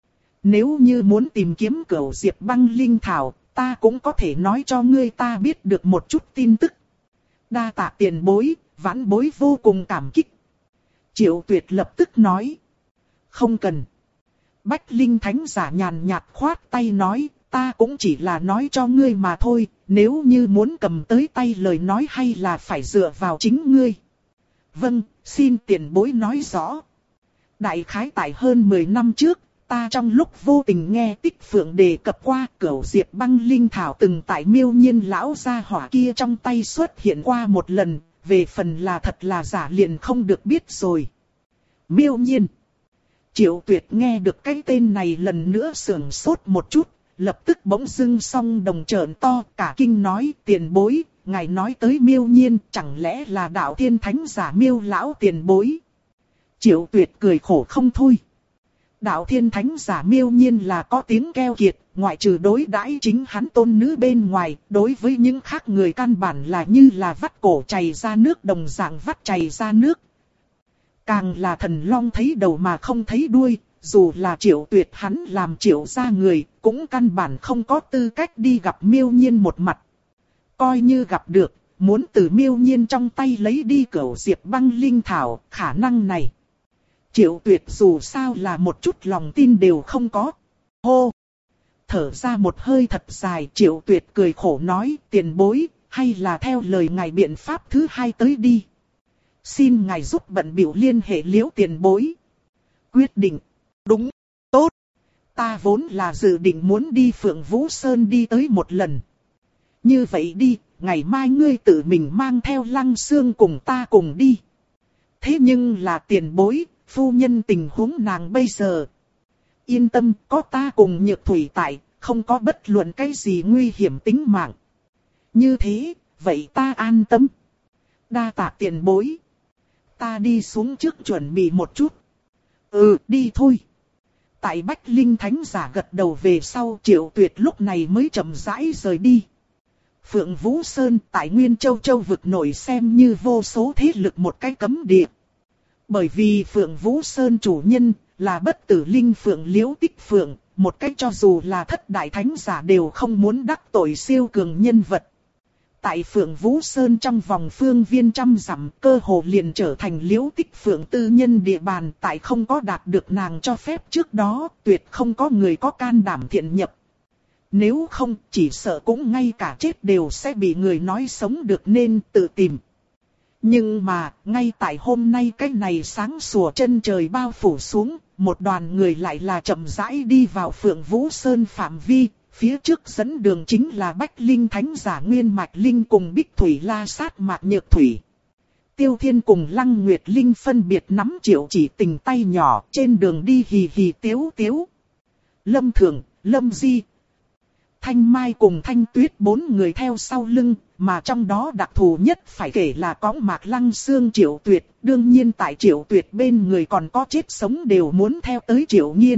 A: Nếu như muốn tìm kiếm cửu diệp băng linh thảo, ta cũng có thể nói cho ngươi ta biết được một chút tin tức. Đa tạ tiền bối, vãn bối vô cùng cảm kích. Triệu Tuyệt lập tức nói. Không cần. Bách Linh Thánh giả nhàn nhạt khoát tay nói, ta cũng chỉ là nói cho ngươi mà thôi, nếu như muốn cầm tới tay lời nói hay là phải dựa vào chính ngươi. Vâng, xin tiền bối nói rõ. Đại khái tại hơn mười năm trước, ta trong lúc vô tình nghe Tích Phượng đề cập qua cửu diệp băng linh thảo từng tại Miêu Nhiên lão gia hỏa kia trong tay xuất hiện qua một lần, về phần là thật là giả liền không được biết rồi. Miêu Nhiên. Triệu Tuyệt nghe được cái tên này lần nữa sưởng sốt một chút, lập tức bỗng dưng song đồng trợn to cả kinh nói tiền bối, ngài nói tới Miêu Nhiên chẳng lẽ là đạo thiên thánh giả Miêu lão tiền bối. Triệu Tuyệt cười khổ không thôi. Đạo thiên thánh giả Miêu Nhiên là có tiếng keo kiệt, ngoại trừ đối đãi chính hắn tôn nữ bên ngoài, đối với những khác người căn bản là như là vắt cổ chảy ra nước đồng dạng vắt chảy ra nước. Càng là thần long thấy đầu mà không thấy đuôi, dù là Triệu Tuyệt hắn làm Triệu gia người, cũng căn bản không có tư cách đi gặp Miêu Nhiên một mặt. Coi như gặp được, muốn từ Miêu Nhiên trong tay lấy đi cửu diệp băng linh thảo, khả năng này. Triệu Tuyệt dù sao là một chút lòng tin đều không có. Hô! Thở ra một hơi thật dài, Triệu Tuyệt cười khổ nói, tiền bối, hay là theo lời ngài biện pháp thứ hai tới đi. Xin ngài giúp bận biểu liên hệ Liễu tiền bối. Quyết định. Đúng. Tốt. Ta vốn là dự định muốn đi Phượng Vũ Sơn đi tới một lần. Như vậy đi, ngày mai ngươi tự mình mang theo Lăng Xương cùng ta cùng đi. Thế nhưng là tiền bối, phu nhân tình huống nàng bây giờ. Yên tâm, có ta cùng Nhược Thủy tại, không có bất luận cái gì nguy hiểm tính mạng. Như thế, vậy ta an tâm. Đa tạ tiền bối. Ta đi xuống trước chuẩn bị một chút. Ừ, đi thôi. Tại Bách Linh Thánh giả gật đầu về sau, Triệu Tuyệt lúc này mới chậm rãi rời đi. Phượng Vũ Sơn tại Nguyên Châu Châu vực nổi xem như vô số thế lực một cái cấm địa. Bởi vì Phượng Vũ Sơn chủ nhân là Bất Tử Linh Phượng Liễu Tích Phượng, một cách cho dù là thất đại thánh giả đều không muốn đắc tội siêu cường nhân vật. Tại Phượng Vũ Sơn trong vòng phương viên trăm dặm, cơ hồ liền trở thành Liễu Tích Phượng tư nhân địa bàn, tại không có đạt được nàng cho phép trước đó, tuyệt không có người có can đảm thiện nhập. Nếu không, chỉ sợ cũng ngay cả chết đều sẽ bị người nói sống được nên tự tìm. Nhưng mà, ngay tại hôm nay cái này sáng sủa chân trời bao phủ xuống, một đoàn người lại là chậm rãi đi vào Phượng Vũ Sơn phạm vi, phía trước dẫn đường chính là Bách Linh Thánh Giả Nguyên Mạch Linh cùng Bích Thủy La Sát Mạc Nhược Thủy. Tiêu Thiên cùng Lăng Nguyệt Linh phân biệt nắm Triệu Chỉ Tình tay nhỏ, trên đường đi hì hì tiếu tiếu. Lâm Thường, Lâm Di, Thanh Mai cùng Thanh Tuyết bốn người theo sau lưng, mà trong đó đặc thù nhất phải kể là cõng Mạc Lăng Xương Triệu Tuyệt, đương nhiên tại Triệu Tuyệt bên người còn có chết sống đều muốn theo tới Triệu Nhiên.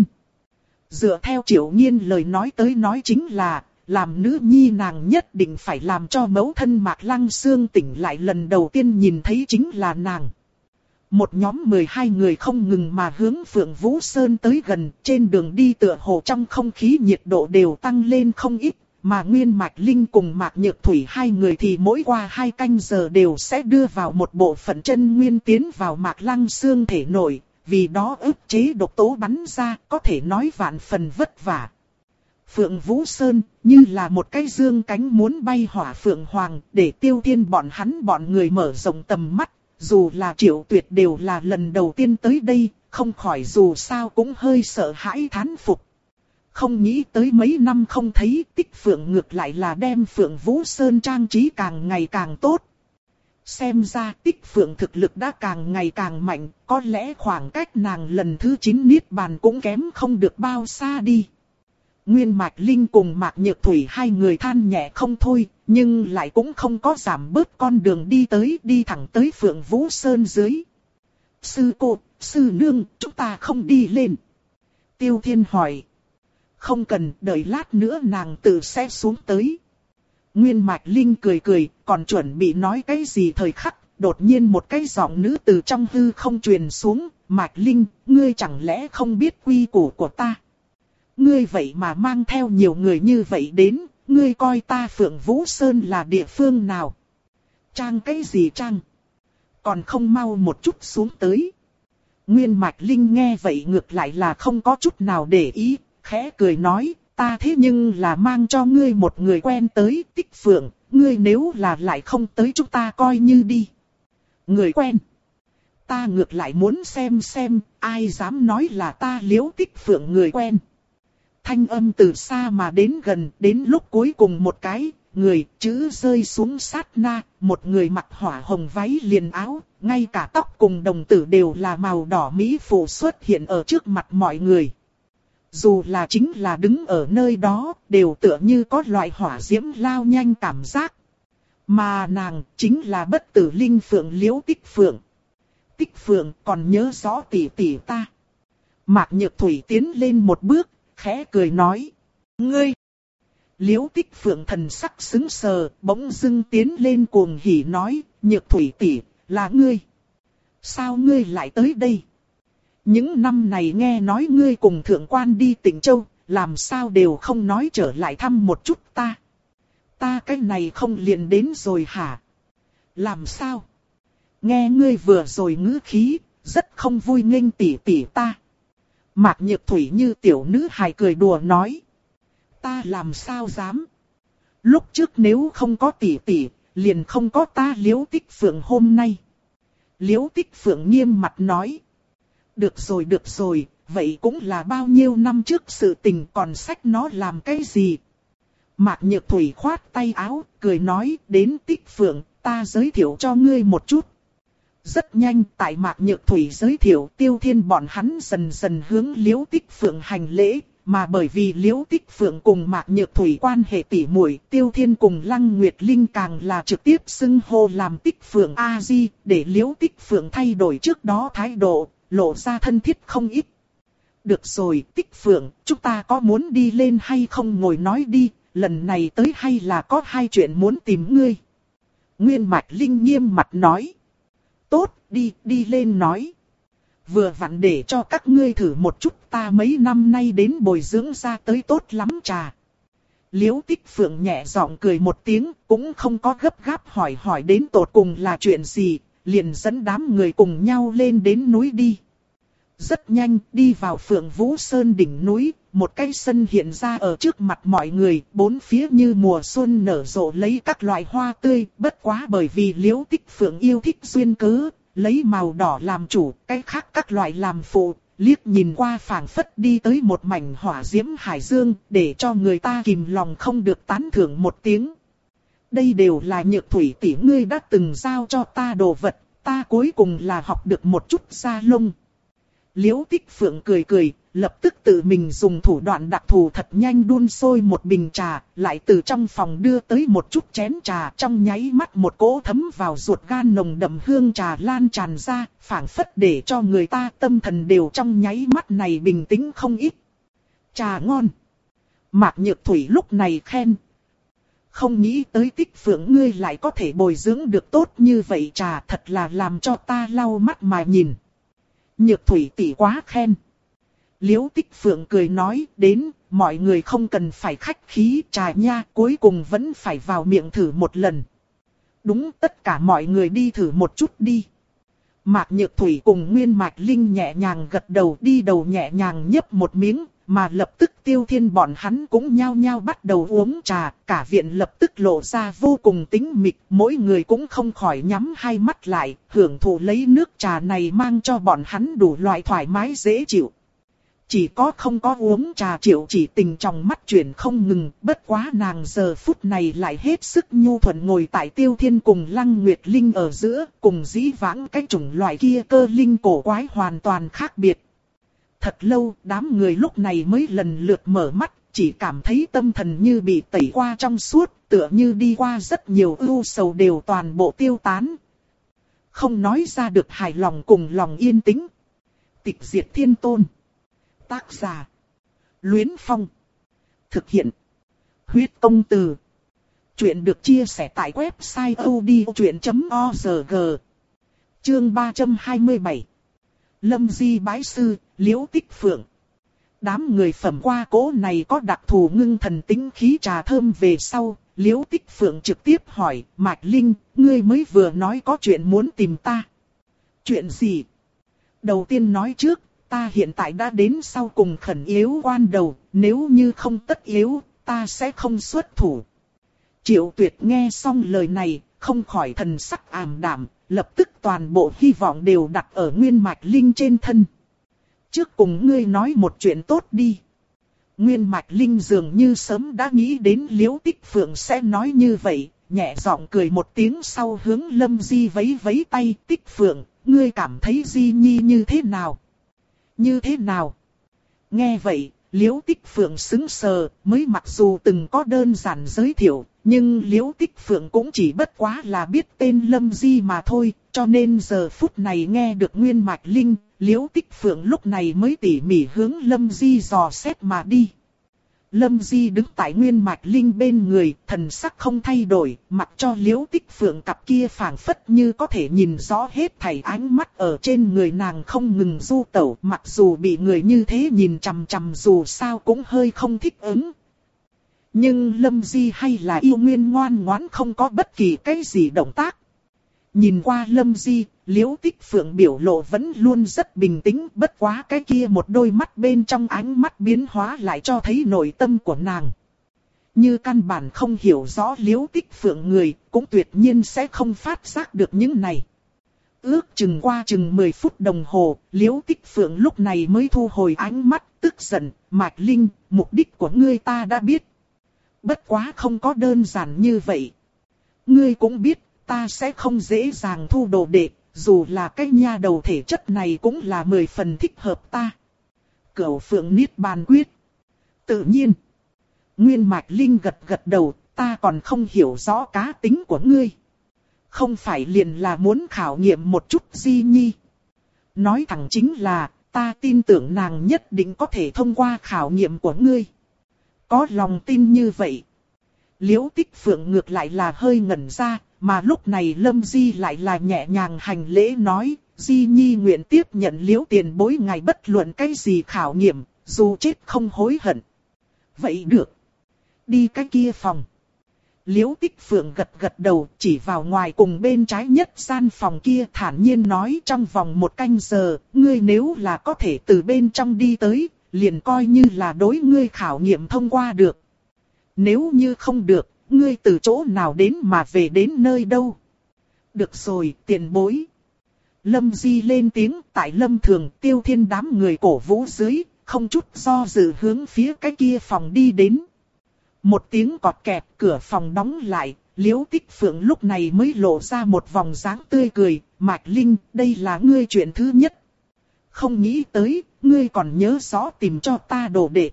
A: Dựa theo Triệu Nhiên lời nói tới nói chính là, làm nữ nhi nàng nhất định phải làm cho mẫu thân Mạc Lăng Xương tỉnh lại, lần đầu tiên nhìn thấy chính là nàng. Một nhóm mười hai người không ngừng mà hướng Phượng Vũ Sơn tới gần, trên đường đi tựa hồ trong không khí nhiệt độ đều tăng lên không ít, mà Nguyên Mạch Linh cùng Mạc Nhược Thủy hai người thì mỗi qua hai canh giờ đều sẽ đưa vào một bộ phận chân nguyên tiến vào Mạc Lăng Xương thể nội, vì đó ức chế độc tố bắn ra, có thể nói vạn phần vất vả. Phượng Vũ Sơn như là một cái dương cánh muốn bay hỏa phượng hoàng, để Tiêu Thiên bọn hắn bọn người mở rộng tầm mắt. Dù là Triệu Tuyệt đều là lần đầu tiên tới đây, không khỏi dù sao cũng hơi sợ hãi thán phục. Không nghĩ tới mấy năm không thấy, Tích Phượng ngược lại là đem Phượng Vũ Sơn trang trí càng ngày càng tốt. Xem ra Tích Phượng thực lực đã càng ngày càng mạnh, có lẽ khoảng cách nàng lần thứ chín niết bàn cũng kém không được bao xa đi. Nguyên Mạch Linh cùng Mạc Nhược Thủy hai người than nhẹ không thôi, nhưng lại cũng không có giảm bớt con đường đi tới, đi thẳng tới Phượng Vũ Sơn dưới. Sư cô, sư nương, chúng ta không đi lên. Tiêu Thiên hỏi. Không cần, đợi lát nữa nàng tự sẽ xuống tới. Nguyên Mạch Linh cười cười, còn chuẩn bị nói cái gì thời khắc, đột nhiên một cái giọng nữ từ trong hư không truyền xuống. Mạch Linh, ngươi chẳng lẽ không biết quy củ của ta? Ngươi vậy mà mang theo nhiều người như vậy đến, ngươi coi ta Phượng Vũ Sơn là địa phương nào? Trang cái gì trang? Còn không mau một chút xuống tới. Nguyên Mạch Linh nghe vậy ngược lại là không có chút nào để ý, khẽ cười nói, ta thế nhưng là mang cho ngươi một người quen tới, Tích Phượng, ngươi nếu là lại không tới chúng ta coi như đi. Người quen? Ta ngược lại muốn xem xem, ai dám nói là ta Liễu Tích Phượng người quen. Thanh âm từ xa mà đến gần, đến lúc cuối cùng một cái, người, chữ rơi xuống sát na, một người mặc hỏa hồng váy liền áo, ngay cả tóc cùng đồng tử đều là màu đỏ mỹ phụ xuất hiện ở trước mặt mọi người. Dù là chính là đứng ở nơi đó, đều tựa như có loại hỏa diễm lao nhanh cảm giác. Mà nàng, chính là bất tử linh phượng Liễu Tích Phượng. Tích Phượng còn nhớ rõ tỷ tỷ ta. Mạc Nhược Thủy tiến lên một bước, khẽ cười nói, ngươi. Liễu Tích Phượng thần sắc sững sờ, bỗng dưng tiến lên cuồng hỉ nói, Nhược Thủy tỷ, là ngươi. Sao ngươi lại tới đây? Những năm này nghe nói ngươi cùng thượng quan đi Tịnh Châu, làm sao đều không nói trở lại thăm một chút ta. Ta cái này không liền đến rồi hả? Làm sao? Nghe ngươi vừa rồi ngữ khí, rất không vui nghênh tỷ tỷ ta. Mạc Nhược Thủy như tiểu nữ hài cười đùa nói. Ta làm sao dám? Lúc trước nếu không có tỷ tỷ, liền không có ta Liễu Tích Phượng hôm nay. Liễu Tích Phượng nghiêm mặt nói. Được rồi được rồi, vậy cũng là bao nhiêu năm trước sự tình, còn sách nó làm cái gì? Mạc Nhược Thủy khoát tay áo, cười nói, đến Tích Phượng, ta giới thiệu cho ngươi một chút. Rất nhanh, tại Mạc Nhược Thủy giới thiệu, Tiêu Thiên bọn hắn dần dần hướng Liễu Tích Phượng hành lễ, mà bởi vì Liễu Tích Phượng cùng Mạc Nhược Thủy quan hệ tỉ muội, Tiêu Thiên cùng Lăng Nguyệt Linh càng là trực tiếp xưng hô làm Tích Phượng A Di, để Liễu Tích Phượng thay đổi trước đó thái độ, lộ ra thân thiết không ít. Được rồi, Tích Phượng, chúng ta có muốn đi lên hay không ngồi nói đi, lần này tới hay là có hai chuyện muốn tìm ngươi. Nguyên Mạch Linh nghiêm mặt nói. Tốt, đi, đi lên nói. Vừa vặn để cho các ngươi thử một chút, ta mấy năm nay đến bồi dưỡng ra tới tốt lắm trà. Liễu Tích Phượng nhẹ giọng cười một tiếng, cũng không có gấp gáp hỏi hỏi đến tột cùng là chuyện gì, liền dẫn đám người cùng nhau lên đến núi đi. Rất nhanh, đi vào Phượng Vũ Sơn đỉnh núi, một cái sân hiện ra ở trước mặt mọi người, bốn phía như mùa xuân nở rộ lấy các loại hoa tươi, bất quá bởi vì Liễu Tích Phượng yêu thích duyên cớ, lấy màu đỏ làm chủ, cái khác các loại làm phụ, liếc nhìn qua phảng phất đi tới một mảnh hỏa diễm hải dương, để cho người ta kìm lòng không được tán thưởng một tiếng. Đây đều là Nhược Thủy tỷ ngươi đã từng giao cho ta đồ vật, ta cuối cùng là học được một chút da lông. Liễu Tích Phượng cười cười, lập tức tự mình dùng thủ đoạn đặc thù thật nhanh đun sôi một bình trà, lại từ trong phòng đưa tới một chút chén trà, trong nháy mắt một cỗ thấm vào ruột gan nồng đậm hương trà lan tràn ra, phảng phất để cho người ta tâm thần đều trong nháy mắt này bình tĩnh không ít. Trà ngon. Mạc Nhược Thủy lúc này khen. Không nghĩ tới Tích Phượng ngươi lại có thể bồi dưỡng được tốt như vậy, trà thật là làm cho ta lau mắt mà nhìn. Nhược Thủy tỷ quá khen. Liễu Tích Phượng cười nói, đến, mọi người không cần phải khách khí, trà nha, cuối cùng vẫn phải vào miệng thử một lần. Đúng, tất cả mọi người đi thử một chút đi. Mạc Nhược Thủy cùng Nguyên Mạch Linh nhẹ nhàng gật đầu, đi đầu nhẹ nhàng nhấp một miếng, mà lập tức Tiêu Thiên bọn hắn cũng nhao nhao bắt đầu uống trà, cả viện lập tức lộ ra vô cùng tĩnh mịch, mỗi người cũng không khỏi nhắm hai mắt lại, hưởng thụ lấy nước trà này mang cho bọn hắn đủ loại thoải mái dễ chịu. Chỉ có không có uống trà Triệu Chỉ Tình trong mắt chuyển không ngừng, bất quá nàng giờ phút này lại hết sức nhu thuận ngồi tại Tiêu Thiên cùng Lăng Nguyệt Linh ở giữa, cùng dĩ vãng cái chủng loại kia cơ linh cổ quái hoàn toàn khác biệt. Thật lâu, đám người lúc này mới lần lượt mở mắt, chỉ cảm thấy tâm thần như bị tẩy qua trong suốt, tựa như đi qua rất nhiều ưu sầu đều toàn bộ tiêu tán. Không nói ra được hài lòng cùng lòng yên tĩnh. Tịch Diệt Thiên Tôn. Tác giả. Luyến Phong. Thực hiện. Huyết Công Từ. Chuyện được chia sẻ tại website odchuyện chấm org. Chương ba trăm hai mươi bảy. Lâm Di bái sư, Liễu Tích Phượng. Đám người phẩm qua cỗ này có đặc thù ngưng thần tính khí trà thơm về sau, Liễu Tích Phượng trực tiếp hỏi, Mạch Linh, ngươi mới vừa nói có chuyện muốn tìm ta. Chuyện gì? Đầu tiên nói trước, ta hiện tại đã đến sau cùng khẩn yếu quan đầu, nếu như không tất yếu, ta sẽ không xuất thủ. Triệu Tuyệt nghe xong lời này, không khỏi thần sắc ảm đạm, lập tức toàn bộ hy vọng đều đặt ở Nguyên Mạch Linh trên thân. Trước cùng ngươi nói một chuyện tốt đi. Nguyên Mạch Linh dường như sớm đã nghĩ đến Liễu Tích Phượng sẽ nói như vậy, nhẹ giọng cười một tiếng sau hướng Lâm Di vẫy vẫy tay. Tích Phượng, ngươi cảm thấy Di Nhi như thế nào? Như thế nào? Nghe vậy, Liễu Tích Phượng sững sờ, mới mặc dù từng có đơn giản giới thiệu, nhưng Liễu Tích Phượng cũng chỉ bất quá là biết tên Lâm Di mà thôi, cho nên giờ phút này nghe được Nguyên Mạch Linh, Liễu Tích Phượng lúc này mới tỉ mỉ hướng Lâm Di dò xét mà đi. Lâm Di đứng tại Nguyên Mạch Linh bên người, thần sắc không thay đổi, mặc cho Liễu Tích Phượng cặp kia phảng phất như có thể nhìn rõ hết thảy ánh mắt ở trên người nàng không ngừng du tẩu, mặc dù bị người như thế nhìn chằm chằm dù sao cũng hơi không thích ứng. Nhưng Lâm Di hay là yêu nguyên ngoan ngoãn không có bất kỳ cái gì động tác. Nhìn qua Lâm Di, Liễu Tích Phượng biểu lộ vẫn luôn rất bình tĩnh, bất quá cái kia một đôi mắt bên trong ánh mắt biến hóa lại cho thấy nội tâm của nàng. Như căn bản không hiểu rõ Liễu Tích Phượng người, cũng tuyệt nhiên sẽ không phát giác được những này. Ước chừng qua chừng mười phút đồng hồ, Liễu Tích Phượng lúc này mới thu hồi ánh mắt, tức giận, Mạch Linh, mục đích của ngươi ta đã biết. Bất quá không có đơn giản như vậy. Ngươi cũng biết, ta sẽ không dễ dàng thu đồ đệ, dù là cái nha đầu thể chất này cũng là mười phần thích hợp ta. Cửu Phượng Niết Bàn Quyết. Tự nhiên. Nguyên Mạch Linh gật gật đầu, ta còn không hiểu rõ cá tính của ngươi. Không phải liền là muốn khảo nghiệm một chút Di Nhi. Nói thẳng chính là, ta tin tưởng nàng nhất định có thể thông qua khảo nghiệm của ngươi. Có lòng tin như vậy. Liễu Tích Phượng ngược lại là hơi ngẩn ra, mà lúc này Lâm Di lại là nhẹ nhàng hành lễ nói, Di Nhi nguyện tiếp nhận Liễu tiền bối ngài bất luận cái gì khảo nghiệm, dù chết không hối hận. Vậy được. Đi cái kia phòng. Liễu Tích Phượng gật gật đầu, chỉ vào ngoài cùng bên trái nhất gian phòng kia, thản nhiên nói, trong vòng một canh giờ, ngươi nếu là có thể từ bên trong đi tới, liền coi như là đối ngươi khảo nghiệm thông qua được. Nếu như không được, ngươi từ chỗ nào đến mà về đến nơi đâu? Được rồi, tiền bối. Lâm Di lên tiếng, tại Lâm Thường, Tiêu Thiên đám người cổ vũ dưới, không chút do dự hướng phía cái kia phòng đi đến. Một tiếng cọt kẹt, cửa phòng đóng lại, Liễu Tích Phượng lúc này mới lộ ra một vòng dáng tươi cười, Mạch Linh, đây là ngươi chuyện thứ nhất. Không nghĩ tới, ngươi còn nhớ rõ tìm cho ta đồ đệ.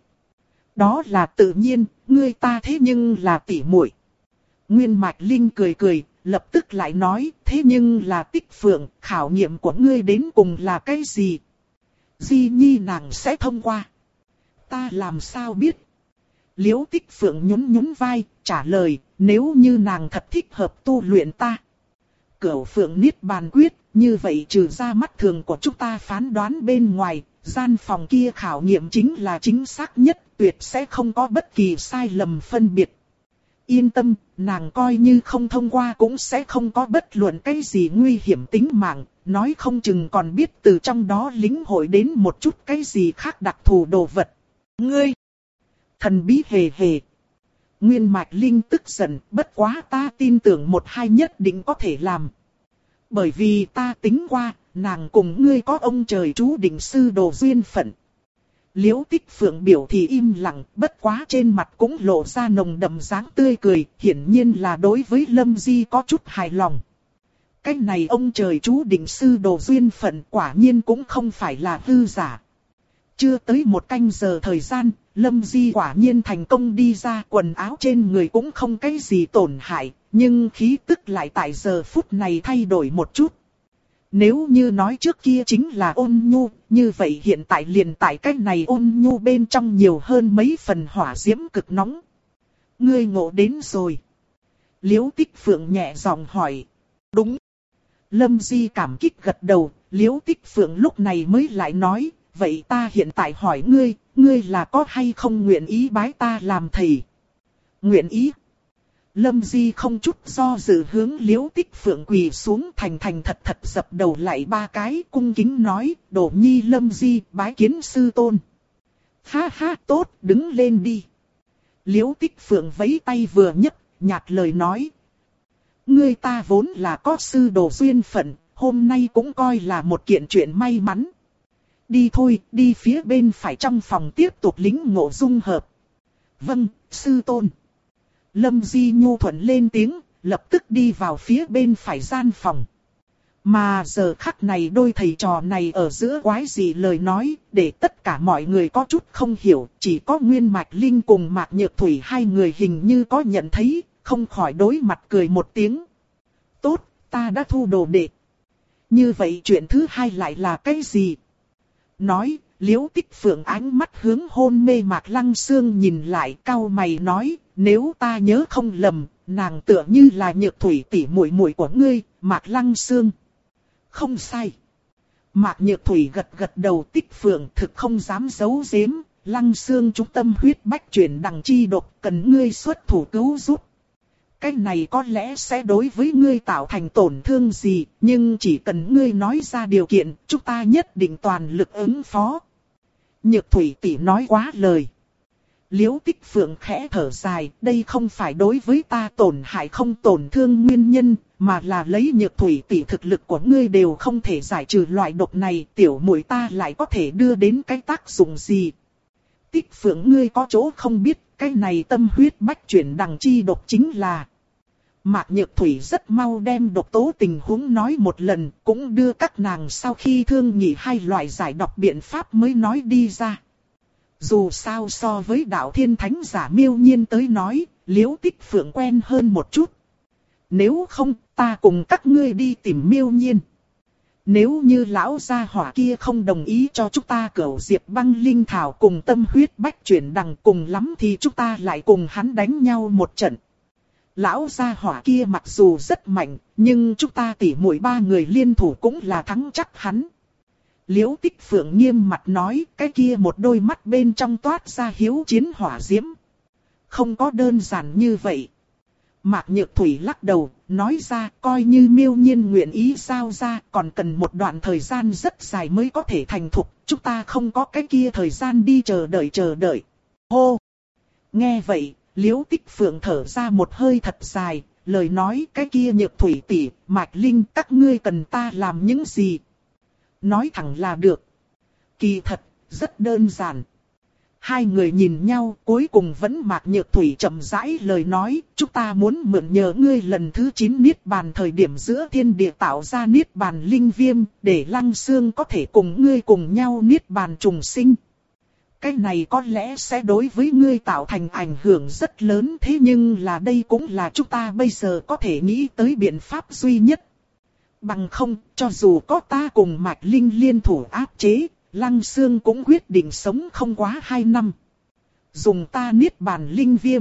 A: Đó là tự nhiên, ngươi ta thế nhưng là tỉ muội. Nguyên Mạch Linh cười cười, lập tức lại nói, thế nhưng là Tích Phượng, khảo nghiệm của ngươi đến cùng là cái gì? Di Nhi nàng sẽ thông qua. Ta làm sao biết? Liễu Tích Phượng nhún nhún vai, trả lời, nếu như nàng thật thích hợp tu luyện ta. Cửu Phượng Niết Bàn Quyết, như vậy trừ ra mắt thường của chúng ta phán đoán bên ngoài, gian phòng kia khảo nghiệm chính là chính xác nhất, tuyệt sẽ không có bất kỳ sai lầm phân biệt. Yên tâm, nàng coi như không thông qua cũng sẽ không có bất luận cái gì nguy hiểm tính mạng, nói không chừng còn biết từ trong đó lĩnh hội đến một chút cái gì khác đặc thù đồ vật. Ngươi! Thần bí hề hề! Nguyên Mạch Linh tức giận, bất quá ta tin tưởng một hai nhất định có thể làm. Bởi vì ta tính qua, nàng cùng ngươi có ông trời chú định sư đồ duyên phận. Liễu Tích Phượng biểu thì im lặng, bất quá trên mặt cũng lộ ra nồng đậm dáng tươi cười, hiển nhiên là đối với Lâm Di có chút hài lòng. Cái này ông trời chú định sư đồ duyên phận quả nhiên cũng không phải là hư giả. Chưa tới một canh giờ thời gian, Lâm Di quả nhiên thành công đi ra, quần áo trên người cũng không cái gì tổn hại, nhưng khí tức lại tại giờ phút này thay đổi một chút. Nếu như nói trước kia chính là ôn nhu, như vậy hiện tại liền tại cái này ôn nhu bên trong nhiều hơn mấy phần hỏa diễm cực nóng. Ngươi ngộ đến rồi. Liễu Tích Phượng nhẹ giọng hỏi. Đúng. Lâm Di cảm kích gật đầu, Liễu Tích Phượng lúc này mới lại nói, vậy ta hiện tại hỏi ngươi, ngươi là có hay không nguyện ý bái ta làm thầy? Nguyện ý. Lâm Di không chút do dự hướng Liễu Tích Phượng quỳ xuống, thành thành thật thật dập đầu lại ba cái, cung kính nói, Đỗ Nhi Lâm Di bái kiến sư tôn. Ha ha, tốt, đứng lên đi. Liễu Tích Phượng vẫy tay vừa nhấc, nhạt lời nói. Ngươi ta vốn là có sư đồ duyên phận, hôm nay cũng coi là một kiện chuyện may mắn. Đi thôi, đi phía bên phải trong phòng tiếp tục lĩnh ngộ dung hợp. Vâng, sư tôn. Lâm Di nhu thuận lên tiếng, lập tức đi vào phía bên phải gian phòng. Mà giờ khắc này đôi thầy trò này ở giữa quái gì lời nói, để tất cả mọi người có chút không hiểu, chỉ có Nguyên Mạch Linh cùng Mạc Nhược Thủy hai người hình như có nhận thấy, không khỏi đối mặt cười một tiếng. Tốt, ta đã thu đồ đệ. Như vậy chuyện thứ hai lại là cái gì? Nói, Liễu Tích Phượng ánh mắt hướng hôn mê Mạc Lăng Sương nhìn lại, cau mày nói, nếu ta nhớ không lầm, nàng tựa như là Nhược Thủy tỷ muội muội của ngươi, Mạc Lăng Sương. Không sai. Mạc Nhược Thủy gật gật đầu. Tích Phượng thực không dám giấu giếm, Lăng Sương chúng tâm huyết bách chuyển đằng chi độc, cần ngươi xuất thủ cứu giúp. Cái này có lẽ sẽ đối với ngươi tạo thành tổn thương gì, nhưng chỉ cần ngươi nói ra điều kiện, chúng ta nhất định toàn lực ứng phó. Nhược Thủy tỷ nói quá lời. Liễu Tích Phượng khẽ thở dài, đây không phải đối với ta tổn hại không tổn thương nguyên nhân, mà là lấy Nhược Thủy tỷ thực lực của ngươi đều không thể giải trừ loại độc này, tiểu muội ta lại có thể đưa đến cái tác dụng gì. Tích Phượng ngươi có chỗ không biết, cái này tâm huyết bách chuyển đằng chi độc chính là... Mạc Nhược Thủy rất mau đem độc tố tình huống nói một lần, cũng đưa các nàng sau khi thương nghị hai loại giải độc biện pháp mới nói đi ra. Dù sao so với đạo thiên thánh giả Miêu Nhiên tới nói, Liễu Tích Phượng quen hơn một chút. Nếu không, ta cùng các ngươi đi tìm Miêu Nhiên. Nếu như lão gia hỏa kia không đồng ý cho chúng ta cửu diệp băng linh thảo cùng tâm huyết bách chuyển đằng, cùng lắm thì chúng ta lại cùng hắn đánh nhau một trận. Lão gia hỏa kia mặc dù rất mạnh, nhưng chúng ta tỉ muội ba người liên thủ cũng là thắng chắc hắn. Liễu Tích Phượng nghiêm mặt nói, cái kia một đôi mắt bên trong toát ra hiếu chiến hỏa diễm. Không có đơn giản như vậy. Mạc Nhược Thủy lắc đầu, nói ra coi như Miêu Nhiên nguyện ý giao ra, còn cần một đoạn thời gian rất dài mới có thể thành thục, chúng ta không có cái kia thời gian đi chờ đợi chờ đợi. Hô! Nghe vậy, Liễu Tích Phượng thở ra một hơi thật dài, lời nói cái kia Nhược Thủy tỷ, Mạch Linh các ngươi cần ta làm những gì? Nói thẳng là được. Kỳ thật, rất đơn giản. Hai người nhìn nhau, cuối cùng vẫn Mạc Nhược Thủy chậm rãi lời nói, chúng ta muốn mượn nhờ ngươi lần thứ chín niết bàn thời điểm giữa thiên địa tạo ra niết bàn linh viêm, để Lăng Xương có thể cùng ngươi cùng nhau niết bàn trùng sinh. Cái này có lẽ sẽ đối với ngươi tạo thành ảnh hưởng rất lớn, thế nhưng là đây cũng là chúng ta bây giờ có thể nghĩ tới biện pháp duy nhất. Bằng không, cho dù có ta cùng Mạch Linh liên thủ áp chế, Lăng Xương cũng quyết định sống không quá hai năm. Dùng ta niết bàn linh viêm.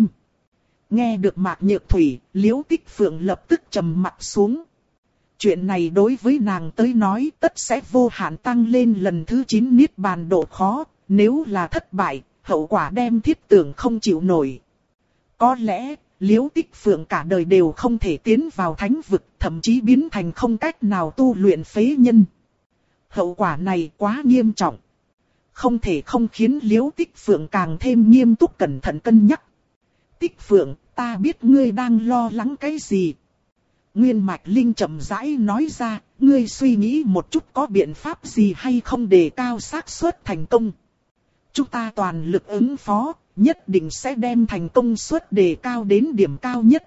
A: Nghe được Mạc Nhược Thủy, Liễu Tích Phượng lập tức trầm mặt xuống. Chuyện này đối với nàng tới nói tất sẽ vô hạn tăng lên lần thứ chín niết bàn độ khó. Nếu là thất bại, hậu quả đem thiết tưởng không chịu nổi. Có lẽ, Liễu Tích Phượng cả đời đều không thể tiến vào thánh vực, thậm chí biến thành không cách nào tu luyện phế nhân. Hậu quả này quá nghiêm trọng. Không thể không khiến Liễu Tích Phượng càng thêm nghiêm túc cẩn thận cân nhắc. Tích Phượng, ta biết ngươi đang lo lắng cái gì. Nguyên Mạch Linh chậm rãi nói ra, ngươi suy nghĩ một chút có biện pháp gì hay không để cao xác suất thành công. Chúng ta toàn lực ứng phó, nhất định sẽ đem thành công suất đề cao đến điểm cao nhất.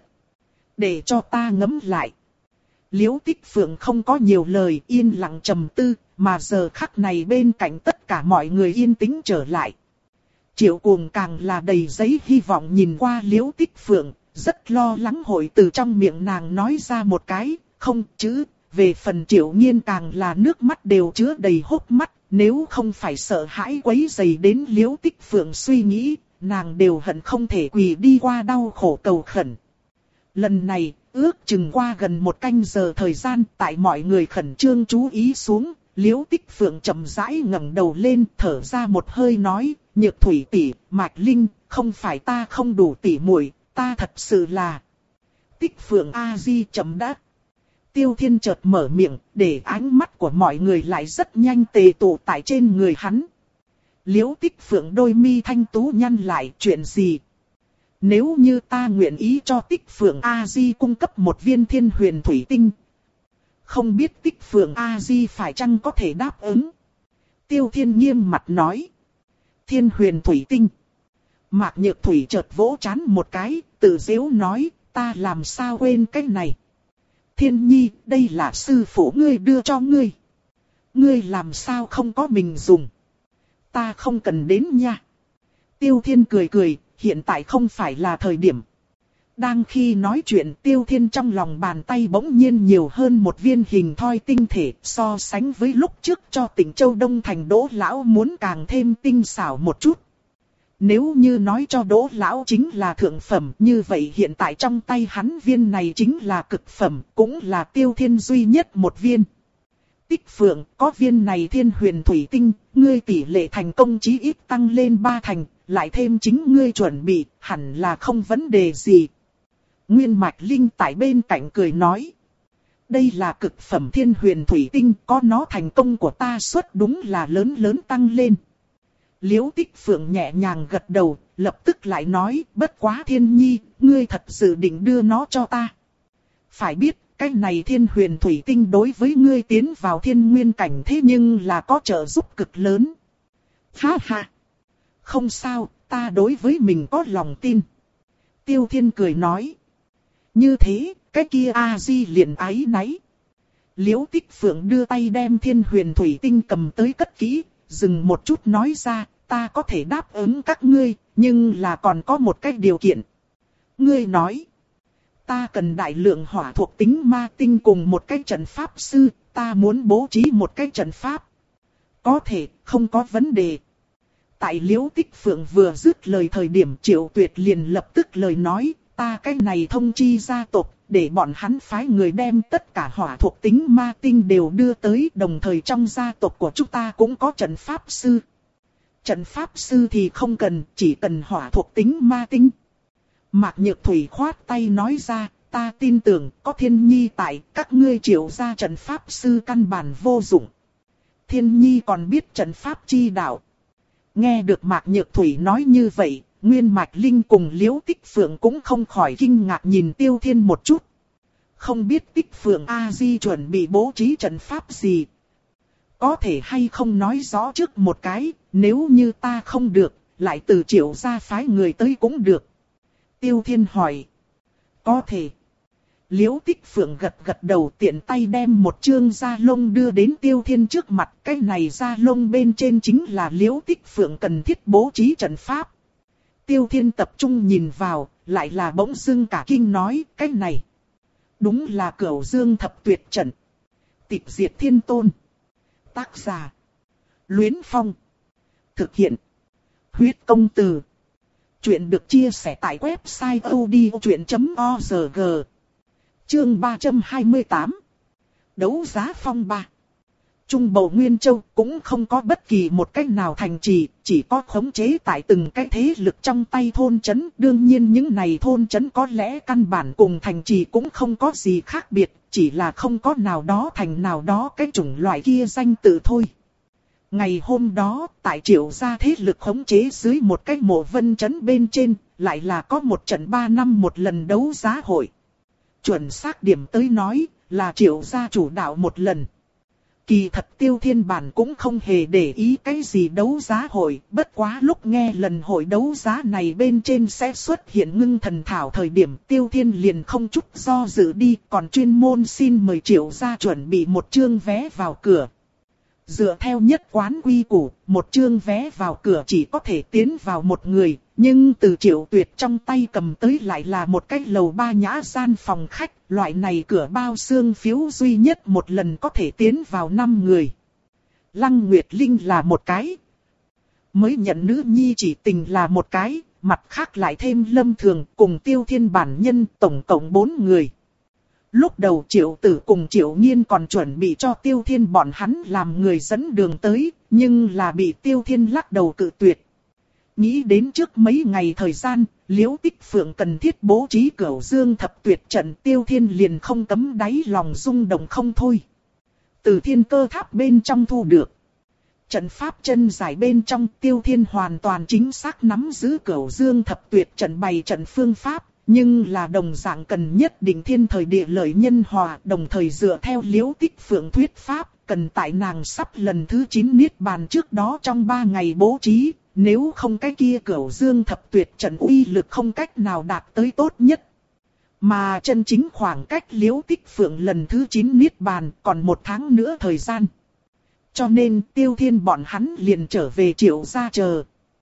A: Để cho ta ngẫm lại. Liễu Tích Phượng không có nhiều lời, yên lặng trầm tư, mà giờ khắc này bên cạnh tất cả mọi người yên tĩnh trở lại. Triệu Cuồng càng là đầy giấy hy vọng nhìn qua Liễu Tích Phượng, rất lo lắng hội từ trong miệng nàng nói ra một cái, không chữ. Về phần Triệu Nhiên càng là nước mắt đều chứa đầy hốc mắt, nếu không phải sợ hãi quấy rầy đến Liễu Tích Phượng suy nghĩ, nàng đều hận không thể quỳ đi qua đau khổ cầu khẩn. Lần này, ước chừng qua gần một canh giờ thời gian, tại mọi người khẩn trương chú ý xuống, Liễu Tích Phượng chậm rãi ngẩng đầu lên, thở ra một hơi nói, Nhược Thủy tỷ, Mạch Linh, không phải ta không đủ tỷ muội, ta thật sự là. Tích Phượng A Di chậm đã. Tiêu Thiên chợt mở miệng, để ánh mắt của mọi người lại rất nhanh tề tụ tại trên người hắn. Liễu Tích Phượng đôi mi thanh tú nhăn lại, chuyện gì? Nếu như ta nguyện ý cho Tích Phượng A-di cung cấp một viên thiên huyền thủy tinh. Không biết Tích Phượng A-di phải chăng có thể đáp ứng? Tiêu Thiên nghiêm mặt nói. Thiên huyền thủy tinh. Mạc Nhược Thủy chợt vỗ trán một cái, tự giễu nói, ta làm sao quên cái này? Thiên Nhi, đây là sư phụ ngươi đưa cho ngươi. Ngươi làm sao không có mình dùng? Ta không cần đến nha. Tiêu Thiên cười cười, hiện tại không phải là thời điểm. Đang khi nói chuyện, Tiêu Thiên trong lòng bàn tay bỗng nhiên nhiều hơn một viên hình thoi tinh thể, so sánh với lúc trước cho Tỉnh Châu Đông Thành Đỗ Lão muốn càng thêm tinh xảo một chút. Nếu như nói cho Đỗ Lão chính là thượng phẩm, như vậy hiện tại trong tay hắn viên này chính là cực phẩm, cũng là Tiêu Thiên duy nhất một viên. Tích Phượng, có viên này thiên huyền thủy tinh, ngươi tỷ lệ thành công chí ít tăng lên ba thành, lại thêm chính ngươi chuẩn bị, hẳn là không vấn đề gì. Nguyên Mạch Linh tại bên cạnh cười nói. Đây là cực phẩm thiên huyền thủy tinh, có nó thành công của ta suất đúng là lớn lớn tăng lên. Liễu Tích Phượng nhẹ nhàng gật đầu, lập tức lại nói, bất quá Thiên Nhi, ngươi thật sự định đưa nó cho ta. Phải biết, cái này thiên huyền thủy tinh đối với ngươi tiến vào thiên nguyên cảnh thế nhưng là có trợ giúp cực lớn. Ha ha! Không sao, ta đối với mình có lòng tin. Tiêu Thiên cười nói. Như thế, cái kia A-di liền ái náy. Liễu Tích Phượng đưa tay đem thiên huyền thủy tinh cầm tới cất kỹ, dừng một chút nói ra, ta có thể đáp ứng các ngươi, nhưng là còn có một cái điều kiện. Ngươi nói, ta cần đại lượng hỏa thuộc tính ma tinh cùng một cái trận pháp sư, ta muốn bố trí một cái trận pháp. Có thể, không có vấn đề. Tại Liễu Tích Phượng vừa dứt lời thời điểm Triệu Tuyệt liền lập tức lời nói, ta cái này thông chi gia tộc, để bọn hắn phái người đem tất cả hỏa thuộc tính ma tinh đều đưa tới, đồng thời trong gia tộc của chúng ta cũng có trận pháp sư. Trận pháp sư thì không cần, chỉ cần hỏa thuộc tính ma tinh. Mạc Nhược Thủy khoát tay nói ra, ta tin tưởng có Thiên Nhi tại, các ngươi Triệu gia trận pháp sư căn bản vô dụng. Thiên Nhi còn biết trận pháp chi đạo. Nghe được Mạc Nhược Thủy nói như vậy, Nguyên Mạch Linh cùng Liễu Tích Phượng cũng không khỏi kinh ngạc nhìn Tiêu Thiên một chút. Không biết Tích Phượng A-di chuẩn bị bố trí trận pháp gì. Có thể hay không nói rõ trước một cái, nếu như ta không được, lại từ Triệu gia phái người tới cũng được. Tiêu Thiên hỏi. Có thể. Liễu Tích Phượng gật gật đầu, tiện tay đem một chương da lông đưa đến Tiêu Thiên trước mặt. Cái này da lông bên trên chính là Liễu Tích Phượng cần thiết bố trí trận pháp. Tiêu Thiên tập trung nhìn vào, lại là bỗng dưng cả kinh nói, cái này đúng là Cửu Dương Thập Tuyệt Trận. Tịch Diệt Thiên Tôn. Tác giả Luyến Phong. Thực hiện Huyết Công Từ. Chuyện được chia sẻ tại website odchuyện chấm org. Chương ba trăm hai mươi tám. Đấu giá phong ba. Trung Bộ Nguyên Châu cũng không có bất kỳ một cách nào thành trì, chỉ có khống chế tại từng cái thế lực trong tay thôn trấn. Đương nhiên những này thôn trấn có lẽ căn bản cùng thành trì cũng không có gì khác biệt, chỉ là không có nào đó thành nào đó cái chủng loại kia danh tự thôi. Ngày hôm đó, tại Triệu gia thế lực khống chế dưới một cái mộ vân trấn bên trên, lại là có một trận ba năm một lần đấu giá hội. Chuẩn xác điểm tới nói, là Triệu gia chủ đạo một lần. Kỳ thật Tiêu Thiên bản cũng không hề để ý cái gì đấu giá hội, bất quá lúc nghe lần hội đấu giá này bên trên sẽ xuất hiện ngưng thần thảo thời điểm Tiêu Thiên liền không chút do dự đi, còn chuyên môn xin mời Triệu gia chuẩn bị một chương vé vào cửa. Dựa theo nhất quán quy củ, một chương vé vào cửa chỉ có thể tiến vào một người, nhưng từ Triệu Tuyệt trong tay cầm tới lại là một cái lầu ba nhã gian phòng khách, loại này cửa bao xương phiếu duy nhất một lần có thể tiến vào năm người. Lăng Nguyệt Linh là một cái, mới nhận nữ nhi chỉ tình là một cái, mặt khác lại thêm Lâm Thường cùng Tiêu Thiên bản nhân, tổng cộng bốn người. Lúc đầu Triệu Tử cùng Triệu Nhiên còn chuẩn bị cho Tiêu Thiên bọn hắn làm người dẫn đường tới, nhưng là bị Tiêu Thiên lắc đầu cự tuyệt. Nghĩ đến trước mấy ngày thời gian, Liễu Tích Phượng cần thiết bố trí Cửu Dương Thập Tuyệt Trận, Tiêu Thiên liền không cấm đáy lòng rung động không thôi. Từ Thiên Cơ Tháp bên trong thu được trận pháp chân giải bên trong, Tiêu Thiên hoàn toàn chính xác nắm giữ Cửu Dương Thập Tuyệt Trận bày trận phương pháp. Nhưng là đồng dạng cần nhất định thiên thời địa lợi nhân hòa, đồng thời dựa theo Liễu Tích Phượng thuyết pháp, cần tại nàng sắp lần thứ chín niết bàn trước đó trong ba ngày bố trí, nếu không cái kia Cửu Dương Thập Tuyệt Trận uy lực không cách nào đạt tới tốt nhất. Mà chân chính khoảng cách Liễu Tích Phượng lần thứ chín niết bàn còn một tháng nữa thời gian. Cho nên Tiêu Thiên bọn hắn liền trở về Triệu gia chờ.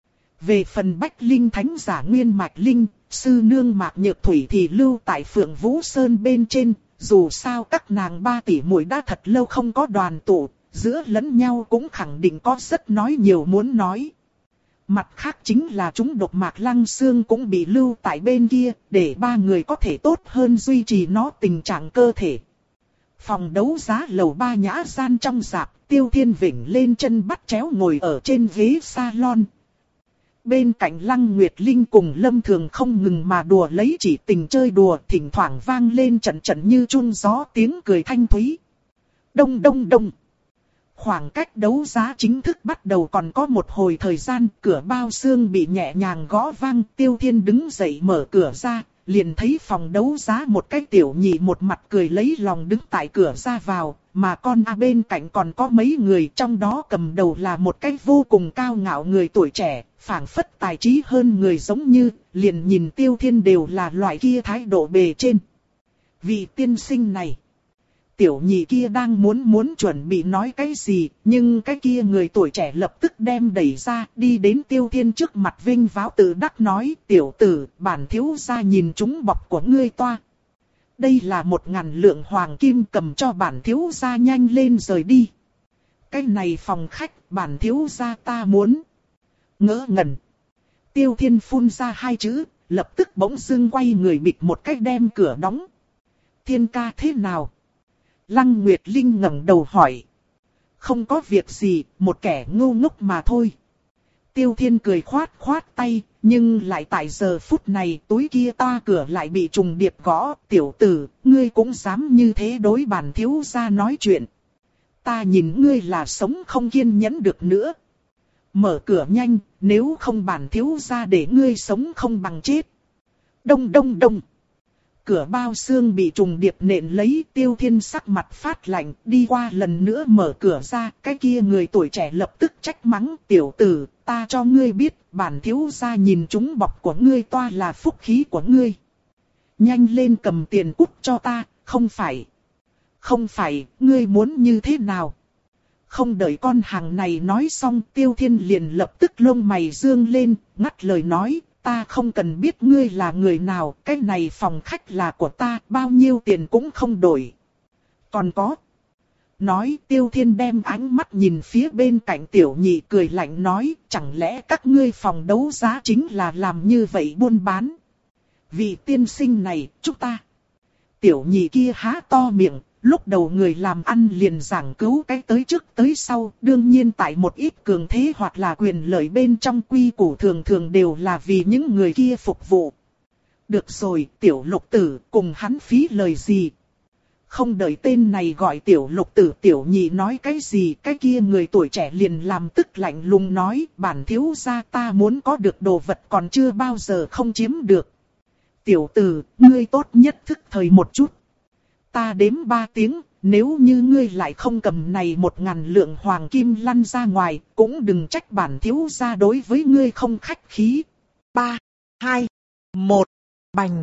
A: Về phần Bách Linh Thánh giả Nguyên Mạch Linh, sư nương Mạc Nhược Thủy thì lưu tại Phượng Vũ Sơn bên trên, dù sao các nàng ba tỷ muội đã thật lâu không có đoàn tụ, giữa lẫn nhau cũng khẳng định có rất nói nhiều muốn nói. Mặt khác chính là chúng độc Mạc Lăng Xương cũng bị lưu tại bên kia, để ba người có thể tốt hơn duy trì nó tình trạng cơ thể. Phòng đấu giá lầu ba nhã gian trong rạp, Tiêu Thiên Vĩnh lên chân bắt chéo ngồi ở trên ghế salon. Bên cạnh Lăng Nguyệt Linh cùng Lâm Thường không ngừng mà đùa lấy chỉ tình chơi đùa, thỉnh thoảng vang lên trận trận như chun gió tiếng cười thanh thúy. Đông đông đông. Khoảng cách đấu giá chính thức bắt đầu còn có một hồi thời gian, cửa bao xương bị nhẹ nhàng gõ vang, Tiêu Thiên đứng dậy mở cửa ra, liền thấy phòng đấu giá một cái tiểu nhị một mặt cười lấy lòng đứng tại cửa ra vào, mà con A bên cạnh còn có mấy người, trong đó cầm đầu là một cái vô cùng cao ngạo người tuổi trẻ, phảng phất tài trí hơn người giống như, liền nhìn Tiêu Thiên đều là loại kia thái độ bề trên. Vị tiên sinh này, tiểu nhị kia đang muốn muốn chuẩn bị nói cái gì, nhưng cái kia người tuổi trẻ lập tức đem đẩy ra, đi đến Tiêu Thiên trước mặt vinh váo tự đắc nói, tiểu tử, bản thiếu gia nhìn trúng bọc của ngươi toa. Đây là một ngàn lượng hoàng kim, cầm cho bản thiếu gia nhanh lên rời đi. Cái này phòng khách, bản thiếu gia ta muốn. Ngỡ ngẩn. Tiêu Thiên phun ra hai chữ, lập tức bỗng dưng quay người bịt một cách đem cửa đóng. Thiên ca thế nào? Lăng Nguyệt Linh ngẩng đầu hỏi. Không có việc gì, một kẻ ngu ngốc mà thôi. Tiêu Thiên cười khoát khoát tay, nhưng lại tại giờ phút này túi kia toa cửa lại bị trùng điệp gõ. Tiểu tử, ngươi cũng dám như thế đối bản thiếu gia nói chuyện. Ta nhìn ngươi là sống không kiên nhẫn được nữa. Mở cửa nhanh, nếu không bản thiếu gia để ngươi sống không bằng chết. Đông đông đông. Cửa bao xương bị trùng điệp nện lấy. Tiêu Thiên sắc mặt phát lạnh, đi qua lần nữa mở cửa ra. Cái kia người tuổi trẻ lập tức trách mắng. Tiểu tử, ta cho ngươi biết, bản thiếu gia nhìn chúng bọc của ngươi toa là phúc khí của ngươi. Nhanh lên cầm tiền cút cho ta, không phải. Không phải, ngươi muốn như thế nào? Không đợi con hàng này nói xong, Tiêu Thiên liền lập tức lông mày dương lên, ngắt lời nói. Ta không cần biết ngươi là người nào, cái này phòng khách là của ta, bao nhiêu tiền cũng không đổi. Còn có. Nói, Tiêu Thiên đem ánh mắt nhìn phía bên cạnh Tiểu Nhị, cười lạnh nói, chẳng lẽ các ngươi phòng đấu giá chính là làm như vậy buôn bán? Vị tiên sinh này, chúng ta. Tiểu Nhị kia há to miệng, lúc đầu người làm ăn liền giảng cứu cái tới trước tới sau, đương nhiên tại một ít cường thế hoặc là quyền lợi bên trong quy củ thường thường đều là vì những người kia phục vụ. Được rồi, Tiểu Lục Tử, cùng hắn phí lời gì? Không đợi tên này gọi Tiểu Lục Tử, Tiểu Nhị nói cái gì, cái kia người tuổi trẻ liền làm tức lạnh lùng nói, bản thiếu gia ta muốn có được đồ vật còn chưa bao giờ không chiếm được. Tiểu tử, ngươi tốt nhất thức thời một chút. Ta đếm ba tiếng, nếu như ngươi lại không cầm này một ngàn lượng hoàng kim lăn ra ngoài, cũng đừng trách bản thiếu gia đối với ngươi không khách khí. Ba, hai, một, bành.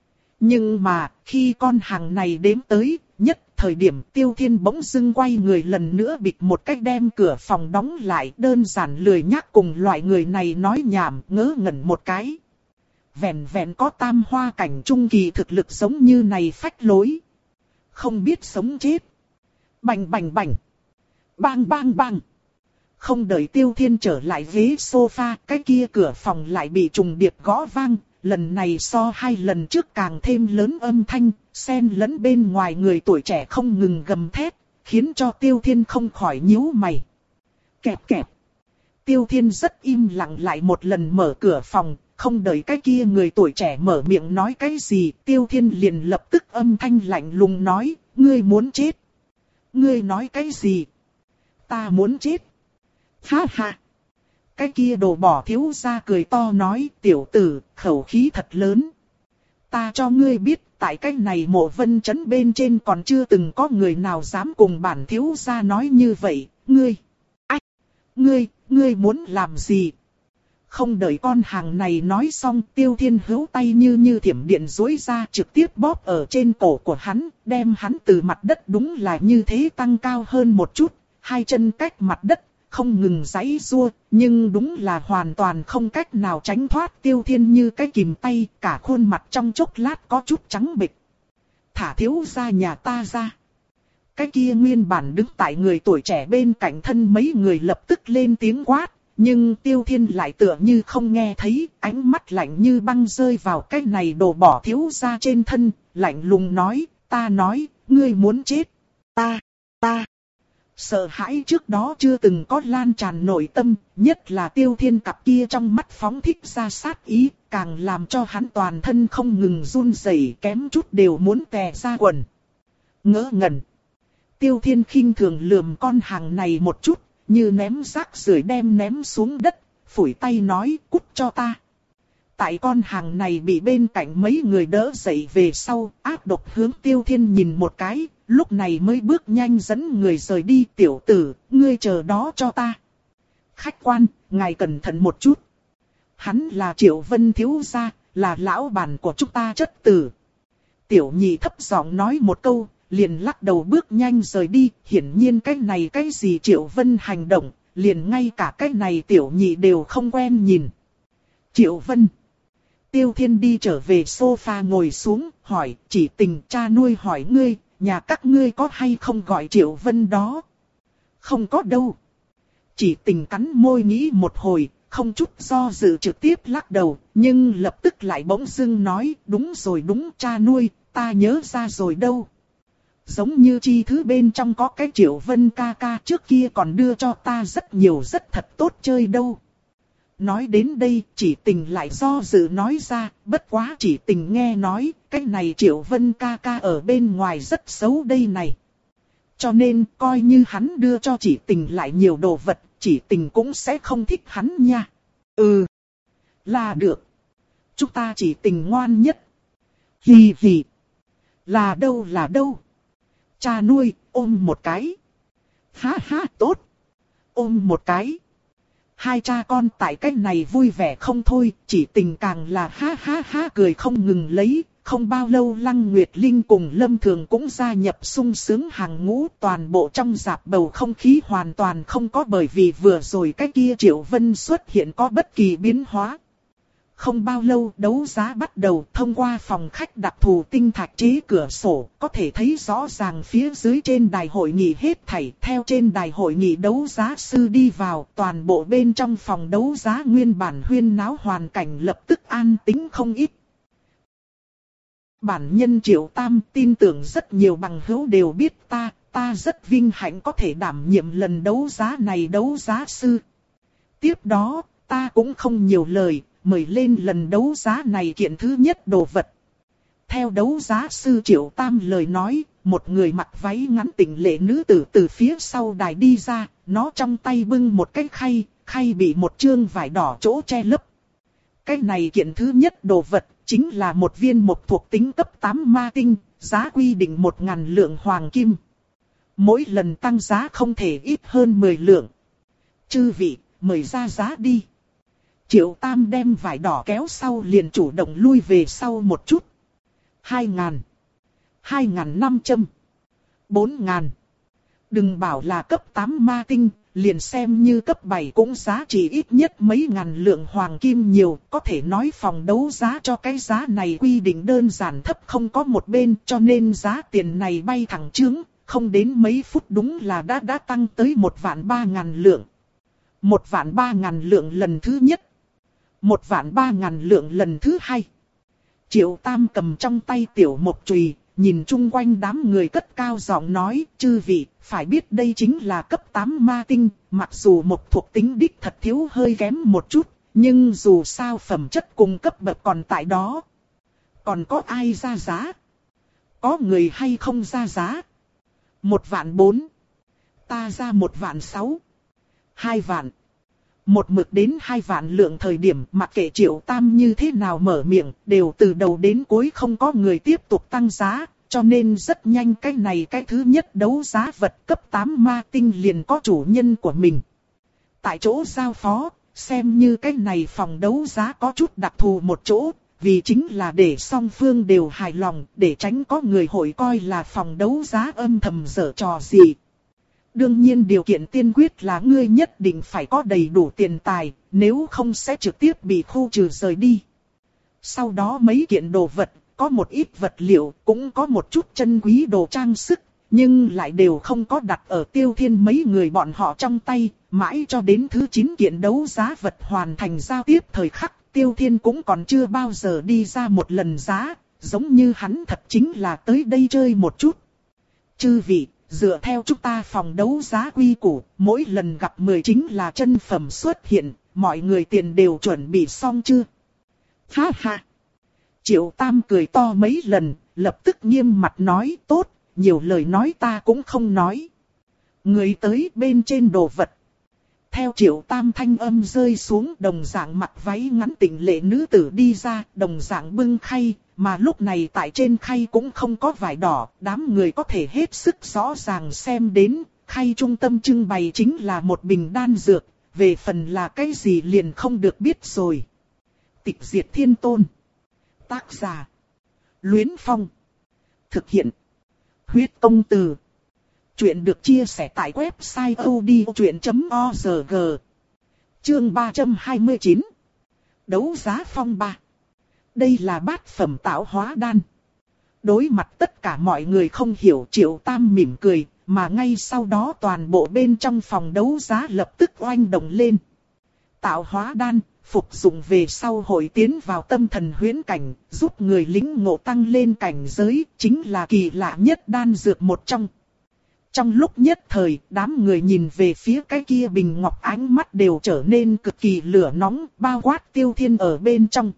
A: Nhưng mà, khi con hàng này đếm tới, nhất thời điểm Tiêu Thiên bỗng dưng quay người lần nữa bịt một cách đem cửa phòng đóng lại, đơn giản lười nhắc cùng loại người này nói nhảm, ngớ ngẩn một cái. Vẹn vẹn có tam hoa cảnh trung kỳ thực lực giống như này phách lối. Không biết sống chết. Bành bành bành. Bang bang bang. Không đợi Tiêu Thiên trở lại ghế sofa, cái kia cửa phòng lại bị trùng điệp gõ vang. Lần này so hai lần trước càng thêm lớn âm thanh, xen lẫn bên ngoài người tuổi trẻ không ngừng gầm thét, khiến cho Tiêu Thiên không khỏi nhíu mày. Kẹp kẹp. Tiêu Thiên rất im lặng lại một lần mở cửa phòng, không đợi cái kia người tuổi trẻ mở miệng nói cái gì, Tiêu Thiên liền lập tức âm thanh lạnh lùng nói, ngươi muốn chết. Ngươi nói cái gì? Ta muốn chết. Ha ha. Cái kia đồ bỏ thiếu gia cười to nói, tiểu tử, khẩu khí thật lớn. Ta cho ngươi biết, tại cái này Mộ Vân Trấn bên trên còn chưa từng có người nào dám cùng bản thiếu gia nói như vậy, ngươi. Ách, ngươi, ngươi muốn làm gì? Không đợi con hàng này nói xong, Tiêu Thiên hữu tay như như thiểm điện duỗi ra trực tiếp bóp ở trên cổ của hắn, đem hắn từ mặt đất đúng là như thế tăng cao hơn một chút, hai chân cách mặt đất, không ngừng giãy giụa, nhưng đúng là hoàn toàn không cách nào tránh thoát Tiêu Thiên như cái kìm tay, cả khuôn mặt trong chốc lát có chút trắng bệch. Thả thiếu gia nhà ta ra. Cái kia nguyên bản đứng tại người tuổi trẻ bên cạnh thân mấy người lập tức lên tiếng quát. Nhưng Tiêu Thiên lại tựa như không nghe thấy, ánh mắt lạnh như băng rơi vào cái này đồ bỏ thiếu gia trên thân, lạnh lùng nói, ta nói, ngươi muốn chết, ta, ta. Sợ hãi trước đó chưa từng có lan tràn nội tâm, nhất là Tiêu Thiên cặp kia trong mắt phóng thích ra sát ý, càng làm cho hắn toàn thân không ngừng run rẩy, kém chút đều muốn tè ra quần. Ngỡ ngẩn. Tiêu Thiên khinh thường lườm con hàng này một chút. Như ném rác rưởi đem ném xuống đất, phủi tay nói cút cho ta. Tại con hàng này bị bên cạnh mấy người đỡ dậy về sau, ác độc hướng Tiêu Thiên nhìn một cái, lúc này mới bước nhanh dẫn người rời đi. Tiểu tử, ngươi chờ đó cho ta. Khách quan, ngài cẩn thận một chút. Hắn là Triệu Vân thiếu gia, là lão bản của chúng ta chất tử. Tiểu Nhị thấp giọng nói một câu. Liền lắc đầu bước nhanh rời đi, hiển nhiên cái này cái gì Triệu Vân hành động, liền ngay cả cái này Tiểu Nhị đều không quen nhìn. Triệu Vân. Tiêu Thiên đi trở về sofa ngồi xuống, hỏi, chỉ tình cha nuôi hỏi ngươi, nhà các ngươi có hay không gọi Triệu Vân đó? Không có đâu. Chỉ tình cắn môi nghĩ một hồi, không chút do dự trực tiếp lắc đầu, nhưng lập tức lại bỗng dưng nói, đúng rồi đúng cha nuôi, ta nhớ ra rồi đâu. Giống như chi thứ bên trong có cái Triệu Vân ca ca trước kia còn đưa cho ta rất nhiều rất thật tốt chơi đâu. Nói đến đây, Chỉ Tình lại do dự nói ra, bất quá Chỉ Tình nghe nói, cái này Triệu Vân ca ca ở bên ngoài rất xấu đây này. Cho nên, coi như hắn đưa cho Chỉ Tình lại nhiều đồ vật, Chỉ Tình cũng sẽ không thích hắn nha. Ừ, là được. Chúng ta Chỉ Tình ngoan nhất. Hì hì. Là đâu là đâu. Cha nuôi, ôm một cái. Ha ha, tốt. Ôm một cái. Hai cha con tại cách này vui vẻ không thôi, Chỉ Tình càng là ha ha ha cười không ngừng lấy. Không bao lâu Lăng Nguyệt Linh cùng Lâm Thường cũng gia nhập sung sướng hàng ngũ, toàn bộ trong dạp bầu không khí hoàn toàn không có bởi vì vừa rồi cái kia Triệu Vân xuất hiện có bất kỳ biến hóa. Không bao lâu đấu giá bắt đầu, thông qua phòng khách đặc thù tinh thạch chế cửa sổ, có thể thấy rõ ràng phía dưới trên đài hội nghị hết thảy. Theo trên đài hội nghị đấu giá sư đi vào, toàn bộ bên trong phòng đấu giá nguyên bản huyên náo hoàn cảnh lập tức an tĩnh không ít. Bản nhân Triệu Tam tin tưởng rất nhiều bằng hữu đều biết ta, ta rất vinh hạnh có thể đảm nhiệm lần đấu giá này đấu giá sư. Tiếp đó, ta cũng không nhiều lời, mời lên lần đấu giá này kiện thứ nhất đồ vật. Theo đấu giá sư Triệu Tam lời nói, một người mặc váy ngắn tịnh lệ nữ tử từ phía sau đài đi ra, nó trong tay bưng một cái khay, khay bị một chương vải đỏ chỗ che lấp. Cái này kiện thứ nhất đồ vật, chính là một viên mộc thuộc tính cấp tám ma tinh, giá quy định một ngàn lượng hoàng kim. Mỗi lần tăng giá không thể ít hơn mười lượng. Chư vị, mời ra giá đi. Triệu Tam đem vải đỏ kéo sau liền chủ động lui về sau một chút. Hai ngàn. Hai ngàn năm trăm. Bốn ngàn. Đừng bảo là cấp tám ma tinh, liền xem như cấp bảy cũng giá trị ít nhất mấy ngàn lượng hoàng kim nhiều. Có thể nói phòng đấu giá cho cái giá này quy định đơn giản thấp không có một bên, cho nên giá tiền này bay thẳng chướng, không đến mấy phút đúng là đã đã tăng tới một vạn ba ngàn lượng. Một vạn ba ngàn lượng lần thứ nhất. Một vạn ba ngàn lượng lần thứ hai. Triệu Tam cầm trong tay tiểu mộc chùy, nhìn chung quanh đám người cất cao giọng nói, chư vị, phải biết đây chính là cấp tám ma tinh, mặc dù một thuộc tính đích thật thiếu hơi kém một chút, nhưng dù sao phẩm chất cùng cấp bậc còn tại đó. Còn có ai ra giá? Có người hay không ra giá? Một vạn bốn. Ta ra một vạn sáu. Hai vạn. Một mực đến hai vạn lượng thời điểm mặc kệ Triệu Tam như thế nào mở miệng, đều từ đầu đến cuối không có người tiếp tục tăng giá, cho nên rất nhanh cái này cái thứ nhất đấu giá vật cấp tám ma tinh liền có chủ nhân của mình. Tại chỗ giao phó, xem như cái này phòng đấu giá có chút đặc thù một chỗ, vì chính là để song phương đều hài lòng, để tránh có người hội coi là phòng đấu giá âm thầm giở trò gì. Đương nhiên điều kiện tiên quyết là ngươi nhất định phải có đầy đủ tiền tài, nếu không sẽ trực tiếp bị khu trừ rời đi. Sau đó mấy kiện đồ vật, có một ít vật liệu, cũng có một chút chân quý đồ trang sức, nhưng lại đều không có đặt ở Tiêu Thiên mấy người bọn họ trong tay, mãi cho đến thứ chín kiện đấu giá vật hoàn thành giao tiếp thời khắc, Tiêu Thiên cũng còn chưa bao giờ đi ra một lần giá, giống như hắn thật chính là tới đây chơi một chút. Chư vị, dựa theo chúng ta phòng đấu giá quy củ, mỗi lần gặp mười chính là chân phẩm xuất hiện, mọi người tiền đều chuẩn bị xong chưa? Ha ha! Triệu Tam cười to mấy lần, lập tức nghiêm mặt nói tốt, nhiều lời nói ta cũng không nói. Người tới bên trên đồ vật. Theo Triệu Tam thanh âm rơi xuống, đồng dạng mặc váy ngắn tịnh lệ nữ tử đi ra, đồng dạng bưng khay, mà lúc này tại trên khay cũng không có vải đỏ, đám người có thể hết sức rõ ràng xem đến, khay trung tâm trưng bày chính là một bình đan dược, về phần là cái gì liền không được biết rồi. Tịch Diệt Thiên Tôn. Tác giả: Luyến Phong. Thực hiện: Huyết Công Từ. Chuyện được chia sẻ tại website odchuyện chấm org. Chương ba trăm hai mươi chín. Đấu giá phong ba. Đây là bát phẩm tạo hóa đan. Đối mặt tất cả mọi người không hiểu, Triệu Tam mỉm cười, mà ngay sau đó toàn bộ bên trong phòng đấu giá lập tức oanh động lên. Tạo hóa đan, phục dụng về sau hội tiến vào tâm thần huyễn cảnh, giúp người lính ngộ tăng lên cảnh giới, chính là kỳ lạ nhất đan dược một trong. Trong lúc nhất thời, đám người nhìn về phía cái kia bình ngọc ánh mắt đều trở nên cực kỳ lửa nóng, bao quát Tiêu Thiên ở bên trong.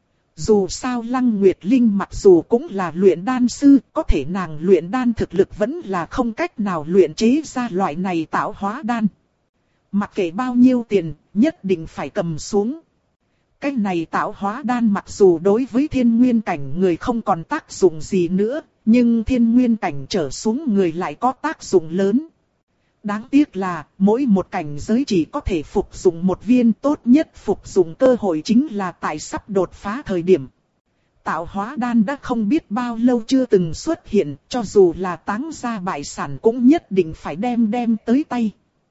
A: Dù sao Lăng Nguyệt Linh mặc dù cũng là luyện đan sư, có thể nàng luyện đan thực lực vẫn là không cách nào luyện chế ra loại này tạo hóa đan. Mặc kệ bao nhiêu tiền, nhất định phải cầm xuống. Cái này tạo hóa đan mặc dù đối với thiên nguyên cảnh người không còn tác dụng gì nữa, nhưng thiên nguyên cảnh trở xuống người lại có tác dụng lớn. Đáng tiếc là mỗi một cảnh giới chỉ có thể phục dụng một viên, tốt nhất phục dụng cơ hội chính là tại sắp đột phá thời điểm. Tạo hóa đan đã không biết bao lâu chưa từng xuất hiện, cho dù là táng ra bại sản cũng nhất định phải đem đem tới tay.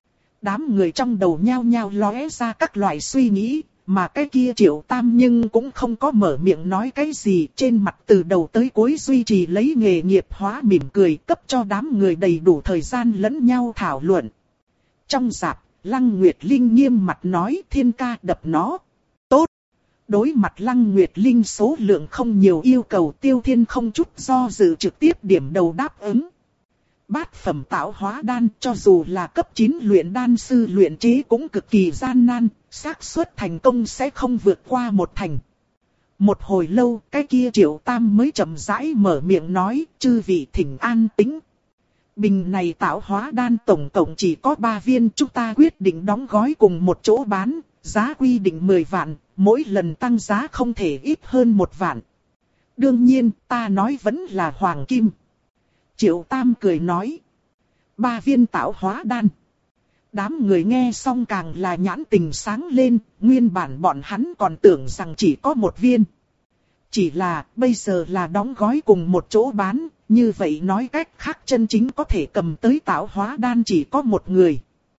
A: Đám người trong đầu nhao nhao lóe ra các loại suy nghĩ, mà cái kia Triệu Tam nhưng cũng không có mở miệng nói cái gì, trên mặt từ đầu tới cuối duy trì lấy nghề nghiệp hóa mỉm cười, cấp cho đám người đầy đủ thời gian lẫn nhau thảo luận. Trong rạp, Lăng Nguyệt Linh nghiêm mặt nói, Thiên ca đập nó. Tốt. Đối mặt Lăng Nguyệt Linh số lượng không nhiều yêu cầu, Tiêu Thiên không chút do dự trực tiếp điểm đầu đáp ứng. Bát phẩm tạo hóa đan cho dù là cấp chín luyện đan sư luyện chế cũng cực kỳ gian nan, xác suất thành công sẽ không vượt qua một thành. Một hồi lâu, cái kia Triệu Tam mới chậm rãi mở miệng nói, chư vị thỉnh an tĩnh. Bình này tạo hóa đan tổng cộng chỉ có ba viên, chúng ta quyết định đóng gói cùng một chỗ bán, giá quy định mười vạn, mỗi lần tăng giá không thể ít hơn một vạn. Đương nhiên, ta nói vẫn là hoàng kim. Triệu Tam cười nói. Ba viên tạo hóa đan. Đám người nghe xong càng là nhãn tình sáng lên, nguyên bản bọn hắn còn tưởng rằng chỉ có một viên. Chỉ là bây giờ là đóng gói cùng một chỗ bán, như vậy nói cách khác chân chính có thể cầm tới tạo hóa đan chỉ có một người.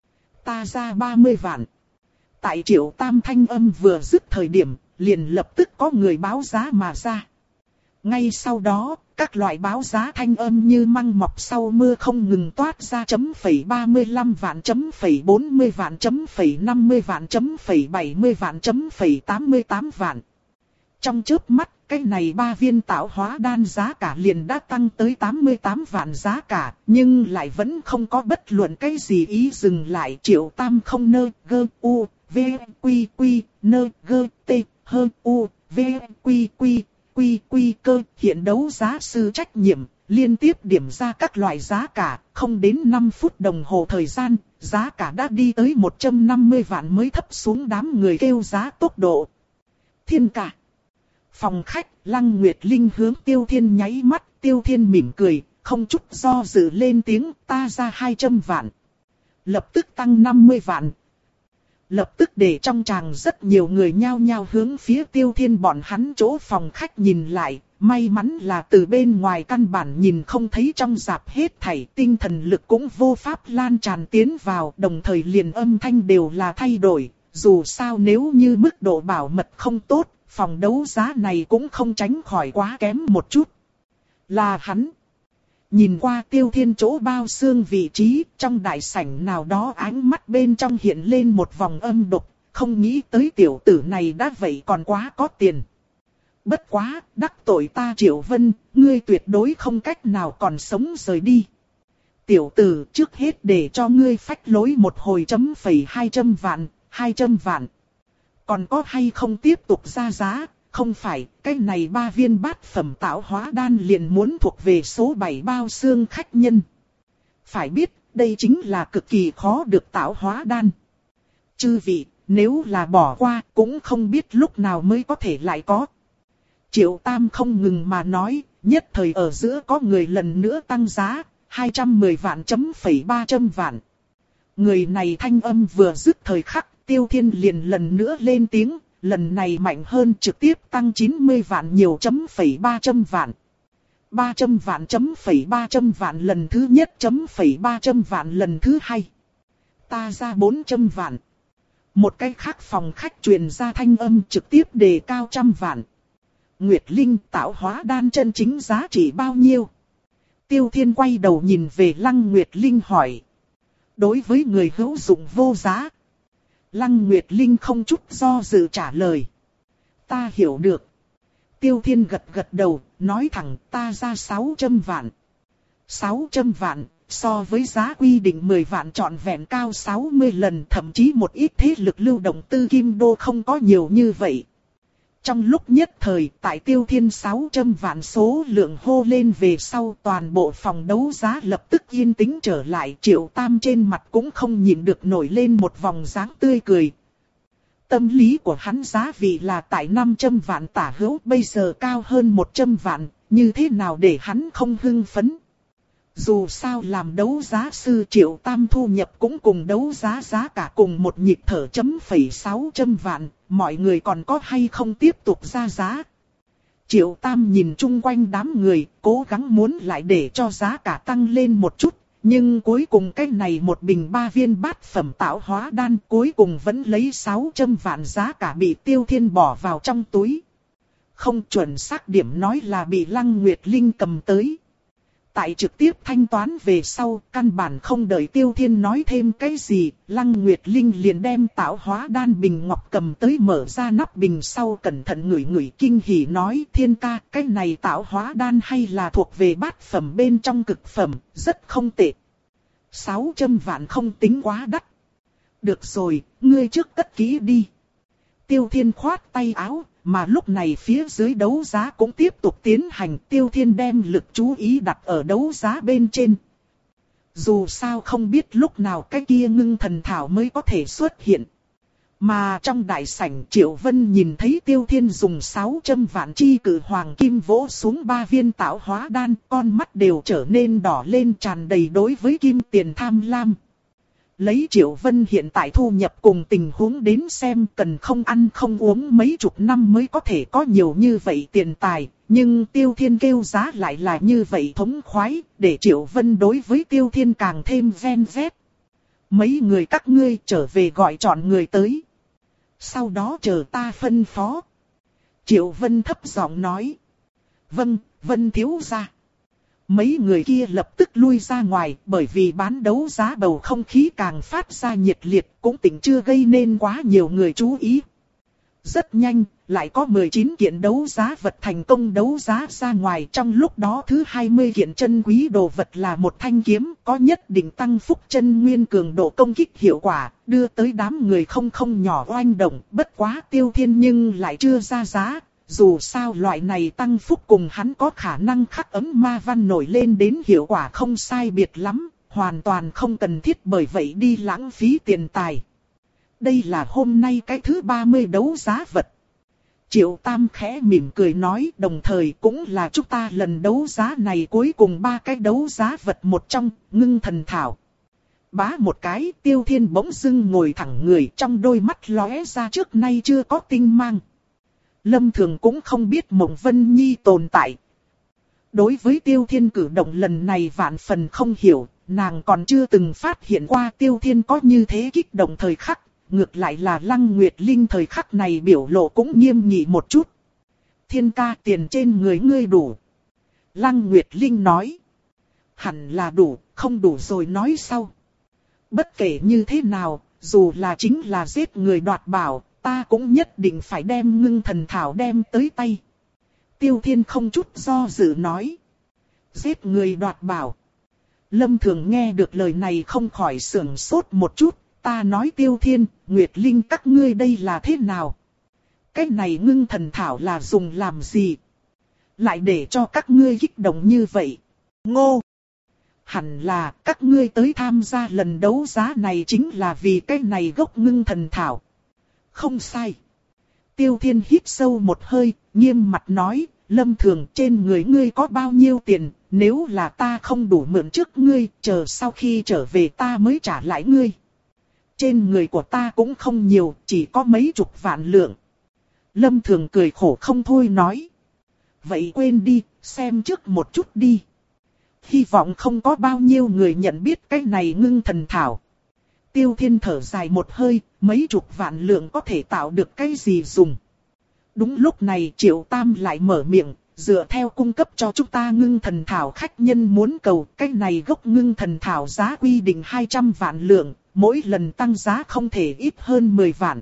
A: Ta ra ba mươi vạn. Tại Triệu Tam thanh âm vừa dứt thời điểm, liền lập tức có người báo giá mà ra. Ngay sau đó, các loại báo giá thanh âm như măng mọc sau mưa không ngừng toát ra chấm phẩy ba mươi lăm vạn, chấm phẩy bốn mươi vạn, chấm phẩy năm mươi vạn, chấm phẩy bảy mươi vạn, chấm phẩy tám mươi tám vạn. Trong chớp mắt, cái này ba viên tạo hóa đan giá cả liền đã tăng tới tám mươi tám vạn giá cả, nhưng lại vẫn không có bất luận cái gì ý dừng lại. Triệu Tam không nơ, gơ, u, v, quy, quy, nơ, gơ, t, hơ, u, v, quy, quy. Quy quy cơ hiện đấu giá sư trách nhiệm, liên tiếp điểm ra các loại giá cả, không đến năm phút đồng hồ thời gian, giá cả đã đi tới một trăm năm mươi vạn mới thấp xuống đám người kêu giá tốc độ. Thiên ca. Phòng khách, Lăng Nguyệt Linh hướng Tiêu Thiên nháy mắt, Tiêu Thiên mỉm cười, không chút do dự lên tiếng, ta ra hai trăm vạn. Lập tức tăng năm mươi vạn. Lập tức để trong tràng rất nhiều người nhao nhao hướng phía Tiêu Thiên bọn hắn chỗ phòng khách nhìn lại, may mắn là từ bên ngoài căn bản nhìn không thấy trong rạp hết thảy, tinh thần lực cũng vô pháp lan tràn tiến vào, đồng thời liền âm thanh đều là thay đổi, dù sao nếu như mức độ bảo mật không tốt, phòng đấu giá này cũng không tránh khỏi quá kém một chút. Là hắn. Nhìn qua Tiêu Thiên chỗ bao xương vị trí, trong đại sảnh nào đó ánh mắt bên trong hiện lên một vòng âm độc, không nghĩ tới tiểu tử này đã vậy còn quá có tiền. Bất quá, đắc tội ta Triệu Vân, ngươi tuyệt đối không cách nào còn sống rời đi. Tiểu tử, trước hết để cho ngươi phách lối một hồi chấm phẩy hai trăm vạn, hai trăm vạn. Còn có hay không tiếp tục ra giá? Không phải, cái này ba viên bát phẩm tạo hóa đan liền muốn thuộc về số bảy bao xương khách nhân. Phải biết, đây chính là cực kỳ khó được tạo hóa đan. Chư vị, nếu là bỏ qua, cũng không biết lúc nào mới có thể lại có. Triệu Tam không ngừng mà nói, nhất thời ở giữa có người lần nữa tăng giá, hai trăm mười vạn chấm phẩy ba trăm vạn. Người này thanh âm vừa dứt thời khắc, Tiêu Thiên liền lần nữa lên tiếng. Lần này mạnh hơn trực tiếp tăng chín mươi vạn nhiều chấm phẩy ba trăm vạn. ba trăm vạn chấm phẩy ba trăm vạn lần thứ nhất chấm phẩy ba trăm vạn lần thứ hai. Ta ra bốn trăm vạn. Một cái khác phòng khách truyền ra thanh âm trực tiếp đề cao trăm vạn. Nguyệt Linh tạo hóa đan chân chính giá trị bao nhiêu? Tiêu Thiên quay đầu nhìn về Lăng Nguyệt Linh hỏi. Đối với người hữu dụng vô giá. Lăng Nguyệt Linh không chút do dự trả lời. Ta hiểu được. Tiêu Thiên gật gật đầu, nói thẳng ta ra sáu trăm vạn. sáu trăm vạn, so với giá quy định mười vạn trọn vẹn cao sáu mươi lần, thậm chí một ít thế lực lưu động tư kim đô không có nhiều như vậy. Trong lúc nhất thời, tại Tiêu Thiên sáu trăm vạn số lượng hô lên về sau, toàn bộ phòng đấu giá lập tức yên tĩnh trở lại. Triệu Tam trên mặt cũng không nhịn được nổi lên một vòng dáng tươi cười. Tâm lý của hắn giá vị là tại năm trăm vạn tả hữu, bây giờ cao hơn một trăm vạn, như thế nào để hắn không hưng phấn. Dù sao làm đấu giá sư Triệu Tam thu nhập cũng cùng đấu giá giá cả cùng một nhịp thở chấm phẩy sáu trăm vạn, mọi người còn có hay không tiếp tục ra giá. Triệu Tam nhìn chung quanh đám người, cố gắng muốn lại để cho giá cả tăng lên một chút, nhưng cuối cùng cái này một bình ba viên bát phẩm tạo hóa đan cuối cùng vẫn lấy sáu trăm vạn giá cả bị Tiêu Thiên bỏ vào trong túi. Không chuẩn xác điểm nói là bị Lăng Nguyệt Linh cầm tới. Tại trực tiếp thanh toán về sau, căn bản không đợi Tiêu Thiên nói thêm cái gì, Lăng Nguyệt Linh liền đem tạo hóa đan bình ngọc cầm tới, mở ra nắp bình sau cẩn thận ngửi ngửi kinh hỉ nói: Thiên ca, cái này tạo hóa đan hay là thuộc về bát phẩm bên trong cực phẩm, rất không tệ. sáu trăm vạn không tính quá đắt. Được rồi, ngươi trước cất kỹ đi. Tiêu Thiên khoát tay áo. Mà lúc này phía dưới đấu giá cũng tiếp tục tiến hành, Tiêu Thiên đem lực chú ý đặt ở đấu giá bên trên. Dù sao không biết lúc nào cái kia ngưng thần thảo mới có thể xuất hiện. Mà trong đại sảnh Triệu Vân nhìn thấy Tiêu Thiên dùng sáu trăm vạn chi cử hoàng kim vỗ xuống ba viên tạo hóa đan, con mắt đều trở nên đỏ lên, tràn đầy đối với kim tiền tham lam. Lấy Triệu Vân hiện tại thu nhập cùng tình huống đến xem, cần không ăn không uống mấy chục năm mới có thể có nhiều như vậy tiền tài. Nhưng Tiêu Thiên kêu giá lại là như vậy thống khoái, để Triệu Vân đối với Tiêu Thiên càng thêm ven vét. Mấy người các ngươi trở về gọi chọn người tới. Sau đó chờ ta phân phó. Triệu Vân thấp giọng nói. Vâng, Vân thiếu gia. Mấy người kia lập tức lui ra ngoài, bởi vì bán đấu giá bầu không khí càng phát ra nhiệt liệt, cũng tỉnh chưa gây nên quá nhiều người chú ý. Rất nhanh, lại có mười chín kiện đấu giá vật thành công đấu giá ra ngoài, trong lúc đó thứ hai mươi kiện chân quý đồ vật là một thanh kiếm, có nhất định tăng phúc chân nguyên cường độ công kích hiệu quả, đưa tới đám người không không nhỏ oanh động, bất quá Tiêu Thiên nhưng lại chưa ra giá. Dù sao loại này tăng phúc cùng hắn có khả năng khắc ấm ma văn nổi lên đến hiệu quả không sai biệt lắm, hoàn toàn không cần thiết bởi vậy đi lãng phí tiền tài. Đây là hôm nay cái thứ ba mươi đấu giá vật. Triệu Tam khẽ mỉm cười nói, đồng thời cũng là chúng ta lần đấu giá này cuối cùng ba cái đấu giá vật một trong, ngưng thần thảo. Bá một cái, Tiêu Thiên bỗng dưng ngồi thẳng người, trong đôi mắt lóe ra trước nay chưa có tinh mang. Lâm Thường cũng không biết Mộng Vân Nhi tồn tại. Đối với Tiêu Thiên cử động lần này vạn phần không hiểu, nàng còn chưa từng phát hiện qua Tiêu Thiên có như thế kích động thời khắc, ngược lại là Lăng Nguyệt Linh thời khắc này biểu lộ cũng nghiêm nghị một chút. Thiên ca, tiền trên người ngươi đủ. Lăng Nguyệt Linh nói. Hẳn là đủ, không đủ rồi nói sau. Bất kể như thế nào, dù là chính là giết người đoạt bảo, ta cũng nhất định phải đem ngưng thần thảo đem tới tay. Tiêu Thiên không chút do dự nói. Giết người đoạt bảo. Lâm Thường nghe được lời này không khỏi sưởng sốt một chút. Ta nói Tiêu Thiên, Nguyệt Linh các ngươi đây là thế nào? Cái này ngưng thần thảo là dùng làm gì? Lại để cho các ngươi kích động như vậy. Ngô! Hẳn là các ngươi tới tham gia lần đấu giá này chính là vì cái này gốc ngưng thần thảo. Không sai. Tiêu Thiên hít sâu một hơi, nghiêm mặt nói, Lâm Thường, trên người ngươi có bao nhiêu tiền, nếu là ta không đủ mượn trước ngươi, chờ sau khi trở về ta mới trả lại ngươi. Trên người của ta cũng không nhiều, chỉ có mấy chục vạn lượng. Lâm Thường cười khổ không thôi nói. Vậy quên đi, xem trước một chút đi. Hy vọng không có bao nhiêu người nhận biết cái này ngưng thần thảo. Tiêu Thiên thở dài một hơi, mấy chục vạn lượng có thể tạo được cái gì dùng. Đúng lúc này Triệu Tam lại mở miệng, dựa theo cung cấp cho chúng ta ngưng thần thảo khách nhân muốn cầu, cái này gốc ngưng thần thảo giá quy định hai trăm vạn lượng, mỗi lần tăng giá không thể ít hơn mười vạn.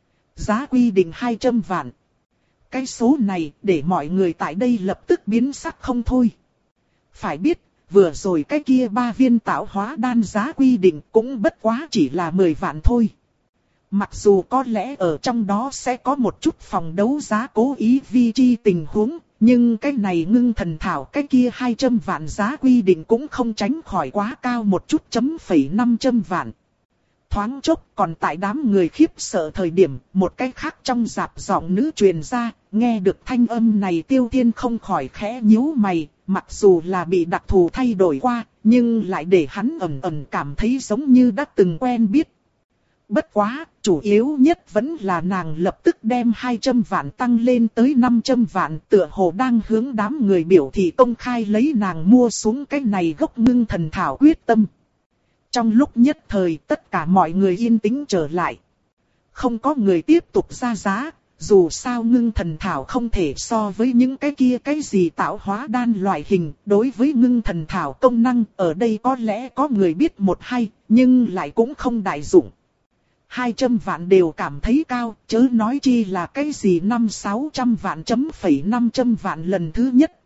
A: Giá quy định hai trăm vạn. Cái số này để mọi người tại đây lập tức biến sắc không thôi. Phải biết, vừa rồi cái kia ba viên tạo hóa đan giá quy định cũng bất quá chỉ là mười vạn thôi. Mặc dù có lẽ ở trong đó sẽ có một chút phòng đấu giá cố ý vi chi tình huống, nhưng cái này ngưng thần thảo cái kia hai trăm vạn giá quy định cũng không tránh khỏi quá cao một chút chấm phẩy năm trăm vạn. Thoáng chốc còn tại đám người khiếp sợ thời điểm, một cái khác trong rạp giọng nữ truyền ra, nghe được thanh âm này Tiêu Thiên không khỏi khẽ nhíu mày, mặc dù là bị đặc thù thay đổi qua, nhưng lại để hắn ẩn ẩn cảm thấy giống như đã từng quen biết. Bất quá, chủ yếu nhất vẫn là nàng lập tức đem hai trăm vạn tăng lên tới năm trăm vạn, tựa hồ đang hướng đám người biểu thị công khai lấy nàng mua xuống cái này gốc ngưng thần thảo quyết tâm. Trong lúc nhất thời tất cả mọi người yên tĩnh trở lại. Không có người tiếp tục ra giá, dù sao ngưng thần thảo không thể so với những cái kia cái gì tạo hóa đan loại hình. Đối với ngưng thần thảo công năng ở đây có lẽ có người biết một hay, nhưng lại cũng không đại dụng. Hai trăm vạn đều cảm thấy cao, chớ nói chi là cái gì năm sáu trăm vạn chấm phẩy năm trăm vạn lần thứ nhất.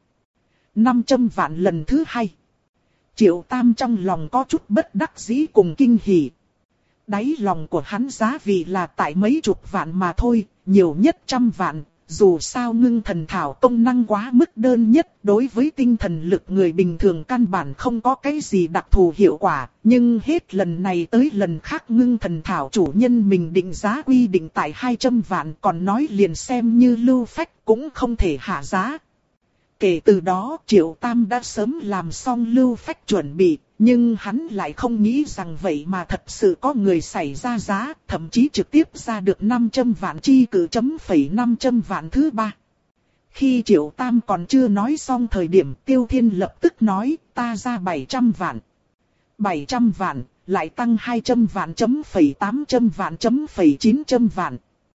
A: Năm trăm vạn lần thứ hai. Triệu Tam trong lòng có chút bất đắc dĩ cùng kinh hỉ. Đáy lòng của hắn giá vị là tại mấy chục vạn mà thôi, nhiều nhất trăm vạn. Dù sao ngưng thần thảo công năng quá mức đơn nhất, đối với tinh thần lực người bình thường căn bản không có cái gì đặc thù hiệu quả. Nhưng hết lần này tới lần khác ngưng thần thảo chủ nhân mình định giá quy định tại hai trăm vạn, còn nói liền xem như lưu phách cũng không thể hạ giá. Kể từ đó Triệu Tam đã sớm làm xong lưu phách chuẩn bị, nhưng hắn lại không nghĩ rằng vậy mà thật sự có người xảy ra giá, thậm chí trực tiếp ra được năm trăm vạn chi cử chấm phẩy năm trăm vạn thứ ba. Khi Triệu Tam còn chưa nói xong thời điểm Tiêu Thiên lập tức nói ta ra bảy trăm vạn. bảy trăm vạn, lại tăng hai trăm vạn chấm phẩy tám trăm vạn chấm phẩy chín trăm vạn.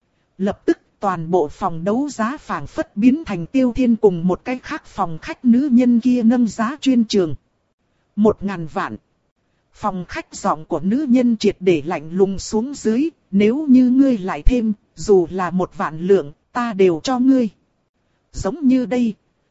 A: Lập tức toàn bộ phòng đấu giá phảng phất biến thành Tiêu Thiên cùng một cái khác phòng khách nữ nhân kia nâng giá chuyên trường. Một ngàn vạn. Phòng khách giọng của nữ nhân triệt để lạnh lùng xuống dưới, nếu như ngươi lại thêm, dù là một vạn lượng, ta đều cho ngươi. Giống như đây.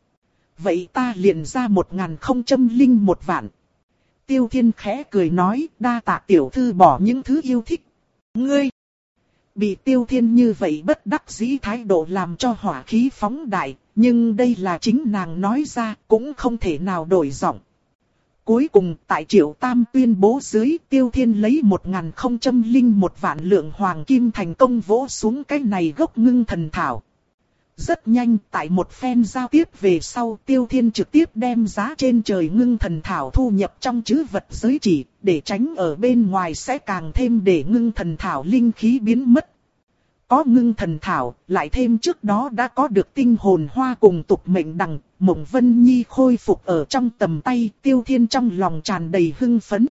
A: Vậy ta liền ra một ngàn không trăm linh một vạn. Tiêu Thiên khẽ cười nói, đa tạ tiểu thư bỏ những thứ yêu thích. Ngươi. Bị Tiêu Thiên như vậy bất đắc dĩ thái độ làm cho hỏa khí phóng đại, nhưng đây là chính nàng nói ra, cũng không thể nào đổi giọng. Cuối cùng tại Triệu Tam tuyên bố dưới, Tiêu Thiên lấy một ngàn không trăm linh một vạn lượng hoàng kim thành công vỗ xuống cái này gốc ngưng thần thảo. Rất nhanh, tại một phen giao tiếp về sau, Tiêu Thiên trực tiếp đem giá trên trời ngưng thần thảo thu nhập trong trữ vật giới chỉ, để tránh ở bên ngoài sẽ càng thêm để ngưng thần thảo linh khí biến mất. Có ngưng thần thảo, lại thêm trước đó đã có được tinh hồn hoa cùng tục mệnh đằng, Mộng Vân Nhi khôi phục ở trong tầm tay, Tiêu Thiên trong lòng tràn đầy hưng phấn.